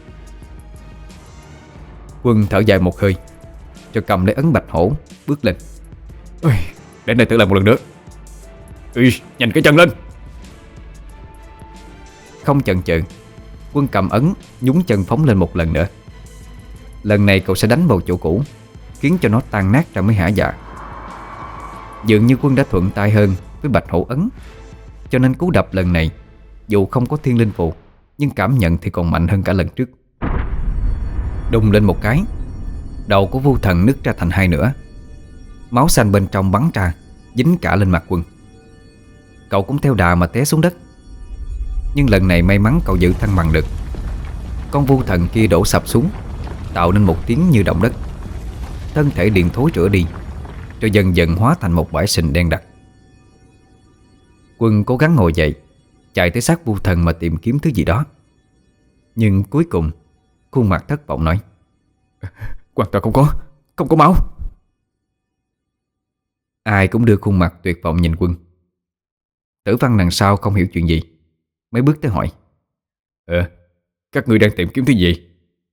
Quân thở dài một hơi, cho cầm lấy ấn bạch hổ bước lên. Ôi, đến đây thử lại một lần nữa. Ui, nhanh cái chân lên. Không chần chừ, Quân cầm ấn nhúng chân phóng lên một lần nữa. Lần này cậu sẽ đánh vào chỗ cũ, khiến cho nó tan nát ra mới hả dạ. Dường như Quân đã thuận tay hơn với bạch hổ ấn, cho nên cú đập lần này dù không có thiên linh phù, nhưng cảm nhận thì còn mạnh hơn cả lần trước. Đùng lên một cái, đầu của vu thần nứt ra thành hai nửa. Máu xanh bên trong bắn ra, dính cả lên mặt Quân. Cậu cũng theo đà mà té xuống đất. Nhưng lần này may mắn cậu giữ thăng bằng được. Con vu thần kia đổ sập xuống, tạo nên một tiếng như động đất. Thân thể liền thối rữa đi, rồi dần dần hóa thành một bãi sình đen đặc. Quân cố gắng ngồi dậy, chạy tới sát vu thần mà tìm kiếm thứ gì đó. Nhưng cuối cùng khuôn mặt thất vọng nói. Quan ta không có, không có máu. Ai cũng đưa khuôn mặt tuyệt vọng nhìn Quân. Tử Văn đằng sau không hiểu chuyện gì, mấy bước tới hỏi. Ờ, các ngươi đang tìm kiếm thứ gì?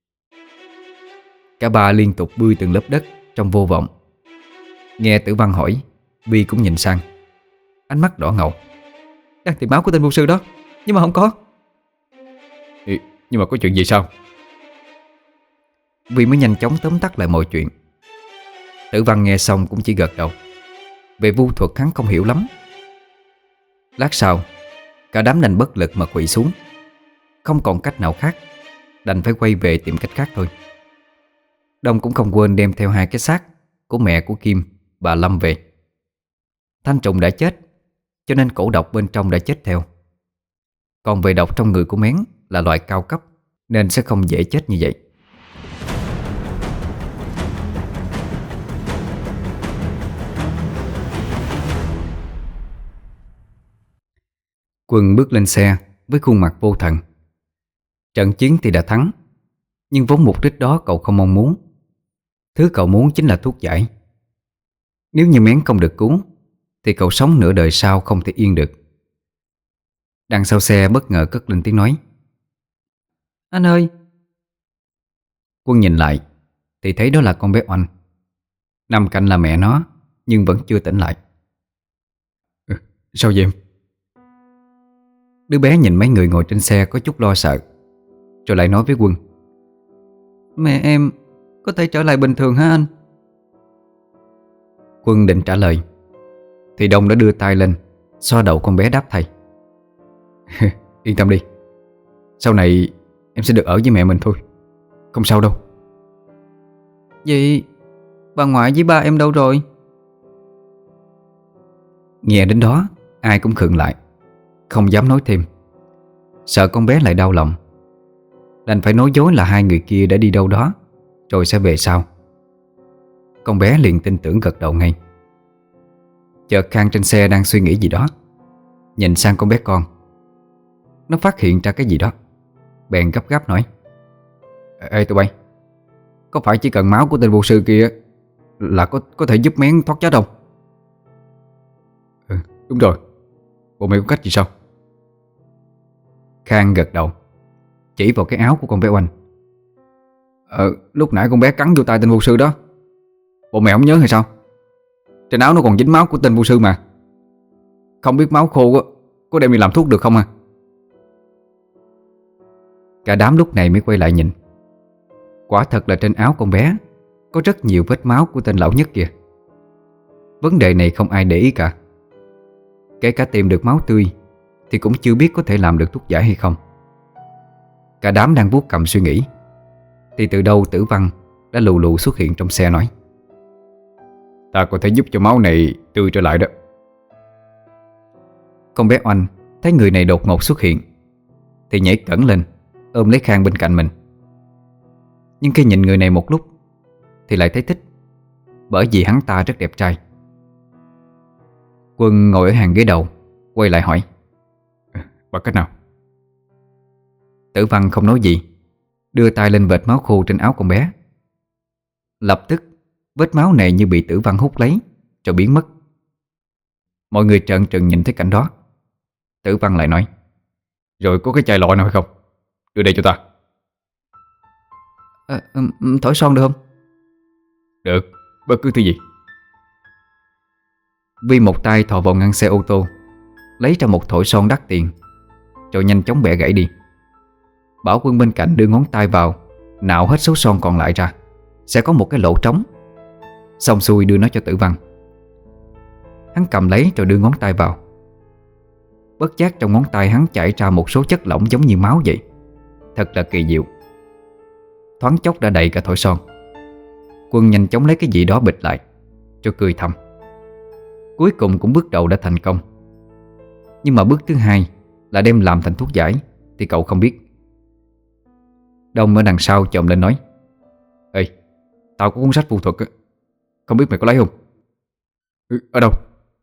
Cả ba liên tục bươi từng lớp đất trong vô vọng. Nghe Tử Văn hỏi, Vi cũng nhìn sang, ánh mắt đỏ ngầu. Đang tìm máu của tên mưu sư đó, nhưng mà không có. Ừ, nhưng mà có chuyện gì sao? Vi mới nhanh chóng tóm tắt lại mọi chuyện. Tử Văn nghe xong cũng chỉ gật đầu. Về vu thuật hắn không hiểu lắm. Lát sau, cả đám đành bất lực mà quỵ xuống. Không còn cách nào khác, đành phải quay về tìm cách khác thôi. Đông cũng không quên đem theo hai cái xác của mẹ của Kim, bà Lâm về. Thanh trùng đã chết, cho nên cổ độc bên trong đã chết theo. Còn về độc trong người của Mén là loại cao cấp, nên sẽ không dễ chết như vậy. Quân bước lên xe với khuôn mặt vô thần. Trận chiến thì đã thắng, nhưng vốn mục đích đó cậu không mong muốn. Thứ cậu muốn chính là thuốc giải. Nếu như Mén không được cứu, thì cậu sống nửa đời sau không thể yên được. Đằng sau xe bất ngờ cất lên tiếng nói. Anh ơi. Quân nhìn lại thì thấy đó là con bé Oanh. Nằm cạnh là mẹ nó, nhưng vẫn chưa tỉnh lại. Ừ, sao vậy em? Đứa bé nhìn mấy người ngồi trên xe có chút lo sợ, rồi lại nói với Quân: Mẹ em có thể trở lại bình thường hả anh? Quân định trả lời thì Đông đã đưa tay lên xoa đầu con bé đáp thay: Yên tâm đi, sau này em sẽ được ở với mẹ mình thôi, không sao đâu. Vậy bà ngoại với ba em đâu rồi? Nghe đến đó ai cũng khựng lại, không dám nói thêm, sợ con bé lại đau lòng. Đành phải nói dối là hai người kia đã đi đâu đó rồi sẽ về sau. Con bé liền tin tưởng gật đầu ngay. Chợt Khang trên xe đang suy nghĩ gì đó, nhìn sang con bé con. Nó phát hiện ra cái gì đó, bèn gấp gáp nói: Ê tụi bay, có phải chỉ cần máu của tên vô sư kia là có có thể giúp Mén thoát chết không? Ừ, đúng rồi. Bộ mày có cách gì sao? Khang gật đầu, chỉ vào cái áo của con bé Oanh. Ờ, lúc nãy con bé cắn vô tay tên vô sư đó. Bộ mày không nhớ hay sao? Trên áo nó còn dính máu của tên vô sư mà. Không biết máu khô á, có đem đi làm thuốc được không à? Cả đám lúc này mới quay lại nhìn. Quả thật là trên áo con bé có rất nhiều vết máu của tên lão nhất kia. Vấn đề này không ai để ý cả. Kể cả tìm được máu tươi thì cũng chưa biết có thể làm được thuốc giải hay không. Cả đám đang vuốt cằm suy nghĩ thì từ đâu Tử Văn đã lù lù xuất hiện trong xe nói: Ta có thể giúp cho máu này tươi trở lại đó. Con bé Oanh thấy người này đột ngột xuất hiện thì nhảy cẫng lên ôm lấy Khang bên cạnh mình. Nhưng khi nhìn người này một lúc thì lại thấy thích, bởi vì hắn ta rất đẹp trai. Quân ngồi ở hàng ghế đầu quay lại hỏi: Bằng cách nào? Tử Văn không nói gì, đưa tay lên vệt máu khô trên áo con bé. Lập tức vết máu này như bị Tử Văn hút lấy rồi biến mất. Mọi người trợn trừng nhìn thấy cảnh đó. Tử Văn lại nói: Rồi có cái chai lọ nào hay không? Đưa đây cho ta. À, um, thổi son được không? Được, bất cứ thứ gì. Vi một tay thò vào ngăn xe ô tô, lấy ra một thổi son đắt tiền, rồi nhanh chóng bẻ gãy đi. Bảo Quân bên cạnh đưa ngón tay vào, nạo hết số son còn lại ra, sẽ có một cái lỗ trống. Xong xuôi đưa nó cho Tử Văn. Hắn cầm lấy rồi đưa ngón tay vào. Bất giác trong ngón tay hắn chảy ra một số chất lỏng giống như máu vậy. Thật là kỳ diệu. Thoáng chốc đã đầy cả thỏi son. Quân nhanh chóng lấy cái gì đó bịt lại, cho cười thầm. Cuối cùng cũng bước đầu đã thành công. Nhưng mà bước thứ hai là đem làm thành thuốc giải thì cậu không biết. Đông ở đằng sau chồm lên nói: Ê, tao có cuốn sách phù thuật á, không biết mày có lấy không? Ừ, ở đâu?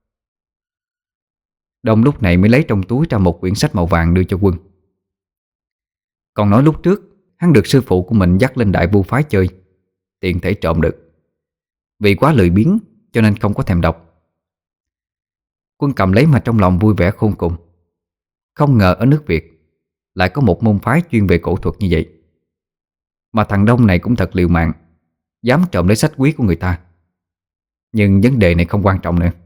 Đông lúc này mới lấy trong túi ra một quyển sách màu vàng đưa cho Quân. Còn nói lúc trước hắn được sư phụ của mình dắt lên Đại Vu phái chơi, tiện thể trộm được. Vì quá lười biếng cho nên không có thèm đọc. Quân cầm lấy mà trong lòng vui vẻ khôn cùng. Không ngờ ở nước Việt lại có một môn phái chuyên về cổ thuật như vậy. Mà thằng Đông này cũng thật liều mạng, dám trộm lấy sách quý của người ta. Nhưng vấn đề này không quan trọng nữa.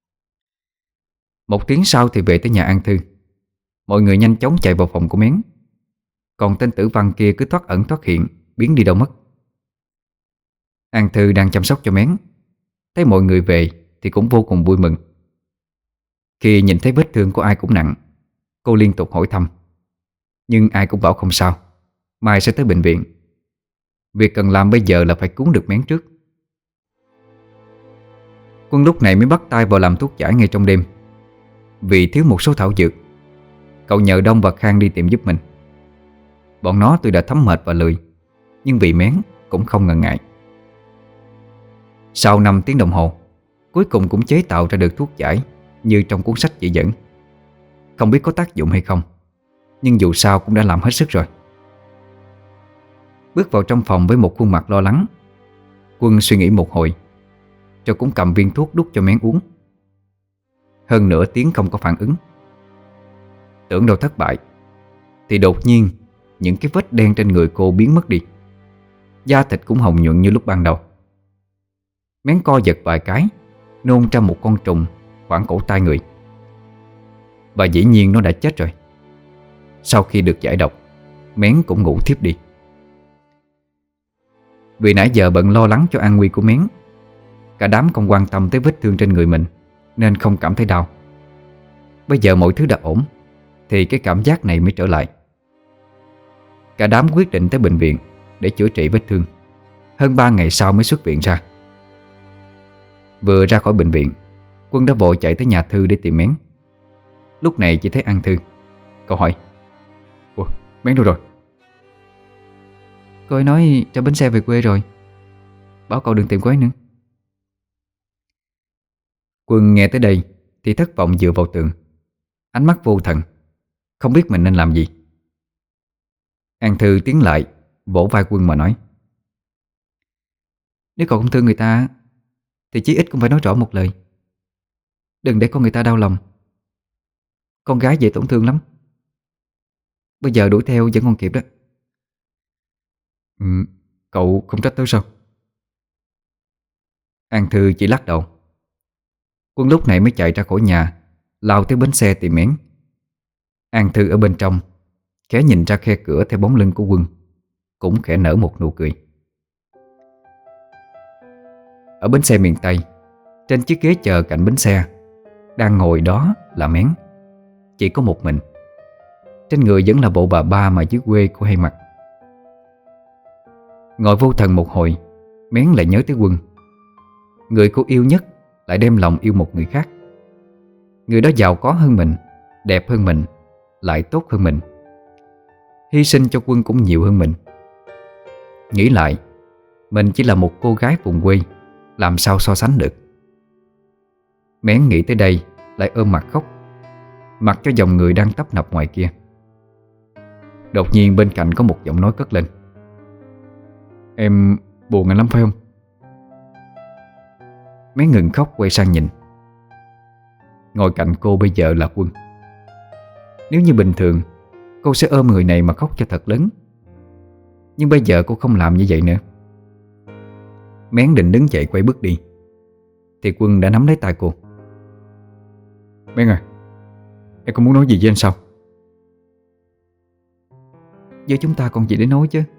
Một tiếng sau thì về tới nhà An Thư. Mọi người nhanh chóng chạy vào phòng của Mén. Còn tên Tử Văn kia cứ thoát ẩn thoát hiện, biến đi đâu mất. An Thư đang chăm sóc cho Mén, thấy mọi người về thì cũng vô cùng vui mừng. Khi nhìn thấy vết thương của ai cũng nặng, cô liên tục hỏi thăm. Nhưng ai cũng bảo không sao, mai sẽ tới bệnh viện. Việc cần làm bây giờ là phải cứu được Mén trước. Quân lúc này mới bắt tay vào làm thuốc giải ngay trong đêm. Vì thiếu một số thảo dược, cậu nhờ Đông và Khang đi tìm giúp mình. Bọn nó tuy đã thấm mệt và lười, nhưng vì Mén cũng không ngần ngại. Sau năm tiếng đồng hồ, cuối cùng cũng chế tạo ra được thuốc giải như trong cuốn sách chỉ dẫn. Không biết có tác dụng hay không, nhưng dù sao cũng đã làm hết sức rồi. Bước vào trong phòng với một khuôn mặt lo lắng, Quân suy nghĩ một hồi, rồi cũng cầm viên thuốc đút cho Mén uống. Hơn nửa tiếng không có phản ứng. Tưởng đâu thất bại, thì đột nhiên những cái vết đen trên người cô biến mất đi. Da thịt cũng hồng nhuận như lúc ban đầu. Mén co giật vài cái, nôn ra một con trùng khoảng cổ tay người. Và dĩ nhiên nó đã chết rồi. Sau khi được giải độc, Mén cũng ngủ thiếp đi. Vì nãy giờ bận lo lắng cho an nguy của Mén, cả đám không quan tâm tới vết thương trên người mình, nên không cảm thấy đau. Bây giờ mọi thứ đã ổn thì cái cảm giác này mới trở lại. Cả đám quyết định tới bệnh viện để chữa trị vết thương. Hơn ba ngày sau mới xuất viện ra. Vừa ra khỏi bệnh viện, Quân đã vội chạy tới nhà Thư để tìm Mén. Lúc này chỉ thấy An Thư. Cậu hỏi: Ủa, Mén đâu rồi? Cô ấy nói cho bến xe về quê rồi, bảo cậu đừng tìm cô ấy nữa. Quân nghe tới đây thì thất vọng dựa vào tường, ánh mắt vô thần, không biết mình nên làm gì. An Thư tiến lại vỗ vai Quân mà nói: Nếu cậu không thương người ta thì chí ít cũng phải nói rõ một lời. Đừng để con người ta đau lòng. Con gái dễ tổn thương lắm. Bây giờ đuổi theo vẫn còn kịp đó. ừ, Cậu không trách tớ sao? An Thư chỉ lắc đầu. Quân lúc này mới chạy ra khỏi nhà, lao tới bến xe tìm Mén. An Thư ở bên trong, khẽ nhìn ra khe cửa theo bóng lưng của Quân, cũng khẽ nở một nụ cười. Ở bến xe miền Tây, trên chiếc ghế chờ cạnh bến xe, đang ngồi đó là Mén. Chỉ có một mình. Trên người vẫn là bộ bà ba mà dưới quê cô hay mặc. Ngồi vô thần một hồi, Mén lại nhớ tới Quân. Người cô yêu nhất lại đem lòng yêu một người khác. Người đó giàu có hơn mình, đẹp hơn mình, lại tốt hơn mình, hy sinh cho Quân cũng nhiều hơn mình. Nghĩ lại, mình chỉ là một cô gái vùng quê, làm sao so sánh được. Mén nghĩ tới đây lại ôm mặt khóc, mặc cho dòng người đang tấp nập ngoài kia. Đột nhiên bên cạnh có một giọng nói cất lên: Em buồn anh lắm phải không? Mén ngừng khóc quay sang nhìn. Ngồi cạnh cô bây giờ là Quân. Nếu như bình thường, cô sẽ ôm người này mà khóc cho thật lớn. Nhưng bây giờ cô không làm như vậy nữa. Mén định đứng dậy quay bước đi thì Quân đã nắm lấy tay cô. Mén à, em có muốn nói gì với anh sao? Giữa chúng ta còn gì để nói chứ.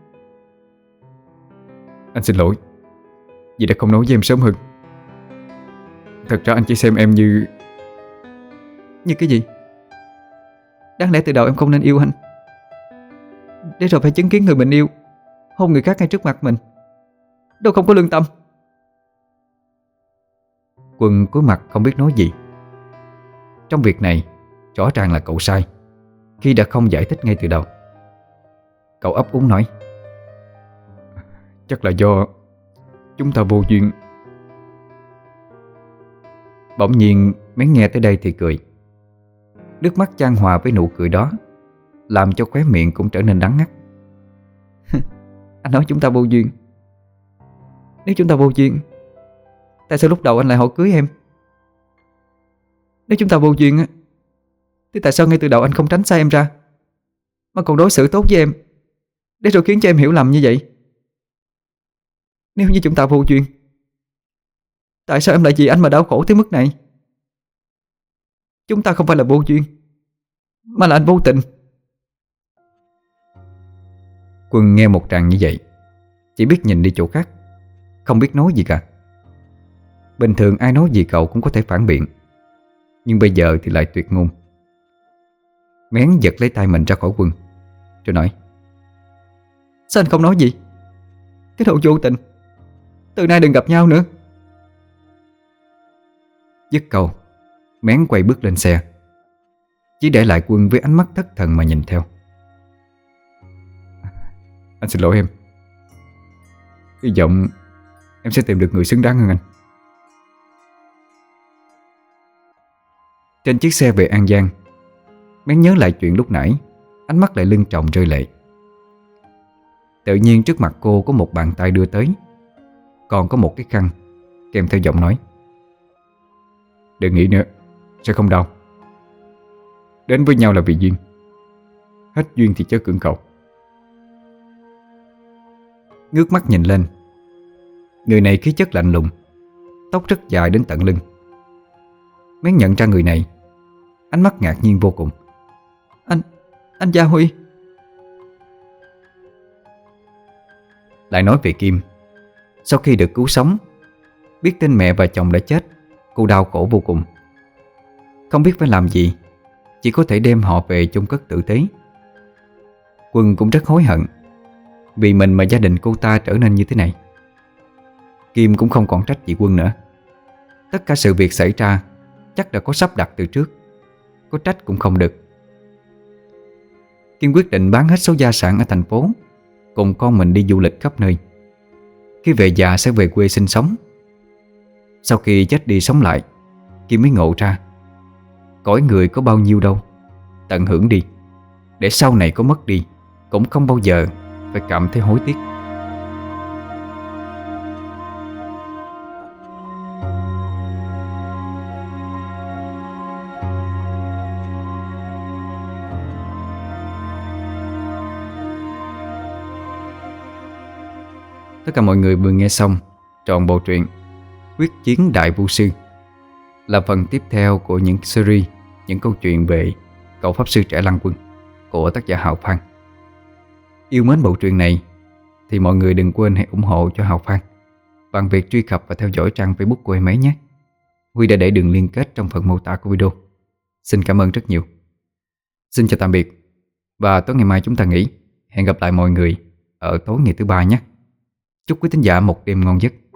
Anh xin lỗi vì đã không nói với em sớm hơn. Thật ra anh chỉ xem em như... Như cái gì? Đáng lẽ từ đầu em không nên yêu anh, để rồi phải chứng kiến người mình yêu hôn người khác ngay trước mặt mình. Đâu không có lương tâm. Quân cúi mặt không biết nói gì. Trong việc này rõ ràng là cậu sai khi đã không giải thích ngay từ đầu. Cậu ấp úng nói: Chắc là do chúng ta vô duyên. Bỗng nhiên Mén nghe tới đây thì cười. Nước mắt chan hòa với nụ cười đó, làm cho khóe miệng cũng trở nên đắng ngắt. Anh nói chúng ta vô duyên. Nếu chúng ta vô duyên, tại sao lúc đầu anh lại hỏi cưới em? Nếu chúng ta vô duyên á, thì tại sao ngay từ đầu anh không tránh xa em ra, mà còn đối xử tốt với em, để rồi khiến cho em hiểu lầm như vậy? Nếu như chúng ta vô duyên, tại sao em lại vì anh mà đau khổ tới mức này? Chúng ta không phải là vô duyên, mà là anh vô tình. Quân nghe một tràng như vậy, chỉ biết nhìn đi chỗ khác, không biết nói gì cả. Bình thường ai nói gì cậu cũng có thể phản biện, nhưng bây giờ thì lại tuyệt ngôn. Mén giật lấy tay mình ra khỏi Quân, rồi nói: Sao anh không nói gì? Cái đồ vô tình, từ nay đừng gặp nhau nữa. Dứt câu, Mén quay bước lên xe, chỉ để lại Quân với ánh mắt thất thần mà nhìn theo. Anh xin lỗi em. Hy vọng em sẽ tìm được người xứng đáng hơn anh. Trên chiếc xe về An Giang, Mén nhớ lại chuyện lúc nãy, ánh mắt lại lưng tròng rơi lệ. Tự nhiên trước mặt cô có một bàn tay đưa tới, còn có một cái khăn kèm theo giọng nói: Đừng nghĩ nữa, sẽ không đau. Đến với nhau là vì duyên, hết duyên thì chớ cưỡng cầu. ngước mắt nhìn lên. Người này khí chất lạnh lùng, tóc rất dài đến tận lưng. Bén nhận ra người này, ánh mắt ngạc nhiên vô cùng. Anh, anh Gia Huy. Lại nói về Kim, sau khi được cứu sống, biết tin mẹ và chồng đã chết, cô đau khổ vô cùng. Không biết phải làm gì, chỉ có thể đem họ về chôn cất tử tế. Quân cũng rất hối hận vì mình mà gia đình cô ta trở nên như thế này. Kim cũng không còn trách chị Quân nữa. Tất cả sự việc xảy ra chắc đã có sắp đặt từ trước, có trách cũng không được. Kim quyết định bán hết số gia sản ở thành phố, cùng con mình đi du lịch khắp nơi. Khi về già sẽ về quê sinh sống. Sau khi chết đi sống lại, Kim mới ngộ ra cõi người có bao nhiêu đâu, tận hưởng đi, để sau này có mất đi cũng không bao giờ phải cảm thấy hối tiếc. Tất cả mọi người vừa nghe xong trọn bộ truyện Quyết chiến Đại Vũ Sư, là phần tiếp theo của những series, những câu chuyện về cậu pháp sư trẻ Lăng Quân của tác giả Hào Phan. Yêu mến bộ truyện này thì mọi người đừng quên hãy ủng hộ cho Hào Phan bằng việc truy cập và theo dõi trang Facebook của em ấy nhé. Huy đã để đường liên kết trong phần mô tả của video. Xin cảm ơn rất nhiều. Xin chào tạm biệt, và tối ngày mai chúng ta nghỉ. Hẹn gặp lại mọi người ở tối ngày thứ ba nhé. Chúc quý thính giả một đêm ngon giấc.